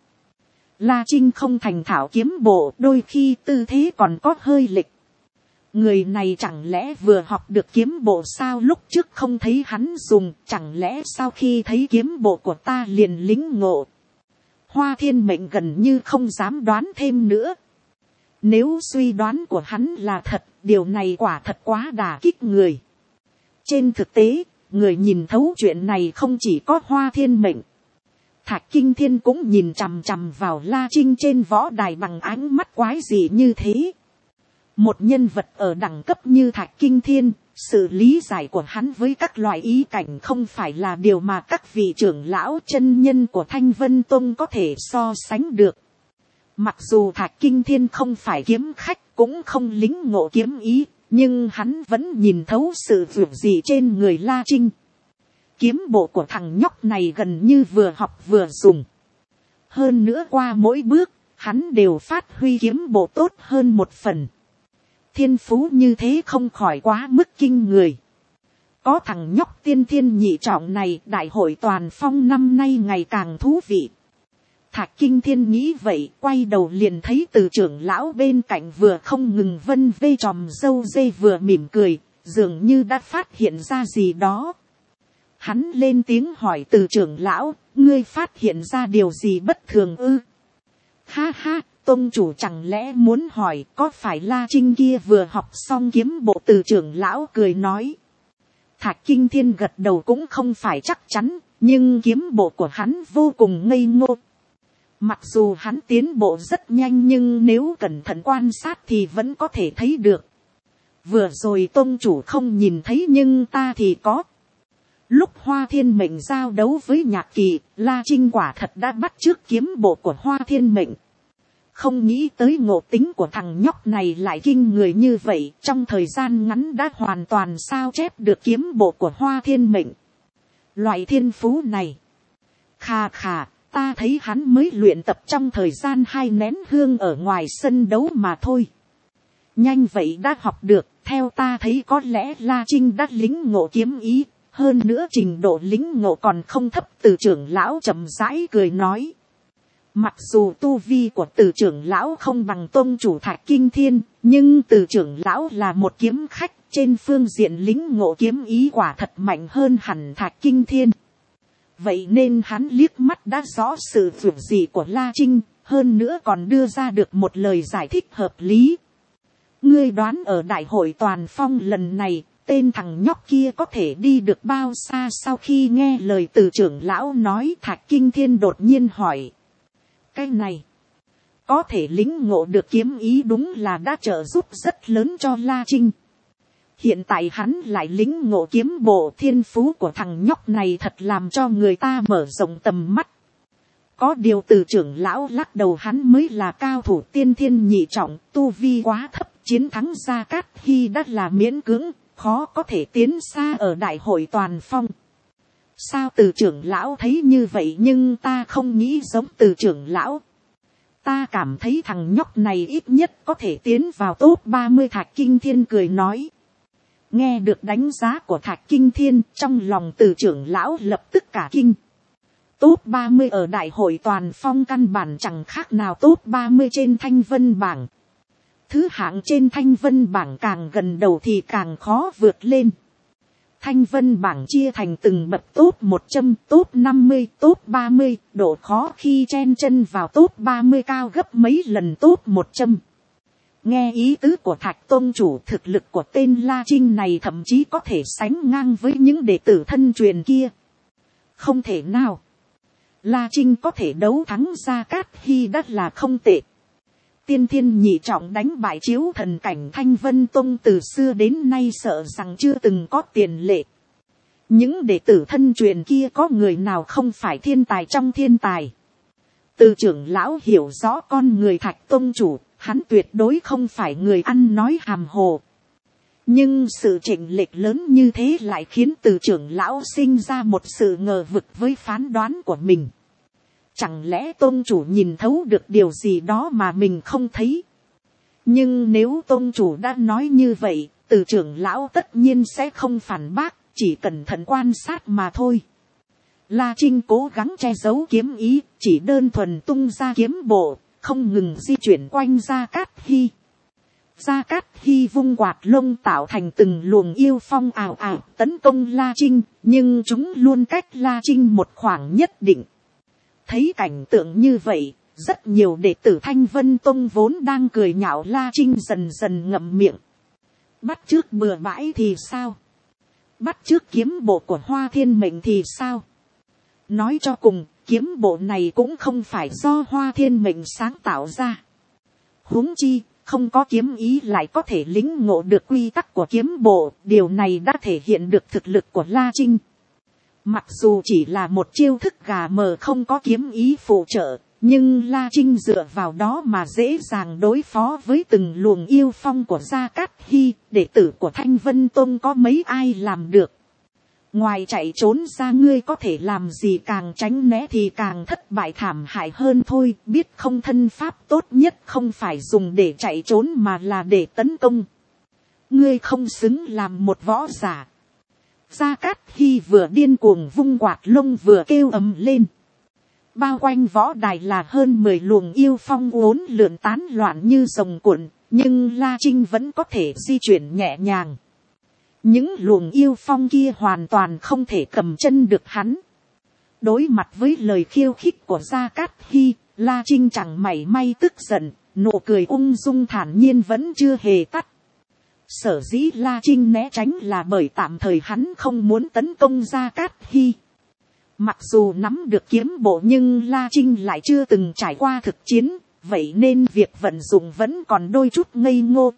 La Trinh không thành thạo kiếm bộ, đôi khi tư thế còn có hơi lệch. Người này chẳng lẽ vừa học được kiếm bộ sao, lúc trước không thấy hắn dùng, chẳng lẽ sau khi thấy kiếm bộ của ta liền lĩnh ngộ. Hoa Thiên Mệnh gần như không dám đoán thêm nữa. Nếu suy đoán của hắn là thật, điều này quả thật quá đả kích người. Trên thực tế, người nhìn thấu chuyện này không chỉ có Hoa Thiên Mệnh. Thạch Kinh Thiên cũng nhìn chằm chằm vào La Trinh trên võ đài bằng ánh mắt quái dị như thế. Một nhân vật ở đẳng cấp như Thạch Kinh Thiên, sự lý giải của hắn với các loại ý cảnh không phải là điều mà các vị trưởng lão chân nhân của Thanh Vân Tông có thể so sánh được. Mặc dù Thạch Kinh Thiên không phải kiếm khách, cũng không lĩnh ngộ kiếm ý, nhưng hắn vẫn nhìn thấu sự vượt gì trên người La Trinh. Kiếm bộ của thằng nhóc này gần như vừa học vừa dùng. Hơn nữa qua mỗi bước, hắn đều phát huy kiếm bộ tốt hơn một phần. Thiên phú như thế không khỏi quá mức kinh người. Có thằng nhóc tiên thiên nhị trọng này, đại hội toàn phong năm nay ngày càng thú vị. Thạch Kinh Thiên nghĩ vậy, quay đầu liền thấy từ trưởng lão bên cạnh vừa không ngừng vân vê tròm râu dê vừa mỉm cười, dường như đã phát hiện ra gì đó. Hắn lên tiếng hỏi từ trưởng lão, ngươi phát hiện ra điều gì bất thường ư? Ha ha, tông chủ chẳng lẽ muốn hỏi có phải La Trinh kia vừa học xong kiếm bộ? Từ trưởng lão cười nói. Thạch Kinh Thiên gật đầu cũng không phải chắc chắn, nhưng kiếm bộ của hắn vô cùng ngây ngô. Mặc dù hắn tiến bộ rất nhanh nhưng nếu cẩn thận quan sát thì vẫn có thể thấy được. Vừa rồi tông chủ không nhìn thấy nhưng ta thì có. Lúc Hoa Thiên Mệnh giao đấu với Nhạc Kỳ, La Trinh quả thật đã bắt chước kiếm bộ của Hoa Thiên Mệnh. Không nghĩ tới ngộ tính của thằng nhóc này lại kinh người như vậy, trong thời gian ngắn đã hoàn toàn sao chép được kiếm bộ của Hoa Thiên Mệnh. Loại thiên phú này. Khà khà, ta thấy hắn mới luyện tập trong thời gian hai nén hương ở ngoài sân đấu mà thôi. Nhanh vậy đã học được, theo ta thấy có lẽ La Trinh đã lính ngộ kiếm ý, hơn nữa trình độ lính ngộ còn không thấp. Từ trưởng lão chậm rãi cười nói. Mặc dù tu vi của từ trưởng lão không bằng tôn chủ Thạch Kinh Thiên, nhưng từ trưởng lão là một kiếm khách, trên phương diện lính ngộ kiếm ý quả thật mạnh hơn hẳn Thạch Kinh Thiên. Vậy nên hắn liếc mắt đã rõ sự vượt dị của La Trinh, hơn nữa còn đưa ra được một lời giải thích hợp lý. Ngươi đoán ở đại hội toàn phong lần này, tên thằng nhóc kia có thể đi được bao xa? Sau khi nghe lời từ trưởng lão nói, Thạch Kinh Thiên đột nhiên hỏi. Cái này, có thể lính ngộ được kiếm ý đúng là đã trợ giúp rất lớn cho La Trinh. Hiện tại hắn lại lính ngộ kiếm bộ, thiên phú của thằng nhóc này thật làm cho người ta mở rộng tầm mắt. Có điều từ trưởng lão lắc đầu, hắn mới là cao thủ tiên thiên nhị trọng, tu vi quá thấp, chiến thắng Gia Cát Hy đã là miễn cưỡng, khó có thể tiến xa ở đại hội toàn phong. Sao từ trưởng lão thấy như vậy, nhưng ta không nghĩ giống từ trưởng lão. Ta cảm thấy thằng nhóc này ít nhất có thể tiến vào top ba mươi. Thạch Kinh Thiên cười nói. Nghe được đánh giá của Thạch Kinh Thiên, trong lòng từ trưởng lão lập tức cả kinh. Top ba mươi ở đại hội toàn phong căn bản chẳng khác nào top ba mươi trên thanh vân bảng. Thứ hạng trên thanh vân bảng càng gần đầu thì càng khó vượt lên. Thanh vân bảng chia thành từng bậc top một trăm, top năm mươi, top ba mươi, độ khó khi chen chân vào top ba mươi cao gấp mấy lần top một trăm. Nghe ý tứ của Thạch tôn chủ, thực lực của tên La Trinh này thậm chí có thể sánh ngang với những đệ tử thân truyền kia. Không thể nào. La Trinh có thể đấu thắng Gia Cát Hy đã là không tệ. Tiên thiên nhị trọng đánh bại chiếu thần cảnh Thanh Vân Tông từ xưa đến nay sợ rằng chưa từng có tiền lệ. Những đệ tử thân truyền kia có người nào không phải thiên tài trong thiên tài. Từ trưởng lão hiểu rõ con người Thạch Tông chủ, hắn tuyệt đối không phải người ăn nói hàm hồ. Nhưng sự chênh lệch lớn như thế lại khiến từ trưởng lão sinh ra một sự ngờ vực với phán đoán của mình. Chẳng lẽ tôn chủ nhìn thấu được điều gì đó mà mình không thấy? Nhưng nếu tôn chủ đã nói như vậy, từ trưởng lão tất nhiên sẽ không phản bác, chỉ cẩn thận quan sát mà thôi. La Trinh cố gắng che giấu kiếm ý, chỉ đơn thuần tung ra kiếm bộ, không ngừng di chuyển quanh Gia Cát Hy. Gia Cát Hy vung quạt lông tạo thành từng luồng yêu phong ảo ảo tấn công La Trinh, nhưng chúng luôn cách La Trinh một khoảng nhất định. Thấy cảnh tượng như vậy, rất nhiều đệ tử Thanh Vân Tông vốn đang cười nhạo La Trinh dần dần ngậm miệng. Bắt chước bừa bãi thì sao? Bắt chước kiếm bộ của Hoa Thiên Mệnh thì sao? Nói cho cùng, kiếm bộ này cũng không phải do Hoa Thiên Mệnh sáng tạo ra. Huống chi, không có kiếm ý lại có thể lĩnh ngộ được quy tắc của kiếm bộ, điều này đã thể hiện được thực lực của La Trinh. Mặc dù chỉ là một chiêu thức gà mờ không có kiếm ý phụ trợ, nhưng La Trinh dựa vào đó mà dễ dàng đối phó với từng luồng yêu phong của Gia Cát Hy, đệ tử của Thanh Vân Tông có mấy ai làm được. Ngoài chạy trốn ra, ngươi có thể làm gì, càng tránh né thì càng thất bại thảm hại hơn thôi. Biết không, thân pháp tốt nhất không phải dùng để chạy trốn mà là để tấn công. Ngươi không xứng làm một võ giả. Gia Cát Hy vừa điên cuồng vung quạt lông vừa kêu ầm lên. Bao quanh võ đài là hơn mười luồng yêu phong uốn lượn tán loạn như rồng cuộn, nhưng La Trinh vẫn có thể di chuyển nhẹ nhàng. Những luồng yêu phong kia hoàn toàn không thể cầm chân được hắn. Đối mặt với lời khiêu khích của Gia Cát Hy, La Trinh chẳng mảy may tức giận, nụ cười ung dung thản nhiên vẫn chưa hề tắt. Sở dĩ La Trinh né tránh là bởi tạm thời hắn không muốn tấn công Gia Cát Hy. Mặc dù nắm được kiếm bộ nhưng La Trinh lại chưa từng trải qua thực chiến, vậy nên việc vận dụng vẫn còn đôi chút ngây ngô.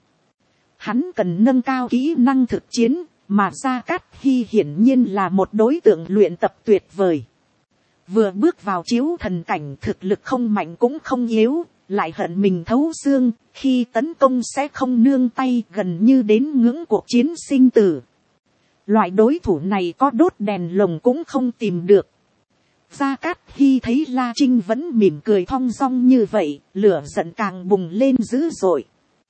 Hắn cần nâng cao kỹ năng thực chiến, mà Gia Cát Hy hiển nhiên là một đối tượng luyện tập tuyệt vời. Vừa bước vào chiếu thần cảnh, thực lực không mạnh cũng không yếu, lại hận mình thấu xương, khi tấn công sẽ không nương tay, gần như đến ngưỡng cuộc chiến sinh tử. Loại đối thủ này có đốt đèn lồng cũng không tìm được. Gia Cát Hy thấy La Trinh vẫn mỉm cười thong dong như vậy, lửa giận càng bùng lên dữ dội.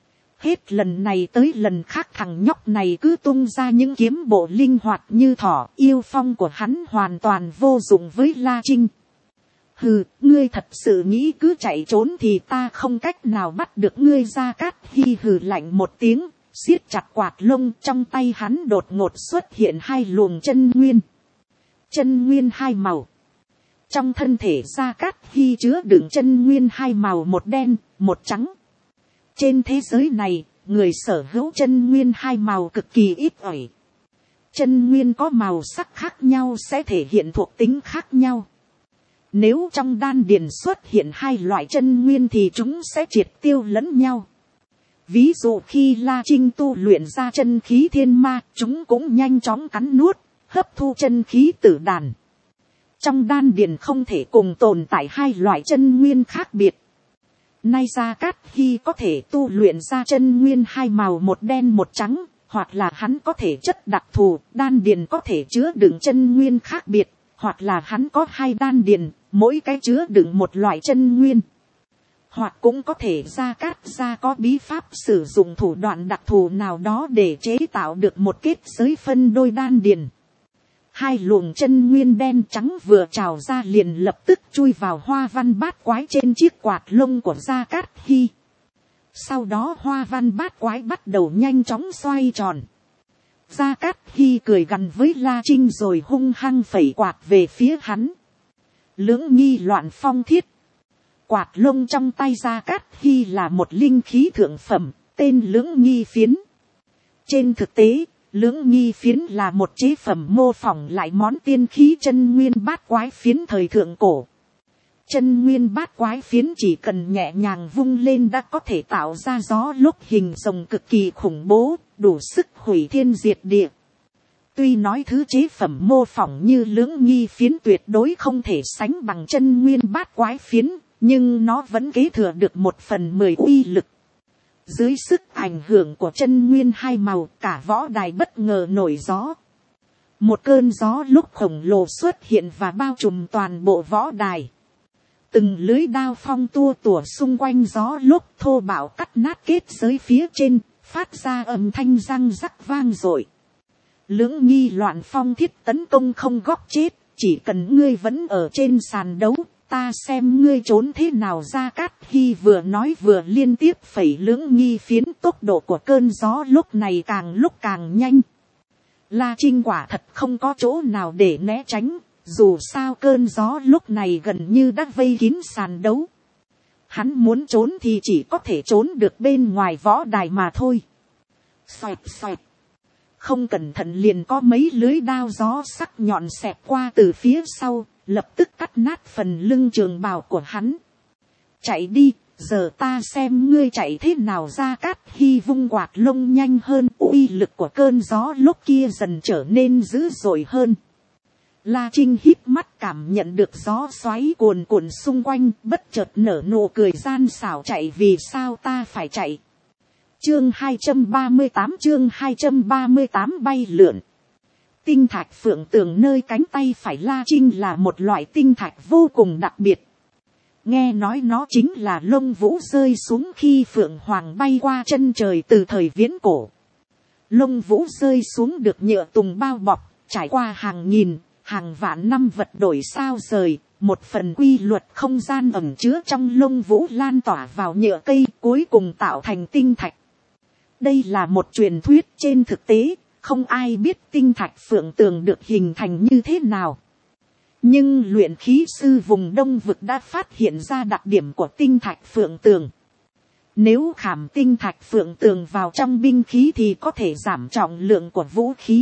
Hết lần này tới lần khác thằng nhóc này cứ tung ra những kiếm bộ linh hoạt như thỏ, yêu phong của hắn hoàn toàn vô dụng với La Trinh. Hừ, ngươi thật sự nghĩ cứ chạy trốn thì ta không cách nào bắt được ngươi. Gia Cát Hy hừ lạnh một tiếng, siết chặt quạt lông, trong tay hắn đột ngột xuất hiện hai luồng chân nguyên. Chân nguyên hai màu. Trong thân thể Gia Cát Hy chứa đựng chân nguyên hai màu, một đen, một trắng. Trên thế giới này, người sở hữu chân nguyên hai màu cực kỳ ít ỏi. Chân nguyên có màu sắc khác nhau sẽ thể hiện thuộc tính khác nhau. Nếu trong đan điền xuất hiện hai loại chân nguyên thì chúng sẽ triệt tiêu lẫn nhau. Ví dụ khi La Trinh tu luyện ra chân khí thiên ma, chúng cũng nhanh chóng cắn nuốt, hấp thu chân khí tử đàn. Trong đan điền không thể cùng tồn tại hai loại chân nguyên khác biệt. Nay Gia Cát Hy có thể tu luyện ra chân nguyên hai màu, một đen một trắng, hoặc là hắn có thể chất đặc thù, đan điền có thể chứa đựng chân nguyên khác biệt, hoặc là hắn có hai đan điền, mỗi cái chứa đựng một loại chân nguyên. Hoặc cũng có thể Gia Cát gia có bí pháp sử dụng thủ đoạn đặc thù nào đó để chế tạo được một kết giới phân đôi đan điền. Hai luồng chân nguyên đen trắng vừa trào ra liền lập tức chui vào hoa văn bát quái trên chiếc quạt lông của Gia Cát Hy. Sau đó hoa văn bát quái bắt đầu nhanh chóng xoay tròn. Gia Cát Hy cười gằn với La Trinh rồi hung hăng phẩy quạt về phía hắn. Lưỡng nghi loạn phong thiết. Quạt lông trong tay Gia Cát Hy là một linh khí thượng phẩm, tên lưỡng nghi phiến. Trên thực tế, lưỡng nghi phiến là một chế phẩm mô phỏng lại món tiên khí chân nguyên bát quái phiến thời thượng cổ. Chân nguyên bát quái phiến chỉ cần nhẹ nhàng vung lên đã có thể tạo ra gió lúc hình rồng cực kỳ khủng bố, đủ sức hủy thiên diệt địa. Tuy nói thứ chế phẩm mô phỏng như lưỡng nghi phiến tuyệt đối không thể sánh bằng chân nguyên bát quái phiến, nhưng nó vẫn kế thừa được một phần mười uy lực. Dưới sức ảnh hưởng của chân nguyên hai màu, cả võ đài bất ngờ nổi gió. Một cơn gió lúc khổng lồ xuất hiện và bao trùm toàn bộ võ đài. Từng lưới đao phong tua tủa xung quanh gió lúc thô bạo cắt nát kết giới phía trên, phát ra âm thanh răng rắc vang dội. Lưỡng nghi loạn phong thiết tấn công không góc chết, chỉ cần ngươi vẫn ở trên sàn đấu, ta xem ngươi trốn thế nào. Gia Cát Hy vừa nói vừa liên tiếp phẩy lưỡng nghi phiến, tốc độ của cơn gió lúc này càng lúc càng nhanh. La Trinh quả thật không có chỗ nào để né tránh, dù sao cơn gió lúc này gần như đã vây kín sàn đấu. Hắn muốn trốn thì chỉ có thể trốn được bên ngoài võ đài mà thôi. Xoẹt xoẹt. Không cẩn thận liền có mấy lưới đao gió sắc nhọn xẹt qua từ phía sau, lập tức cắt nát phần lưng trường bào của hắn. Chạy đi, giờ ta xem ngươi chạy thế nào. Gia Cát Hy vung quạt lông nhanh hơn, uy lực của cơn gió lúc kia dần trở nên dữ dội hơn. La Trinh híp mắt cảm nhận được gió xoáy cuồn cuộn xung quanh, bất chợt nở nụ cười gian xảo. Chạy vì sao ta phải chạy? Chương hai trăm ba mươi tám, chương hai trăm ba mươi tám bay lượn. Tinh thạch phượng tường nơi cánh tay phải La Trinh là một loại tinh thạch vô cùng đặc biệt. Nghe nói nó chính là lông vũ rơi xuống khi phượng hoàng bay qua chân trời từ thời viễn cổ. Lông vũ rơi xuống được nhựa tùng bao bọc, trải qua hàng nghìn, hàng vạn năm vật đổi sao rời, một phần quy luật không gian ẩn chứa trong lông vũ lan tỏa vào nhựa cây, cuối cùng tạo thành tinh thạch. Đây là một truyền thuyết, trên thực tế, không ai biết tinh thạch phượng tường được hình thành như thế nào. Nhưng luyện khí sư vùng Đông Vực đã phát hiện ra đặc điểm của tinh thạch phượng tường. Nếu khảm tinh thạch phượng tường vào trong binh khí thì có thể giảm trọng lượng của vũ khí.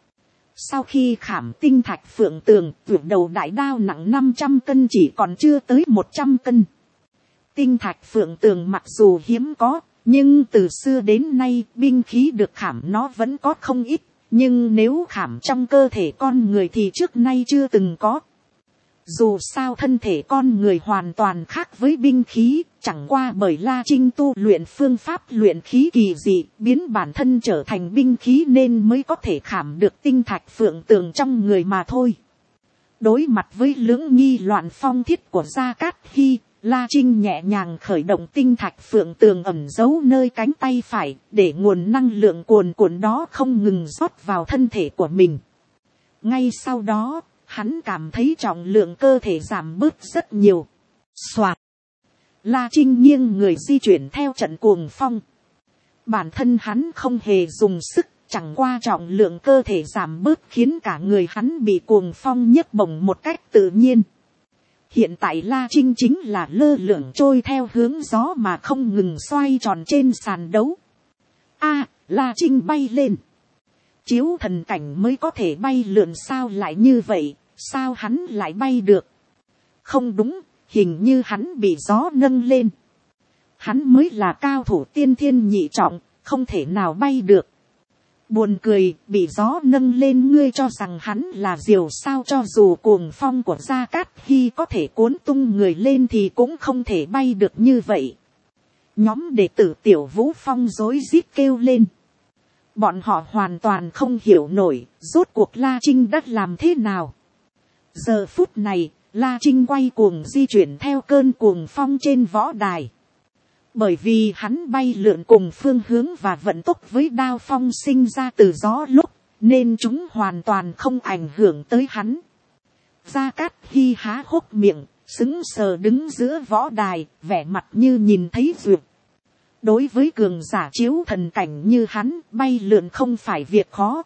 Sau khi khảm tinh thạch phượng tường, tuyệt đầu đại đao nặng năm trăm cân chỉ còn chưa tới một trăm cân. Tinh thạch phượng tường mặc dù hiếm có, nhưng từ xưa đến nay binh khí được khảm nó vẫn có không ít. Nhưng nếu khảm trong cơ thể con người thì trước nay chưa từng có. Dù sao thân thể con người hoàn toàn khác với binh khí, chẳng qua bởi La Trinh tu luyện phương pháp luyện khí kỳ dị, biến bản thân trở thành binh khí nên mới có thể khảm được tinh thạch phượng tường trong người mà thôi. Đối mặt với lưỡng nghi loạn phong thiết của Gia Cát Hy, La Trinh nhẹ nhàng khởi động tinh thạch phượng tường ẩn giấu nơi cánh tay phải, để nguồn năng lượng cuồn cuộn đó không ngừng rót vào thân thể của mình. Ngay sau đó, hắn cảm thấy trọng lượng cơ thể giảm bớt rất nhiều. Soạt. La Trinh nghiêng người di chuyển theo trận cuồng phong. Bản thân hắn không hề dùng sức, chẳng qua trọng lượng cơ thể giảm bớt khiến cả người hắn bị cuồng phong nhấc bổng một cách tự nhiên. Hiện tại La Trinh chính là lơ lửng trôi theo hướng gió mà không ngừng xoay tròn trên sàn đấu. A, La Trinh bay lên. Chiếu thần cảnh mới có thể bay lượn, sao lại như vậy, sao hắn lại bay được? Không đúng, hình như hắn bị gió nâng lên. Hắn mới là cao thủ tiên thiên nhị trọng, không thể nào bay được. Buồn cười, bị gió nâng lên, ngươi cho rằng hắn là diều sao? Cho dù cuồng phong của Gia Cát Hy có thể cuốn tung người lên thì cũng không thể bay được như vậy. Nhóm đệ tử Tiểu Vũ Phong rối rít kêu lên. Bọn họ hoàn toàn không hiểu nổi, rốt cuộc La Trinh đã làm thế nào. Giờ phút này, La Trinh quay cuồng di chuyển theo cơn cuồng phong trên võ đài. Bởi vì hắn bay lượn cùng phương hướng và vận tốc với đao phong sinh ra từ gió lúc, nên chúng hoàn toàn không ảnh hưởng tới hắn. Gia Cát Hy há hốc miệng, sững sờ đứng giữa võ đài, vẻ mặt như nhìn thấy duyệt. Đối với cường giả chiếu thần cảnh như hắn, bay lượn không phải việc khó.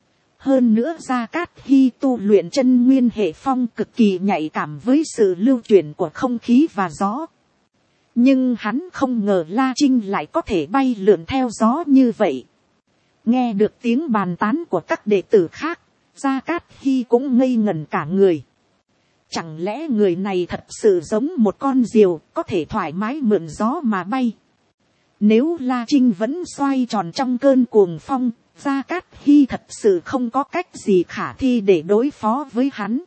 Hơn nữa Gia Cát Hy tu luyện chân nguyên hệ phong cực kỳ nhạy cảm với sự lưu chuyển của không khí và gió. Nhưng hắn không ngờ La Trinh lại có thể bay lượn theo gió như vậy. Nghe được tiếng bàn tán của các đệ tử khác, Gia Cát Hy cũng ngây ngẩn cả người. Chẳng lẽ người này thật sự giống một con diều, có thể thoải mái mượn gió mà bay? Nếu La Trinh vẫn xoay tròn trong cơn cuồng phong, Gia Cát Hy thật sự không có cách gì khả thi để đối phó với hắn.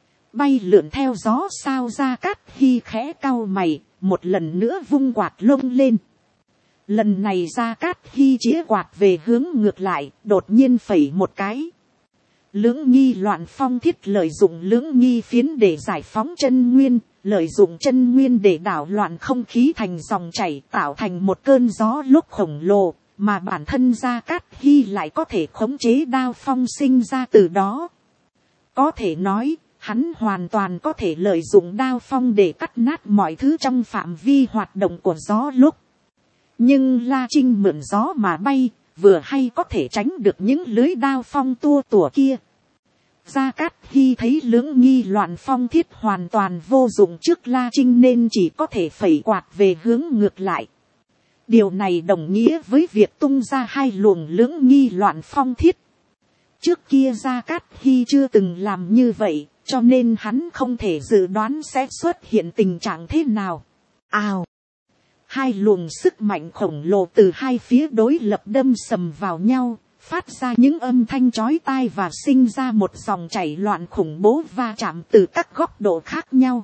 Bay lượn theo gió sao? Gia Cát Hy khẽ cau mày, một lần nữa vung quạt lông lên. Lần này Gia Cát Hy chĩa quạt về hướng ngược lại, đột nhiên phẩy một cái. Lưỡng nghi loạn phong thiết lợi dụng lưỡng nghi phiến để giải phóng chân nguyên, lợi dụng chân nguyên để đảo loạn không khí thành dòng chảy, tạo thành một cơn gió lúc khổng lồ, mà bản thân Gia Cát Hy lại có thể khống chế đao phong sinh ra từ đó. Có thể nói, hắn hoàn toàn có thể lợi dụng đao phong để cắt nát mọi thứ trong phạm vi hoạt động của gió lúc. Nhưng La Trinh mượn gió mà bay, vừa hay có thể tránh được những lưới đao phong tua tủa kia. Gia Cát Hy thấy lưỡng nghi loạn phong thiết hoàn toàn vô dụng trước La Trinh nên chỉ có thể phẩy quạt về hướng ngược lại. Điều này đồng nghĩa với việc tung ra hai luồng lưỡng nghi loạn phong thiết. Trước kia Gia Cát Hy chưa từng làm như vậy, cho nên hắn không thể dự đoán sẽ xuất hiện tình trạng thế nào. Ào! Hai luồng sức mạnh khổng lồ từ hai phía đối lập đâm sầm vào nhau, phát ra những âm thanh chói tai và sinh ra một dòng chảy loạn khủng bố va chạm từ các góc độ khác nhau.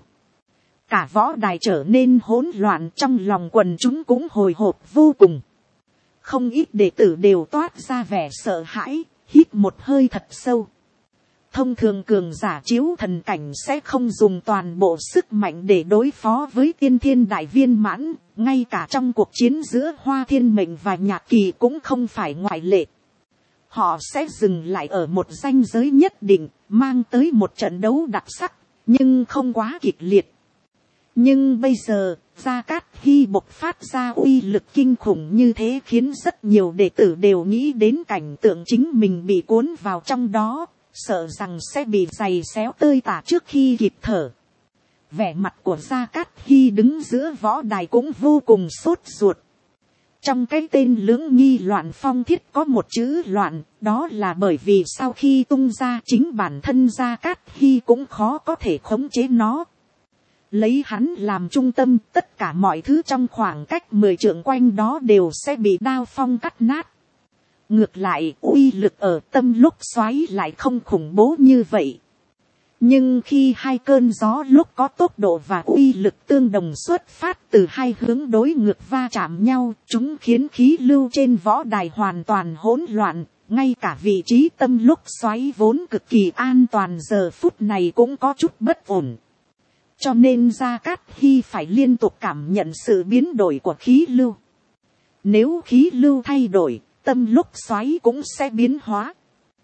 Cả võ đài trở nên hỗn loạn, trong lòng quần chúng cũng hồi hộp vô cùng. Không ít đệ tử đều toát ra vẻ sợ hãi, hít một hơi thật sâu. Thông thường cường giả chiếu thần cảnh sẽ không dùng toàn bộ sức mạnh để đối phó với tiên thiên đại viên mãn, ngay cả trong cuộc chiến giữa Hoa Thiên Mệnh và Nhạc Kỳ cũng không phải ngoại lệ. Họ sẽ dừng lại ở một ranh giới nhất định, mang tới một trận đấu đặc sắc, nhưng không quá kịch liệt. Nhưng bây giờ, Gia Cát Hy bộc phát ra uy lực kinh khủng như thế khiến rất nhiều đệ tử đều nghĩ đến cảnh tượng chính mình bị cuốn vào trong đó, sợ rằng sẽ bị giày xéo tơi tả trước khi kịp thở. Vẻ mặt của Gia Cát Hy đứng giữa võ đài cũng vô cùng sốt ruột. Trong cái tên lưỡng nghi loạn phong thiết có một chữ loạn, đó là bởi vì sau khi tung ra chính bản thân Gia Cát Hy cũng khó có thể khống chế nó. Lấy hắn làm trung tâm, tất cả mọi thứ trong khoảng cách mười trượng quanh đó đều sẽ bị đao phong cắt nát. Ngược lại, uy lực ở tâm lúc xoáy lại không khủng bố như vậy. Nhưng khi hai cơn gió lúc có tốc độ và uy lực tương đồng xuất phát từ hai hướng đối ngược va chạm nhau, chúng khiến khí lưu trên võ đài hoàn toàn hỗn loạn, ngay cả vị trí tâm lúc xoáy vốn cực kỳ an toàn giờ phút này cũng có chút bất ổn. Cho nên Gia Cát Hy phải liên tục cảm nhận sự biến đổi của khí lưu. Nếu khí lưu thay đổi, tâm lúc xoáy cũng sẽ biến hóa.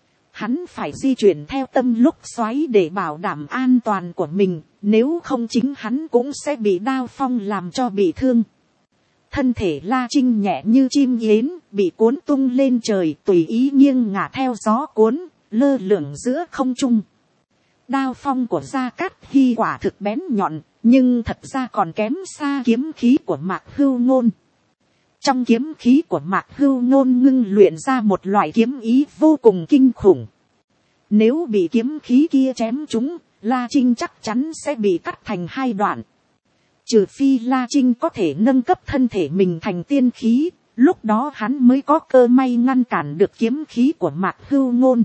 Hắn phải di chuyển theo tâm lúc xoáy để bảo đảm an toàn của mình, nếu không chính hắn cũng sẽ bị đao phong làm cho bị thương. Thân thể La Trinh nhẹ như chim yến, bị cuốn tung lên trời, tùy ý nghiêng ngả theo gió cuốn, lơ lửng giữa không trung. Đao phong của Gia Cát Hy quả thực bén nhọn, nhưng thật ra còn kém xa kiếm khí của Mạc Hưu Ngôn. Trong kiếm khí của Mạc Hưu Ngôn ngưng luyện ra một loại kiếm ý vô cùng kinh khủng. Nếu bị kiếm khí kia chém trúng, La Trinh chắc chắn sẽ bị cắt thành hai đoạn. Trừ phi La Trinh có thể nâng cấp thân thể mình thành tiên khí, lúc đó hắn mới có cơ may ngăn cản được kiếm khí của Mạc Hưu Ngôn.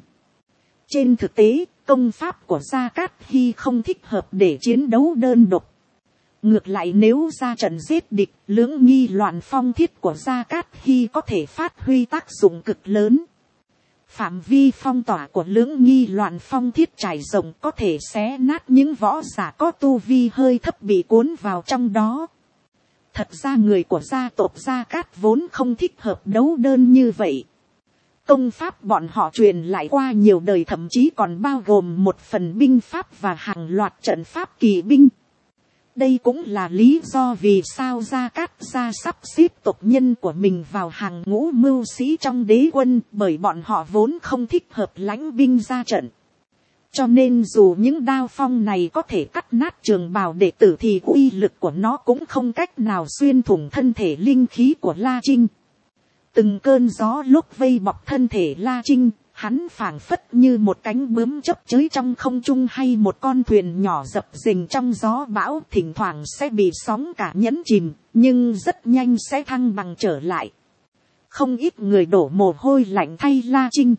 Trên thực tế, công pháp của Gia Cát Hy không thích hợp để chiến đấu đơn độc. Ngược lại nếu ra trận giết địch, lưỡng nghi loạn phong thiết của Gia Cát Hy có thể phát huy tác dụng cực lớn. Phạm vi phong tỏa của lưỡng nghi loạn phong thiết trải rộng có thể xé nát những võ giả có tu vi hơi thấp bị cuốn vào trong đó. Thật ra người của gia tộc Gia Cát vốn không thích hợp đấu đơn như vậy. Công pháp bọn họ truyền lại qua nhiều đời, thậm chí còn bao gồm một phần binh pháp và hàng loạt trận pháp kỳ binh. Đây cũng là lý do vì sao Gia Cát gia sắp xếp tộc nhân của mình vào hàng ngũ mưu sĩ trong đế quân, bởi bọn họ vốn không thích hợp lãnh binh ra trận. Cho nên dù những đao phong này có thể cắt nát trường bào đệ tử thì uy lực của nó cũng không cách nào xuyên thủng thân thể linh khí của La Trinh. Từng cơn gió lúc vây bọc thân thể La Trinh, hắn phảng phất như một cánh bướm chấp chới trong không trung hay một con thuyền nhỏ dập dềnh trong gió bão, thỉnh thoảng sẽ bị sóng cả nhấn chìm, nhưng rất nhanh sẽ thăng bằng trở lại. Không ít người đổ mồ hôi lạnh thay La Trinh.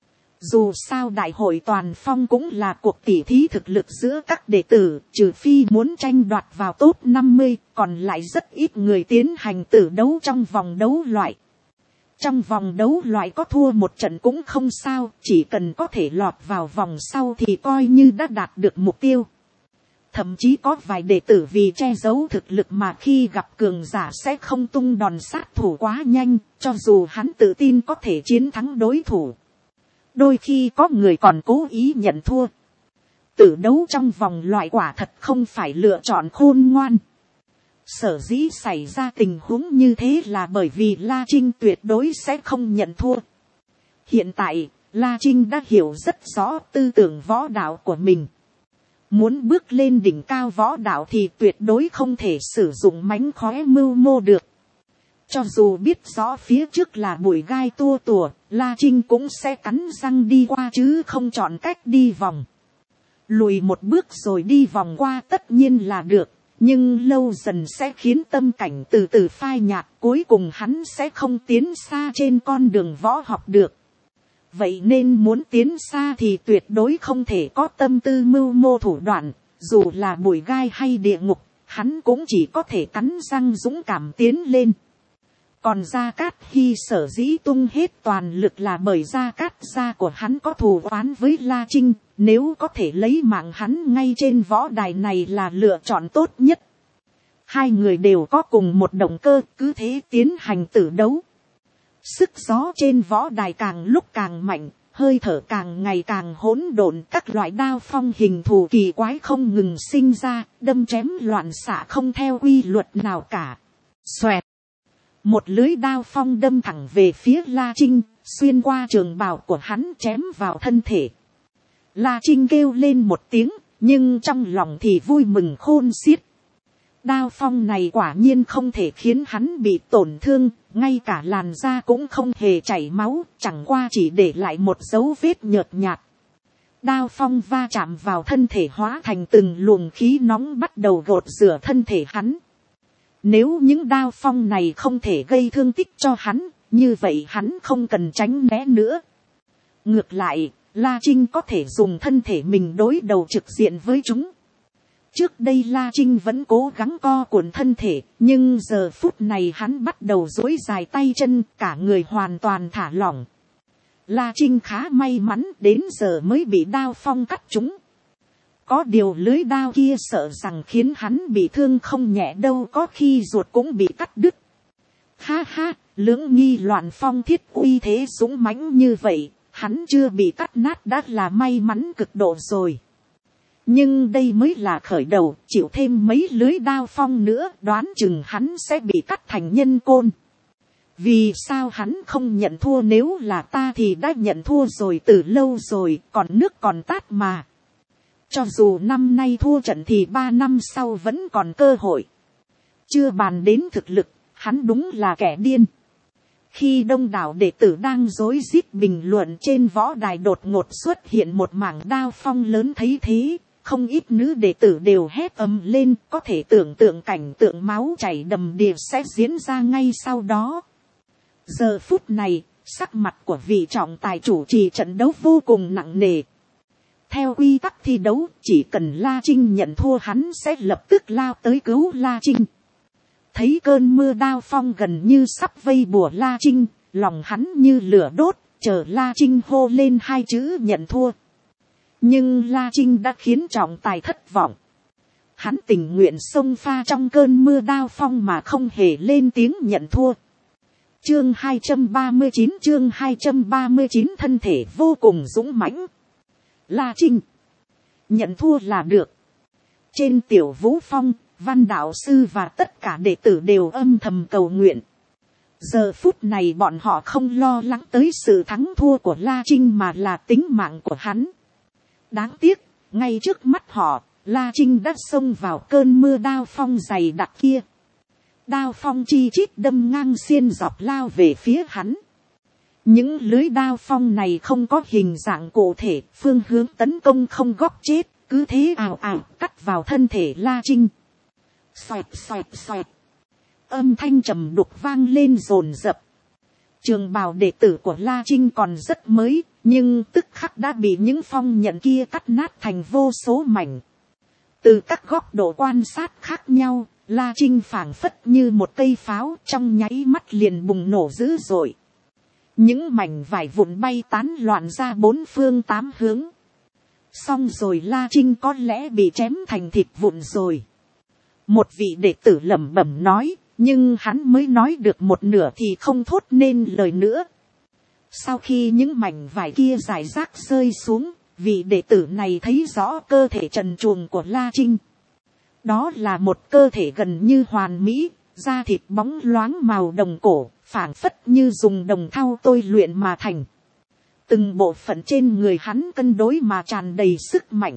Dù sao đại hội toàn phong cũng là cuộc tỉ thí thực lực giữa các đệ tử, trừ phi muốn tranh đoạt vào top năm mươi, còn lại rất ít người tiến hành tử đấu trong vòng đấu loại. Trong vòng đấu loại có thua một trận cũng không sao, chỉ cần có thể lọt vào vòng sau thì coi như đã đạt được mục tiêu. Thậm chí có vài đệ tử vì che giấu thực lực mà khi gặp cường giả sẽ không tung đòn sát thủ quá nhanh, cho dù hắn tự tin có thể chiến thắng đối thủ. Đôi khi có người còn cố ý nhận thua. Tử đấu trong vòng loại quả thật không phải lựa chọn khôn ngoan. Sở dĩ xảy ra tình huống như thế là bởi vì La Trinh tuyệt đối sẽ không nhận thua. Hiện tại, La Trinh đã hiểu rất rõ tư tưởng võ đạo của mình. Muốn bước lên đỉnh cao võ đạo thì tuyệt đối không thể sử dụng mánh khóe mưu mô được. Cho dù biết rõ phía trước là bụi gai tua tùa, La Trinh cũng sẽ cắn răng đi qua chứ không chọn cách đi vòng. Lùi một bước rồi đi vòng qua tất nhiên là được. Nhưng lâu dần sẽ khiến tâm cảnh từ từ phai nhạt, cuối cùng hắn sẽ không tiến xa trên con đường võ học được. Vậy nên muốn tiến xa thì tuyệt đối không thể có tâm tư mưu mô thủ đoạn, dù là bụi gai hay địa ngục, hắn cũng chỉ có thể cắn răng dũng cảm tiến lên. Còn Gia Cát Hy sở dĩ tung hết toàn lực là bởi Gia Cát gia của hắn có thù oán với La Trinh, nếu có thể lấy mạng hắn ngay trên võ đài này là lựa chọn tốt nhất. Hai người đều có cùng một động cơ, cứ thế tiến hành tử đấu. Sức gió trên võ đài càng lúc càng mạnh, hơi thở càng ngày càng hỗn độn, các loại đao phong hình thù kỳ quái không ngừng sinh ra, đâm chém loạn xạ không theo quy luật nào cả. Xoẹt! Một lưới đao phong đâm thẳng về phía La Trinh, xuyên qua trường bào của hắn chém vào thân thể. La Trinh kêu lên một tiếng, nhưng trong lòng thì vui mừng khôn xiết. Đao phong này quả nhiên không thể khiến hắn bị tổn thương, ngay cả làn da cũng không hề chảy máu, chẳng qua chỉ để lại một dấu vết nhợt nhạt. Đao phong va chạm vào thân thể hóa thành từng luồng khí nóng bắt đầu gột rửa thân thể hắn. Nếu những đao phong này không thể gây thương tích cho hắn, như vậy hắn không cần tránh né nữa. Ngược lại, La Trinh có thể dùng thân thể mình đối đầu trực diện với chúng. Trước đây La Trinh vẫn cố gắng co cuộn thân thể, nhưng giờ phút này hắn bắt đầu duỗi dài tay chân, cả người hoàn toàn thả lỏng. La Trinh khá may mắn đến giờ mới bị đao phong cắt trúng. Có điều lưới đao kia sợ rằng khiến hắn bị thương không nhẹ đâu, có khi ruột cũng bị cắt đứt. Ha ha, lưỡng nghi loạn phong thiết uy thế dũng mãnh như vậy, hắn chưa bị cắt nát đã là may mắn cực độ rồi. Nhưng đây mới là khởi đầu, chịu thêm mấy lưới đao phong nữa đoán chừng hắn sẽ bị cắt thành nhân côn. Vì sao hắn không nhận thua, nếu là ta thì đã nhận thua rồi từ lâu rồi, còn nước còn tát mà. Cho dù năm nay thua trận thì ba năm sau vẫn còn cơ hội. Chưa bàn đến thực lực, hắn đúng là kẻ điên. Khi đông đảo đệ tử đang rối rít bình luận, trên võ đài đột ngột xuất hiện một mảng đao phong lớn, thấy thế, không ít nữ đệ tử đều hét ầm lên, có thể tưởng tượng cảnh tượng máu chảy đầm đìa sẽ diễn ra ngay sau đó. Giờ phút này, sắc mặt của vị trọng tài chủ trì trận đấu vô cùng nặng nề. Theo quy tắc thi đấu, chỉ cần La Trinh nhận thua hắn sẽ lập tức lao tới cứu La Trinh. Thấy cơn mưa đao phong gần như sắp vây bùa La Trinh, lòng hắn như lửa đốt, chờ La Trinh hô lên hai chữ nhận thua. Nhưng La Trinh đã khiến trọng tài thất vọng. Hắn tình nguyện xông pha trong cơn mưa đao phong mà không hề lên tiếng nhận thua. Chương hai trăm ba mươi chín chương hai trăm ba mươi chín thân thể vô cùng dũng mãnh. La Trinh nhận thua là được. Trên tiểu vũ phong, Văn đạo sư và tất cả đệ tử đều âm thầm cầu nguyện. Giờ phút này bọn họ không lo lắng tới sự thắng thua của La Trinh mà là tính mạng của hắn. Đáng tiếc, ngay trước mắt họ, La Trinh đã xông vào cơn mưa đao phong dày đặc kia. Đao phong chi chít đâm ngang xiên dọc lao về phía hắn. Những lưới đao phong này không có hình dạng cụ thể, phương hướng tấn công không góc chết, cứ thế ào ào cắt vào thân thể La Trinh. Xoẹt xoẹt xoẹt. Âm thanh trầm đục vang lên dồn dập. Trường bào đệ tử của La Trinh còn rất mới, nhưng tức khắc đã bị những phong nhận kia cắt nát thành vô số mảnh. Từ các góc độ quan sát khác nhau, La Trinh phảng phất như một cây pháo, trong nháy mắt liền bùng nổ dữ dội. Những mảnh vải vụn bay tán loạn ra bốn phương tám hướng. Xong rồi, La Trinh có lẽ bị chém thành thịt vụn rồi. Một vị đệ tử lẩm bẩm nói, nhưng hắn mới nói được một nửa thì không thốt nên lời nữa. Sau khi những mảnh vải kia rải rác rơi xuống, vị đệ tử này thấy rõ cơ thể trần truồng của La Trinh. Đó là một cơ thể gần như hoàn mỹ, da thịt bóng loáng màu đồng cổ, phảng phất như dùng đồng thau tôi luyện mà thành. Từng bộ phận trên người hắn cân đối mà tràn đầy sức mạnh.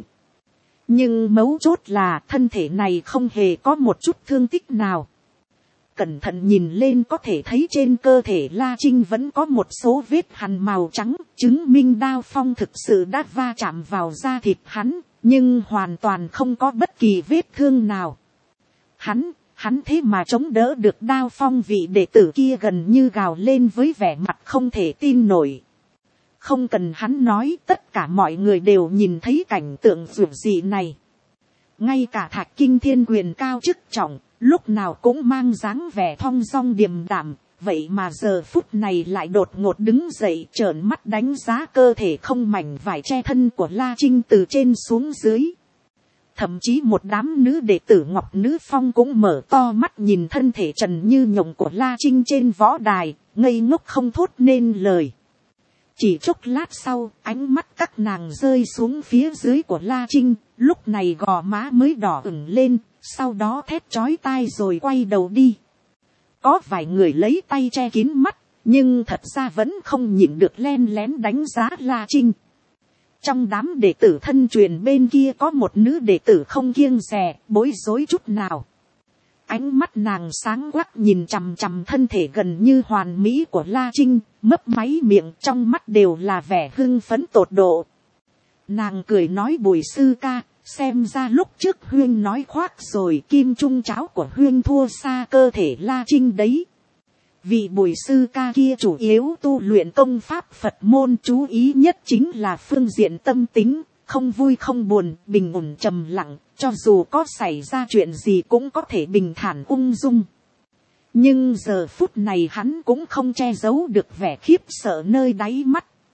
Nhưng mấu chốt là thân thể này không hề có một chút thương tích nào. Cẩn thận nhìn lên có thể thấy trên cơ thể La Trinh vẫn có một số vết hằn màu trắng, chứng minh đao phong thực sự đã va chạm vào da thịt hắn, nhưng hoàn toàn không có bất kỳ vết thương nào. Hắn, hắn thế mà chống đỡ được đao phong, vị đệ tử kia gần như gào lên với vẻ mặt không thể tin nổi. Không cần hắn nói, tất cả mọi người đều nhìn thấy cảnh tượng dữ dị này. Ngay cả Thạch Kinh Thiên quyền cao chức trọng, lúc nào cũng mang dáng vẻ thong dong điềm đạm, vậy mà giờ phút này lại đột ngột đứng dậy, trợn mắt đánh giá cơ thể không mảnh vải che thân của La Trinh từ trên xuống dưới. Thậm chí một đám nữ đệ tử Ngọc Nữ Phong cũng mở to mắt nhìn thân thể trần như nhộng của La Trinh trên võ đài, ngây ngốc không thốt nên lời. Chỉ chốc lát sau, ánh mắt các nàng rơi xuống phía dưới của La Trinh, lúc này gò má mới đỏ ửng lên, sau đó thét chói tai rồi quay đầu đi. Có vài người lấy tay che kín mắt, nhưng thật ra vẫn không nhịn được len lén đánh giá La Trinh. Trong đám đệ tử thân truyền bên kia có một nữ đệ tử không kiêng dè, bối rối chút nào. Ánh mắt nàng sáng quắc nhìn chằm chằm thân thể gần như hoàn mỹ của La Trinh, mấp máy miệng, trong mắt đều là vẻ hưng phấn tột độ. Nàng cười nói, Bùi sư ca, xem ra lúc trước Huyên nói khoác rồi, kim trung cháo của Huyên thua xa cơ thể La Trinh đấy. Vị Bùi sư ca kia chủ yếu tu luyện công pháp Phật môn, chú ý nhất chính là phương diện tâm tính, không vui không buồn, bình ổn trầm lặng, cho dù có xảy ra chuyện gì cũng có thể bình thản ung dung. Nhưng giờ phút này hắn cũng không che giấu được vẻ khiếp sợ nơi đáy mắt.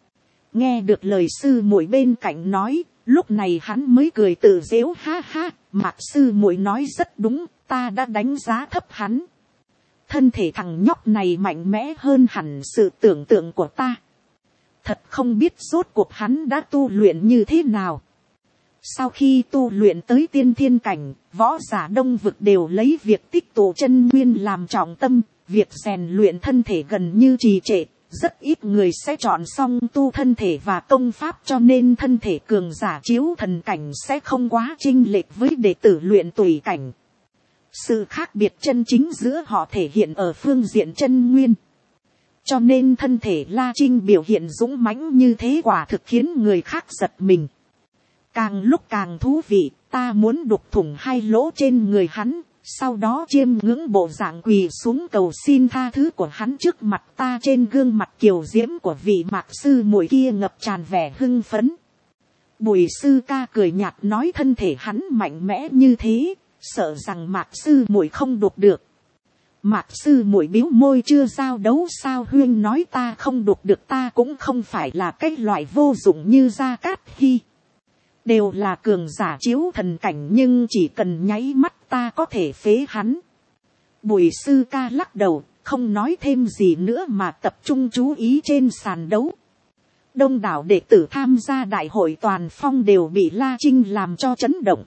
Nghe được lời sư muội bên cạnh nói, lúc này hắn mới cười tự giễu, ha ha, Mạc sư muội nói rất đúng, ta đã đánh giá thấp hắn. Thân thể thằng nhóc này mạnh mẽ hơn hẳn sự tưởng tượng của ta. Thật không biết rốt cuộc hắn đã tu luyện như thế nào. Sau khi tu luyện tới tiên thiên cảnh, võ giả đông vực đều lấy việc tích tụ chân nguyên làm trọng tâm, việc rèn luyện thân thể gần như trì trệ. Rất ít người sẽ chọn song tu thân thể và công pháp, cho nên thân thể cường giả chiếu thần cảnh sẽ không quá chênh lệch với đệ tử luyện tùy cảnh. Sự khác biệt chân chính giữa họ thể hiện ở phương diện chân nguyên. Cho nên thân thể La Trinh biểu hiện dũng mãnh như thế quả thực khiến người khác giật mình. Càng lúc càng thú vị, ta muốn đục thủng hai lỗ trên người hắn, sau đó chiêm ngưỡng bộ dạng quỳ xuống cầu xin tha thứ của hắn trước mặt ta. Trên gương mặt kiều diễm của vị Mạc sư muội kia ngập tràn vẻ hưng phấn. Bùi sư ca cười nhạt nói thân thể hắn mạnh mẽ như thế, sợ rằng Mạc sư muội không đục được. Mạc sư muội biếu môi, chưa giao đấu sao huyên nói ta không đục được, ta cũng không phải là cái loại vô dụng như Gia Cát Hy. Đều là cường giả chiếu thần cảnh, nhưng chỉ cần nháy mắt ta có thể phế hắn. Bùi sư ca lắc đầu, không nói thêm gì nữa mà tập trung chú ý trên sàn đấu. Đông đảo đệ tử tham gia đại hội toàn phong đều bị La Trinh làm cho chấn động.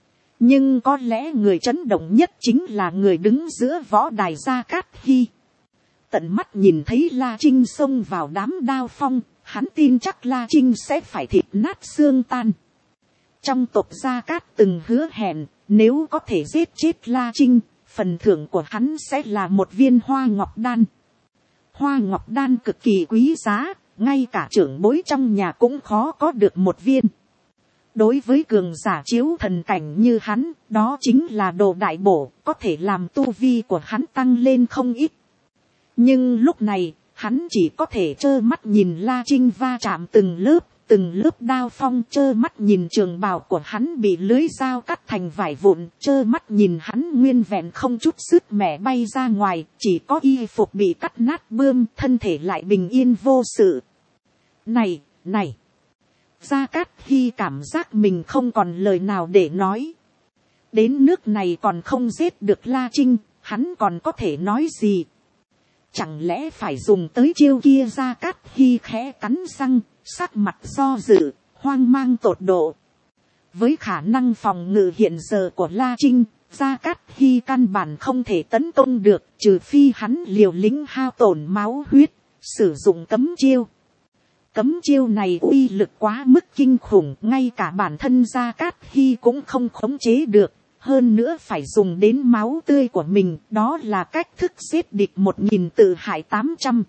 Nhưng có lẽ người chấn động nhất chính là người đứng giữa võ đài Gia Cát Hy. Tận mắt nhìn thấy La Trinh xông vào đám đao phong, hắn tin chắc La Trinh sẽ phải thịt nát xương tan. Trong tộc Gia Cát từng hứa hẹn, nếu có thể giết chết La Trinh, phần thưởng của hắn sẽ là một viên hoa ngọc đan. Hoa ngọc đan cực kỳ quý giá, ngay cả trưởng bối trong nhà cũng khó có được một viên. Đối với cường giả chiếu thần cảnh như hắn, đó chính là đồ đại bổ, có thể làm tu vi của hắn tăng lên không ít. Nhưng lúc này, hắn chỉ có thể trơ mắt nhìn La Trinh va chạm từng lớp, từng lớp đao phong, trơ mắt nhìn trường bào của hắn bị lưới dao cắt thành vải vụn, trơ mắt nhìn hắn nguyên vẹn không chút sức mẻ bay ra ngoài, chỉ có y phục bị cắt nát bươm, thân thể lại bình yên vô sự. Này, này! Gia Cát Hy cảm giác mình không còn lời nào để nói. Đến nước này còn không giết được La Trinh, hắn còn có thể nói gì? Chẳng lẽ phải dùng tới chiêu kia? Gia Cát Hy khẽ cắn răng, sắc mặt do dự, hoang mang tột độ. Với khả năng phòng ngự hiện giờ của La Trinh, Gia Cát Hy căn bản không thể tấn công được, trừ phi hắn liều lĩnh hao tổn máu huyết, sử dụng cấm chiêu. Cấm chiêu này uy lực quá mức kinh khủng, ngay cả bản thân Gia Cát Hy cũng không khống chế được, hơn nữa phải dùng đến máu tươi của mình, đó là cách thức giết địch một nghìn tự hại tám trăm.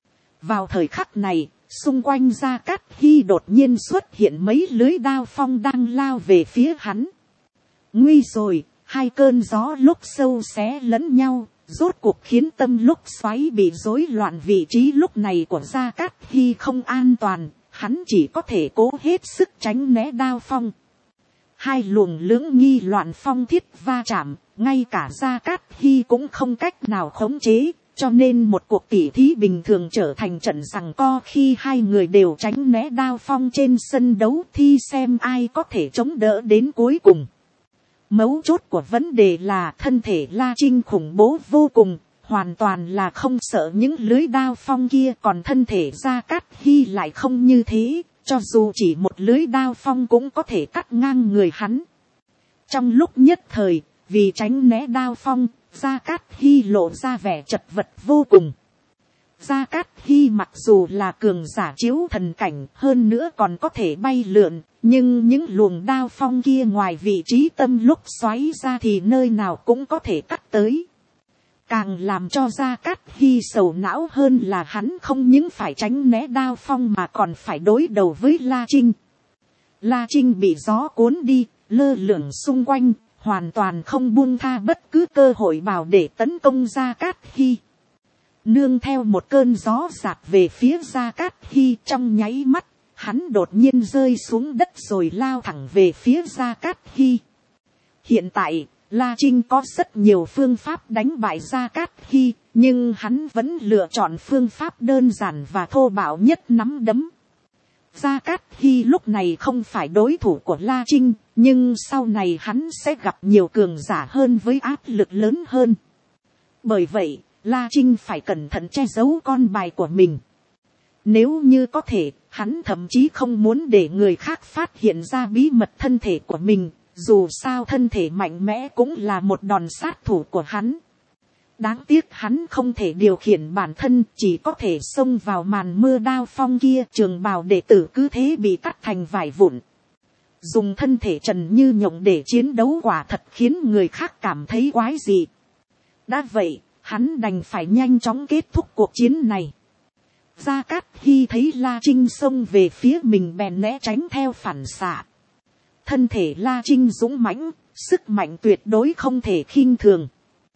Vào thời khắc này, xung quanh Gia Cát Hy đột nhiên xuất hiện mấy lưới đao phong đang lao về phía hắn. Nguy rồi, hai cơn gió lúc sâu xé lẫn nhau, rốt cuộc khiến tâm lúc xoáy bị rối loạn. Vị trí lúc này của Gia Cát Hy không an toàn, hắn chỉ có thể cố hết sức tránh né đao phong. Hai luồng lưỡng nghi loạn phong thiết va chạm, ngay cả Gia Cát Hy cũng không cách nào khống chế, cho nên một cuộc tỉ thí bình thường trở thành trận giằng co khi hai người đều tránh né đao phong trên sân đấu, thi xem ai có thể chống đỡ đến cuối cùng. Mấu chốt của vấn đề là thân thể La Trinh khủng bố vô cùng, hoàn toàn là không sợ những lưới đao phong kia, còn thân thể Gia Cát Hy lại không như thế, cho dù chỉ một lưới đao phong cũng có thể cắt ngang người hắn. Trong lúc nhất thời, vì tránh né đao phong, Gia Cát Hy lộ ra vẻ chật vật vô cùng. Gia Cát Hy mặc dù là cường giả chiếu thần cảnh, hơn nữa còn có thể bay lượn, nhưng những luồng đao phong kia ngoài vị trí tâm lúc xoáy ra thì nơi nào cũng có thể cắt tới. Càng làm cho Gia Cát Hy sầu não hơn là hắn không những phải tránh né đao phong mà còn phải đối đầu với La Trinh. La Trinh bị gió cuốn đi, lơ lửng xung quanh, hoàn toàn không buông tha bất cứ cơ hội nào để tấn công Gia Cát Hy. Nương theo một cơn gió giạt về phía Gia Cát Hy, trong nháy mắt, hắn đột nhiên rơi xuống đất rồi lao thẳng về phía Gia Cát Hy. Hiện tại, La Trinh có rất nhiều phương pháp đánh bại Gia Cát Hy, nhưng hắn vẫn lựa chọn phương pháp đơn giản và thô bạo nhất, nắm đấm. Gia Cát Hy lúc này không phải đối thủ của La Trinh, nhưng sau này hắn sẽ gặp nhiều cường giả hơn với áp lực lớn hơn. Bởi vậy, La Trinh phải cẩn thận che giấu con bài của mình. Nếu như có thể, hắn thậm chí không muốn để người khác phát hiện ra bí mật thân thể của mình, dù sao thân thể mạnh mẽ cũng là một đòn sát thủ của hắn. Đáng tiếc hắn không thể điều khiển bản thân, chỉ có thể xông vào màn mưa đao phong kia. Trường bào đệ tử cứ thế bị cắt thành vài vụn. Dùng thân thể trần như nhộng để chiến đấu quả thật khiến người khác cảm thấy quái dị. Đã vậy, hắn đành phải nhanh chóng kết thúc cuộc chiến này. Gia Cát Hy thấy La Trinh xông về phía mình bèn né tránh theo phản xạ. Thân thể La Trinh dũng mãnh, sức mạnh tuyệt đối không thể khinh thường.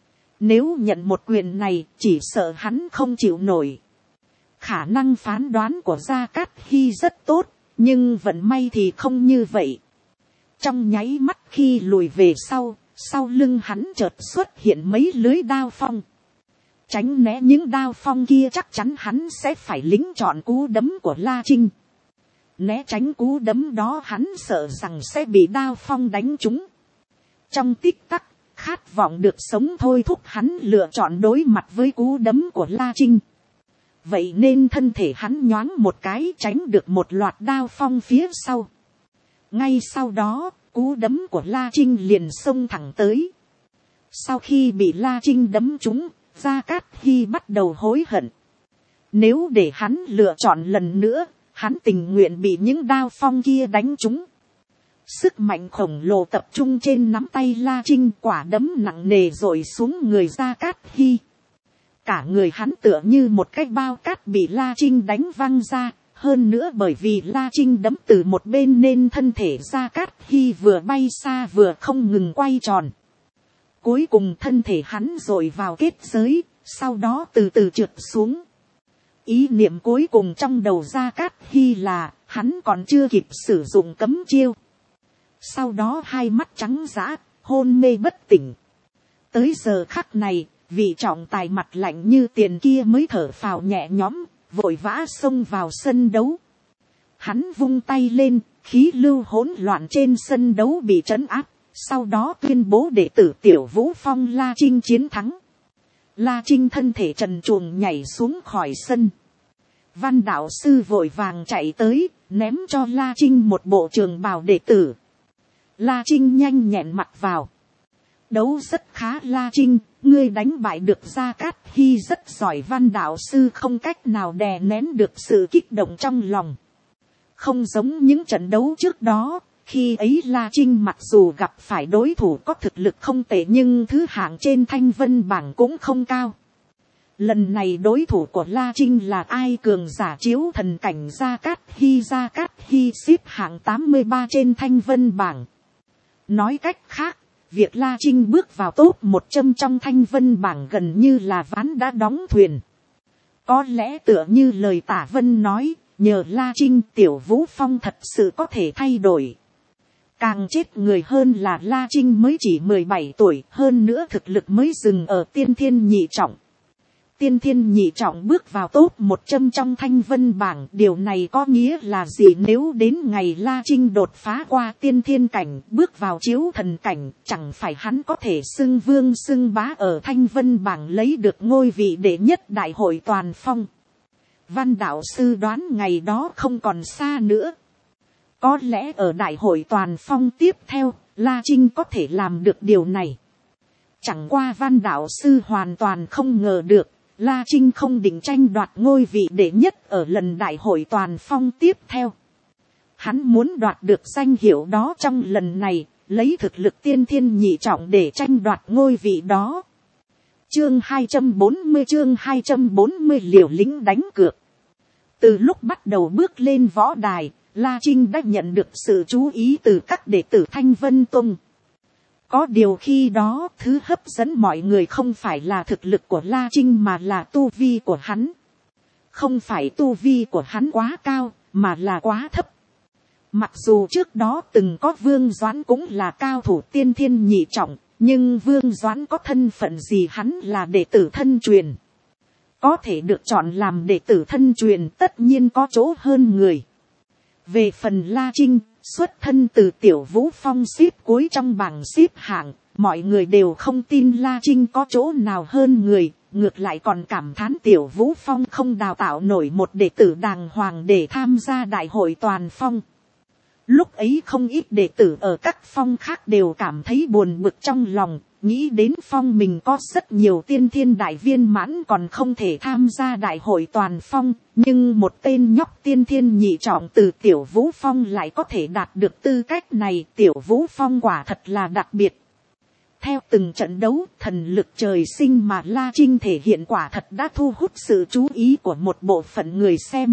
Nếu nhận một quyền này, chỉ sợ hắn không chịu nổi. Khả năng phán đoán của Gia Cát Hy rất tốt, nhưng vận may thì không như vậy. Trong nháy mắt khi lùi về sau, sau lưng hắn chợt xuất hiện mấy lưới đao phong. Tránh né những đao phong kia chắc chắn hắn sẽ phải lính chọn cú đấm của La Trinh. Né tránh cú đấm đó hắn sợ rằng sẽ bị đao phong đánh trúng. Trong tích tắc, khát vọng được sống thôi thúc hắn lựa chọn đối mặt với cú đấm của La Trinh. Vậy nên thân thể hắn nhoáng một cái tránh được một loạt đao phong phía sau. Ngay sau đó, cú đấm của La Trinh liền xông thẳng tới. Sau khi bị La Trinh đấm trúng, Gia Cát Hy bắt đầu hối hận. Nếu để hắn lựa chọn lần nữa, hắn tình nguyện bị những đao phong kia đánh trúng. Sức mạnh khổng lồ tập trung trên nắm tay La Trinh, quả đấm nặng nề rội xuống người Gia Cát Hy. Cả người hắn tựa như một cái bao cát bị La Trinh đánh văng ra. Hơn nữa bởi vì La Trinh đấm từ một bên nên thân thể Gia Cát Hy vừa bay xa vừa không ngừng quay tròn. Cuối cùng thân thể hắn dội vào kết giới, sau đó từ từ trượt xuống. Ý niệm cuối cùng trong đầu Gia Cát Hy là, hắn còn chưa kịp sử dụng cấm chiêu. Sau đó hai mắt trắng dã, hôn mê bất tỉnh. Tới giờ khắc này, vị trọng tài mặt lạnh như tiền kia mới thở phào nhẹ nhõm, vội vã xông vào sân đấu. Hắn vung tay lên, khí lưu hỗn loạn trên sân đấu bị trấn áp. Sau đó tuyên bố đệ tử Tiểu Vũ Phong La Trinh chiến thắng. La Trinh thân thể trần truồng nhảy xuống khỏi sân. Văn đạo sư vội vàng chạy tới, ném cho La Trinh một bộ trường bào đệ tử. La Trinh nhanh nhẹn mặc vào. Đấu rất khá La Trinh, ngươi đánh bại được Gia Cát Hy rất giỏi. Văn đạo sư không cách nào đè nén được sự kích động trong lòng. Không giống những trận đấu trước đó. Khi ấy La Trinh mặc dù gặp phải đối thủ có thực lực không tệ nhưng thứ hạng trên thanh vân bảng cũng không cao. Lần này đối thủ của La Trinh là ai? Cường giả chiếu thần cảnh Gia Cát Hy. Gia Cát Hy xếp hạng tám mươi ba trên thanh vân bảng. Nói cách khác, việc La Trinh bước vào top một trăm trong thanh vân bảng gần như là ván đã đóng thuyền. Có lẽ tựa như lời Tả Vân nói, nhờ La Trinh Tiểu Vũ Phong thật sự có thể thay đổi. Càng chết người hơn là La Trinh mới chỉ mười bảy tuổi, hơn nữa thực lực mới dừng ở tiên thiên nhị trọng. Tiên thiên nhị trọng bước vào top một trăm trong thanh vân bảng, điều này có nghĩa là gì? Nếu đến ngày La Trinh đột phá qua tiên thiên cảnh, bước vào chiếu thần cảnh, chẳng phải hắn có thể xưng vương xưng bá ở thanh vân bảng, lấy được ngôi vị đệ nhất đại hội toàn phong. Văn đạo sư đoán ngày đó không còn xa nữa. Có lẽ ở đại hội toàn phong tiếp theo, La Trinh có thể làm được điều này. Chẳng qua văn đạo sư hoàn toàn không ngờ được, La Trinh không định tranh đoạt ngôi vị đệ nhất ở lần đại hội toàn phong tiếp theo. Hắn muốn đoạt được danh hiệu đó trong lần này, lấy thực lực tiên thiên nhị trọng để tranh đoạt ngôi vị đó. Chương hai trăm bốn mươi chương hai trăm bốn mươi liều lĩnh đánh cược. Từ lúc bắt đầu bước lên võ đài, La Trinh đã nhận được sự chú ý từ các đệ tử Thanh Vân Tông. Có điều khi đó thứ hấp dẫn mọi người không phải là thực lực của La Trinh mà là tu vi của hắn. Không phải tu vi của hắn quá cao, mà là quá thấp. Mặc dù trước đó từng có Vương Doãn cũng là cao thủ tiên thiên nhị trọng, nhưng Vương Doãn có thân phận gì? Hắn là đệ tử thân truyền. Có thể được chọn làm đệ tử thân truyền tất nhiên có chỗ hơn người. Về phần La Trinh, xuất thân từ Tiểu Vũ Phong xếp cuối trong bảng xếp hạng, mọi người đều không tin La Trinh có chỗ nào hơn người, ngược lại còn cảm thán Tiểu Vũ Phong không đào tạo nổi một đệ tử đàng hoàng để tham gia đại hội toàn phong. Lúc ấy không ít đệ tử ở các phong khác đều cảm thấy buồn bực trong lòng, nghĩ đến phong mình có rất nhiều tiên thiên đại viên mãn còn không thể tham gia đại hội toàn phong, nhưng một tên nhóc tiên thiên nhị trọng từ Tiểu Vũ Phong lại có thể đạt được tư cách này. Tiểu Vũ Phong quả thật là đặc biệt. Theo từng trận đấu, thần lực trời sinh mà La Trinh thể hiện quả thật đã thu hút sự chú ý của một bộ phận người xem.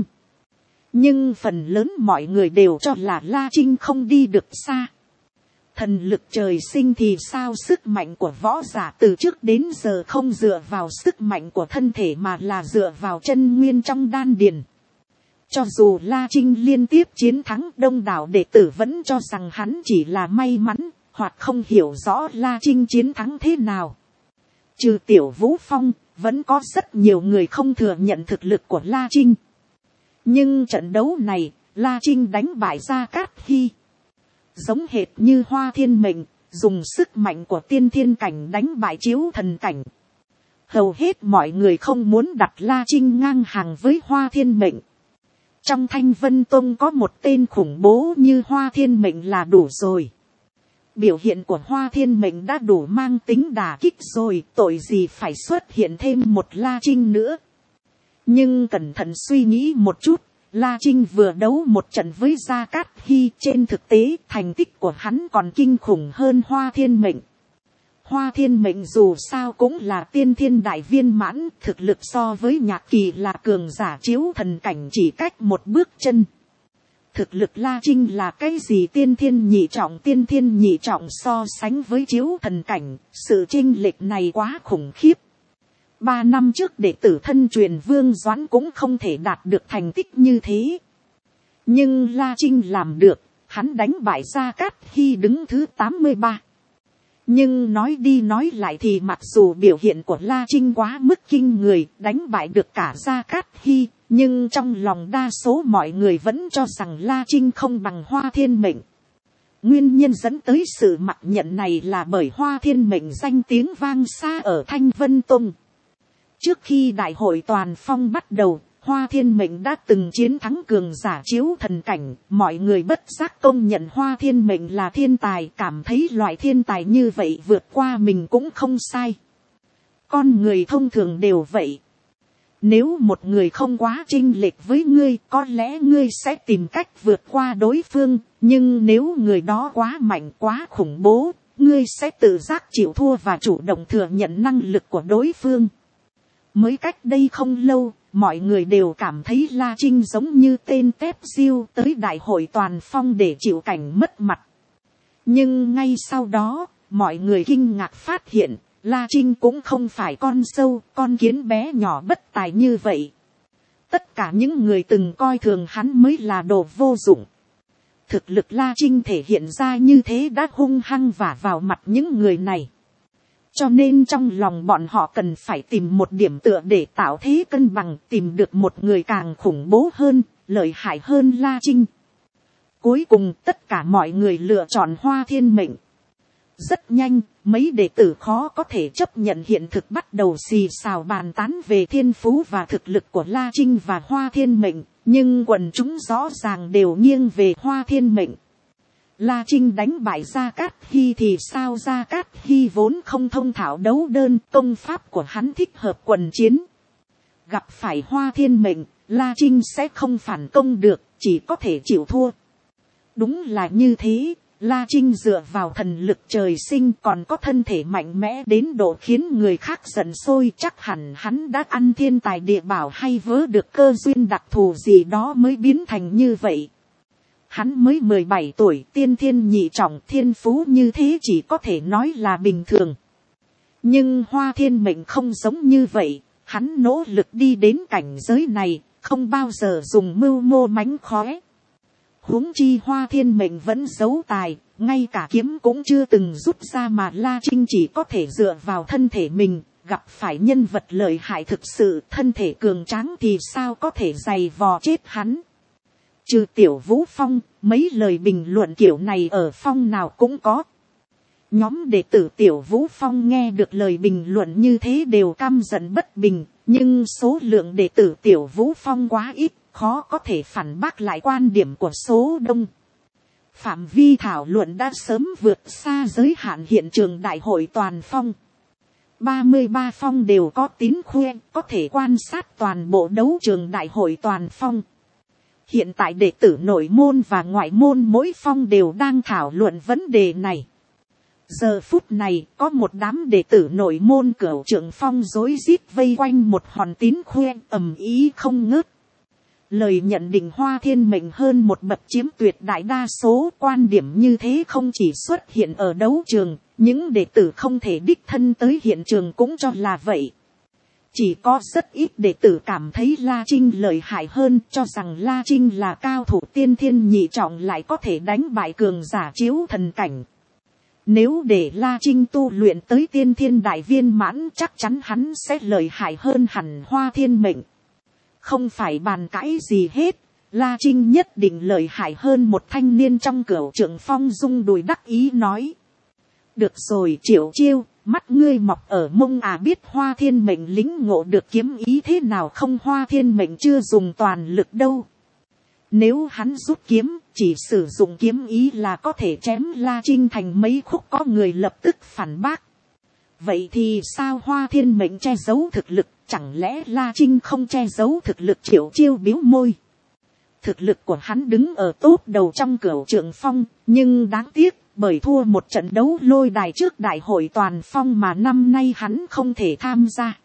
Nhưng phần lớn mọi người đều cho là La Trinh không đi được xa. Thần lực trời sinh thì sao, sức mạnh của võ giả từ trước đến giờ không dựa vào sức mạnh của thân thể mà là dựa vào chân nguyên trong đan điền. Cho dù La Trinh liên tiếp chiến thắng, đông đảo đệ tử vẫn cho rằng hắn chỉ là may mắn, hoặc không hiểu rõ La Trinh chiến thắng thế nào. Trừ Tiểu Vũ Phong, vẫn có rất nhiều người không thừa nhận thực lực của La Trinh. Nhưng trận đấu này, La Trinh đánh bại Gia Cát Hy. Giống hệt như Hoa Thiên Mệnh, dùng sức mạnh của tiên thiên cảnh đánh bại Chiếu Thần cảnh. Hầu hết mọi người không muốn đặt La Trinh ngang hàng với Hoa Thiên Mệnh. Trong Thanh Vân Tông có một tên khủng bố như Hoa Thiên Mệnh là đủ rồi. Biểu hiện của Hoa Thiên Mệnh đã đủ mang tính đả kích rồi, tội gì phải xuất hiện thêm một La Trinh nữa. Nhưng cẩn thận suy nghĩ một chút, La Trinh vừa đấu một trận với Gia Cát Hy, trên thực tế thành tích của hắn còn kinh khủng hơn Hoa Thiên Mệnh. Hoa Thiên Mệnh dù sao cũng là tiên thiên đại viên mãn, thực lực so với Nhạc Kỳ là cường giả Chiếu Thần cảnh chỉ cách một bước chân. Thực lực La Trinh là cái gì, tiên thiên nhị trọng tiên thiên nhị trọng so sánh với Chiếu Thần cảnh, sự chênh lệch này quá khủng khiếp. Ba năm trước đệ tử thân truyền Vương Doãn cũng không thể đạt được thành tích như thế. Nhưng La Trinh làm được, hắn đánh bại Gia Cát Hy đứng thứ tám mươi ba. Nhưng nói đi nói lại thì mặc dù biểu hiện của La Trinh quá mức kinh người, đánh bại được cả Gia Cát Hy, nhưng trong lòng đa số mọi người vẫn cho rằng La Trinh không bằng Hoa Thiên Mệnh. Nguyên nhân dẫn tới sự mặc nhận này là bởi Hoa Thiên Mệnh danh tiếng vang xa ở Thanh Vân Tông. Trước khi đại hội toàn phong bắt đầu, Hoa Thiên Mệnh đã từng chiến thắng cường giả Chiếu Thần cảnh, mọi người bất giác công nhận Hoa Thiên Mệnh là thiên tài, cảm thấy loại thiên tài như vậy vượt qua mình cũng không sai. Con người thông thường đều vậy. Nếu một người không quá chênh lệch với ngươi, có lẽ ngươi sẽ tìm cách vượt qua đối phương, nhưng nếu người đó quá mạnh, quá khủng bố, ngươi sẽ tự giác chịu thua và chủ động thừa nhận năng lực của đối phương. Mới cách đây không lâu, mọi người đều cảm thấy La Trinh giống như tên tép diêu tới đại hội toàn phong để chịu cảnh mất mặt. Nhưng ngay sau đó, mọi người kinh ngạc phát hiện, La Trinh cũng không phải con sâu, con kiến bé nhỏ bất tài như vậy. Tất cả những người từng coi thường hắn mới là đồ vô dụng. Thực lực La Trinh thể hiện ra như thế đã hung hăng vả vào mặt những người này. Cho nên trong lòng bọn họ cần phải tìm một điểm tựa để tạo thế cân bằng, tìm được một người càng khủng bố hơn, lợi hại hơn La Trinh. Cuối cùng tất cả mọi người lựa chọn Hoa Thiên Mệnh. Rất nhanh, mấy đệ tử khó có thể chấp nhận hiện thực bắt đầu xì xào bàn tán về thiên phú và thực lực của La Trinh và Hoa Thiên Mệnh, nhưng quần chúng rõ ràng đều nghiêng về Hoa Thiên Mệnh. La Trinh đánh bại Gia Cát Hy thì sao, Gia Cát Hy vốn không thông thạo đấu đơn, công pháp của hắn thích hợp quần chiến. Gặp phải Hoa Thiên Mệnh, La Trinh sẽ không phản công được, chỉ có thể chịu thua. Đúng là như thế, La Trinh dựa vào thần lực trời sinh còn có thân thể mạnh mẽ đến độ khiến người khác giận sôi, chắc hẳn hắn đã ăn thiên tài địa bảo hay vớ được cơ duyên đặc thù gì đó mới biến thành như vậy. Hắn mới mười bảy tuổi, tiên thiên nhị trọng, thiên phú như thế chỉ có thể nói là bình thường. Nhưng Hoa Thiên Mệnh không giống như vậy, hắn nỗ lực đi đến cảnh giới này, không bao giờ dùng mưu mô mánh khóe. Huống chi Hoa Thiên Mệnh vẫn giấu tài, ngay cả kiếm cũng chưa từng rút ra mà La Trinh chỉ có thể dựa vào thân thể mình, gặp phải nhân vật lợi hại thực sự, thân thể cường tráng thì sao có thể giày vò chết hắn. Trừ Tiểu Vũ Phong, mấy lời bình luận kiểu này ở phong nào cũng có. Nhóm đệ tử Tiểu Vũ Phong nghe được lời bình luận như thế đều căm giận bất bình, nhưng số lượng đệ tử Tiểu Vũ Phong quá ít, khó có thể phản bác lại quan điểm của số đông. Phạm vi thảo luận đã sớm vượt xa giới hạn hiện trường đại hội toàn phong. ba mươi ba phong đều có tín khuê, có thể quan sát toàn bộ đấu trường đại hội toàn phong. Hiện tại đệ tử nội môn và ngoại môn mỗi phong đều đang thảo luận vấn đề này. Giờ phút này có một đám đệ tử nội môn cửu trưởng phong rối rít vây quanh một hòn tín khuê ầm ý không ngớt. Lời nhận định Hoa Thiên Mệnh hơn một bậc chiếm tuyệt đại đa số, quan điểm như thế không chỉ xuất hiện ở đấu trường, những đệ tử không thể đích thân tới hiện trường cũng cho là vậy. Chỉ có rất ít đệ tử cảm thấy La Trinh lợi hại hơn, cho rằng La Trinh là cao thủ tiên thiên nhị trọng lại có thể đánh bại cường giả chiếu thần cảnh. Nếu để La Trinh tu luyện tới tiên thiên đại viên mãn, chắc chắn hắn sẽ lợi hại hơn hẳn Hoa Thiên Mệnh. Không phải bàn cãi gì hết, La Trinh nhất định lợi hại hơn một thanh niên trong cửu trưởng phong rung đùi đắc ý nói. Được rồi Triệu Chiêu, mắt ngươi mọc ở mông à, biết Hoa Thiên Mệnh lính ngộ được kiếm ý thế nào không? Hoa Thiên Mệnh chưa dùng toàn lực đâu. Nếu hắn rút kiếm, chỉ sử dụng kiếm ý là có thể chém La Trinh thành mấy khúc. Có người lập tức phản bác. Vậy thì sao Hoa Thiên Mệnh che giấu thực lực, chẳng lẽ La Trinh không che giấu thực lực? Triệu Chiêu biếu môi. Thực lực của hắn đứng ở top đầu trong cửu trưởng phong, nhưng đáng tiếc, bởi thua một trận đấu lôi đài trước đại hội toàn phong mà năm nay hắn không thể tham gia.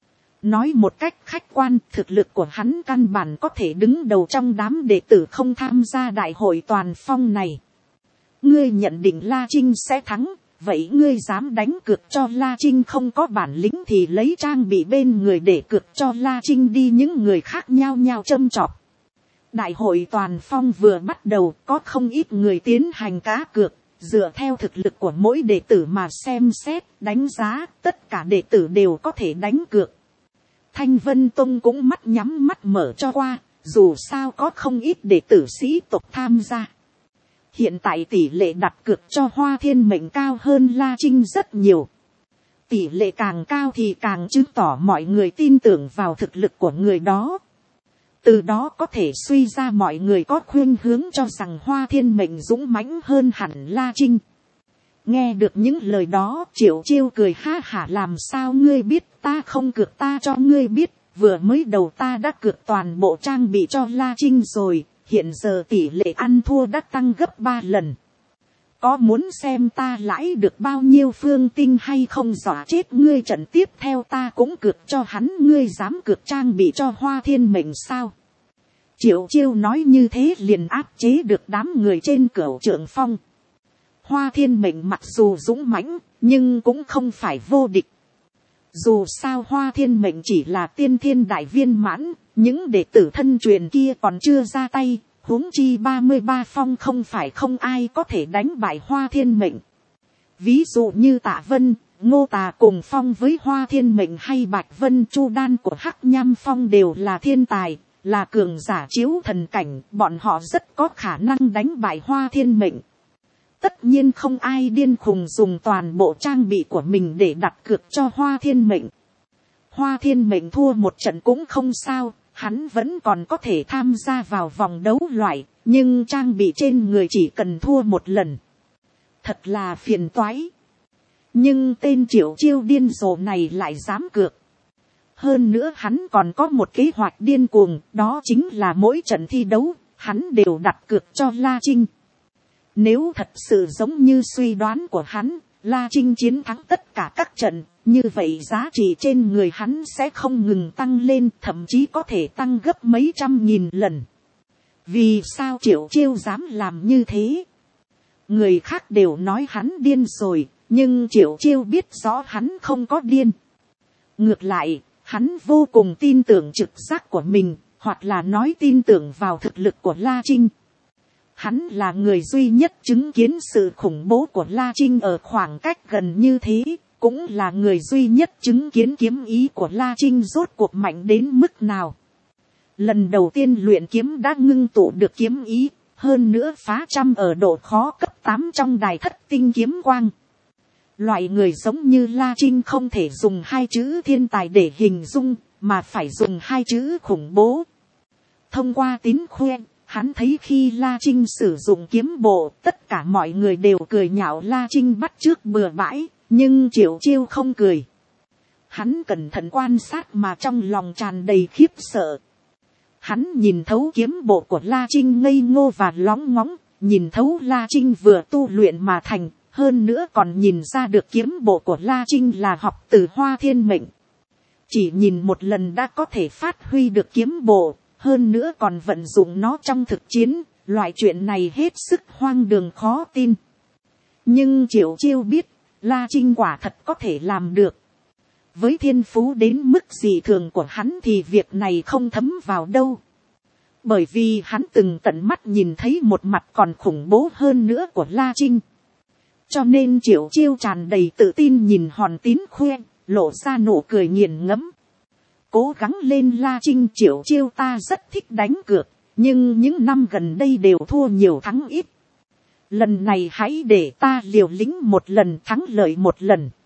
Nói một cách khách quan, thực lực của hắn căn bản có thể đứng đầu trong đám đệ tử không tham gia đại hội toàn phong này. Ngươi nhận định La Trinh sẽ thắng, vậy ngươi dám đánh cược cho La Trinh không có bản lĩnh thì lấy trang bị bên người để cược cho La Trinh đi. Những người khác nhao nhao châm chọc. Đại hội toàn phong vừa bắt đầu, có không ít người tiến hành cá cược, dựa theo thực lực của mỗi đệ tử mà xem xét, đánh giá, tất cả đệ tử đều có thể đánh cược. Thanh Vân Tông cũng mắt nhắm mắt mở cho qua, dù sao có không ít đệ tử sĩ tộc tham gia. Hiện tại tỷ lệ đặt cược cho Hoa Thiên Mệnh cao hơn La Trinh rất nhiều. Tỷ lệ càng cao thì càng chứng tỏ mọi người tin tưởng vào thực lực của người đó. Từ đó có thể suy ra mọi người có khuynh hướng cho rằng Hoa Thiên Mệnh dũng mãnh hơn hẳn La Trinh. Nghe được những lời đó, Triệu Chiêu cười ha hả. Làm sao ngươi biết? Ta không cược, ta cho ngươi biết. Vừa mới đầu ta đã cược toàn bộ trang bị cho La Trinh rồi, hiện giờ tỷ lệ ăn thua đã tăng gấp ba lần. Có muốn xem ta lãi được bao nhiêu phương tinh hay không? Dọa chết ngươi. Trận tiếp theo ta cũng cược cho hắn. Ngươi dám cược trang bị cho Hoa Thiên Mệnh sao? Triệu Chiêu nói như thế liền áp chế được đám người trên cửu trưởng phong. Hoa Thiên Mệnh mặc dù dũng mãnh, nhưng cũng không phải vô địch. Dù sao Hoa Thiên Mệnh chỉ là tiên thiên đại viên mãn, những đệ tử thân truyền kia còn chưa ra tay, huống chi ba mươi ba phong không phải không ai có thể đánh bại Hoa Thiên Mệnh. Ví dụ như Tạ Vân, Ngô Tà cùng phong với Hoa Thiên Mệnh, hay Bạch Vân, Chu Đan của Hắc Nham Phong đều là thiên tài, là cường giả chiếu thần cảnh, bọn họ rất có khả năng đánh bại Hoa Thiên Mệnh. Tất nhiên không ai điên khùng dùng toàn bộ trang bị của mình để đặt cược cho Hoa Thiên Mệnh. Hoa Thiên Mệnh thua một trận cũng không sao, hắn vẫn còn có thể tham gia vào vòng đấu loại, nhưng trang bị trên người chỉ cần thua một lần. Thật là phiền toái. Nhưng tên Triệu Chiêu điên rồ này lại dám cược. Hơn nữa hắn còn có một kế hoạch điên cuồng, đó chính là mỗi trận thi đấu, hắn đều đặt cược cho La Trinh. Nếu thật sự giống như suy đoán của hắn, La Trinh chiến thắng tất cả các trận, như vậy giá trị trên người hắn sẽ không ngừng tăng lên, thậm chí có thể tăng gấp mấy trăm nghìn lần. Vì sao Triệu Chiêu dám làm như thế? Người khác đều nói hắn điên rồi, nhưng Triệu Chiêu biết rõ hắn không có điên. Ngược lại, hắn vô cùng tin tưởng trực giác của mình, hoặc là nói tin tưởng vào thực lực của La Trinh. Hắn là người duy nhất chứng kiến sự khủng bố của La Trinh ở khoảng cách gần như thế, cũng là người duy nhất chứng kiến kiếm ý của La Trinh rốt cuộc mạnh đến mức nào. Lần đầu tiên luyện kiếm đã ngưng tụ được kiếm ý, hơn nữa phá trăm ở độ khó cấp tám trong đài thất tinh kiếm quang. Loại người giống như La Trinh không thể dùng hai chữ thiên tài để hình dung, mà phải dùng hai chữ khủng bố. Thông qua tín khoe, hắn thấy khi La Trinh sử dụng kiếm bộ, tất cả mọi người đều cười nhạo La Trinh bắt chước bừa bãi, nhưng Triệu Chiêu không cười. Hắn cẩn thận quan sát mà trong lòng tràn đầy khiếp sợ. Hắn nhìn thấu kiếm bộ của La Trinh ngây ngô và lóng ngóng, nhìn thấu La Trinh vừa tu luyện mà thành, hơn nữa còn nhìn ra được kiếm bộ của La Trinh là học từ Hoa Thiên Mệnh. Chỉ nhìn một lần đã có thể phát huy được kiếm bộ, hơn nữa còn vận dụng nó trong thực chiến, loại chuyện này hết sức hoang đường khó tin. Nhưng Triệu Chiêu biết, La Trinh quả thật có thể làm được. Với thiên phú đến mức dị thường của hắn thì việc này không thấm vào đâu. Bởi vì hắn từng tận mắt nhìn thấy một mặt còn khủng bố hơn nữa của La Trinh. Cho nên Triệu Chiêu tràn đầy tự tin nhìn Hòn Tín khoe, lộ ra nụ cười nghiền ngẫm. Cố gắng lên La Trinh, Triệu Chiêu ta rất thích đánh cược, nhưng những năm gần đây đều thua nhiều thắng ít. Lần này hãy để ta liều lĩnh một lần, thắng lợi một lần.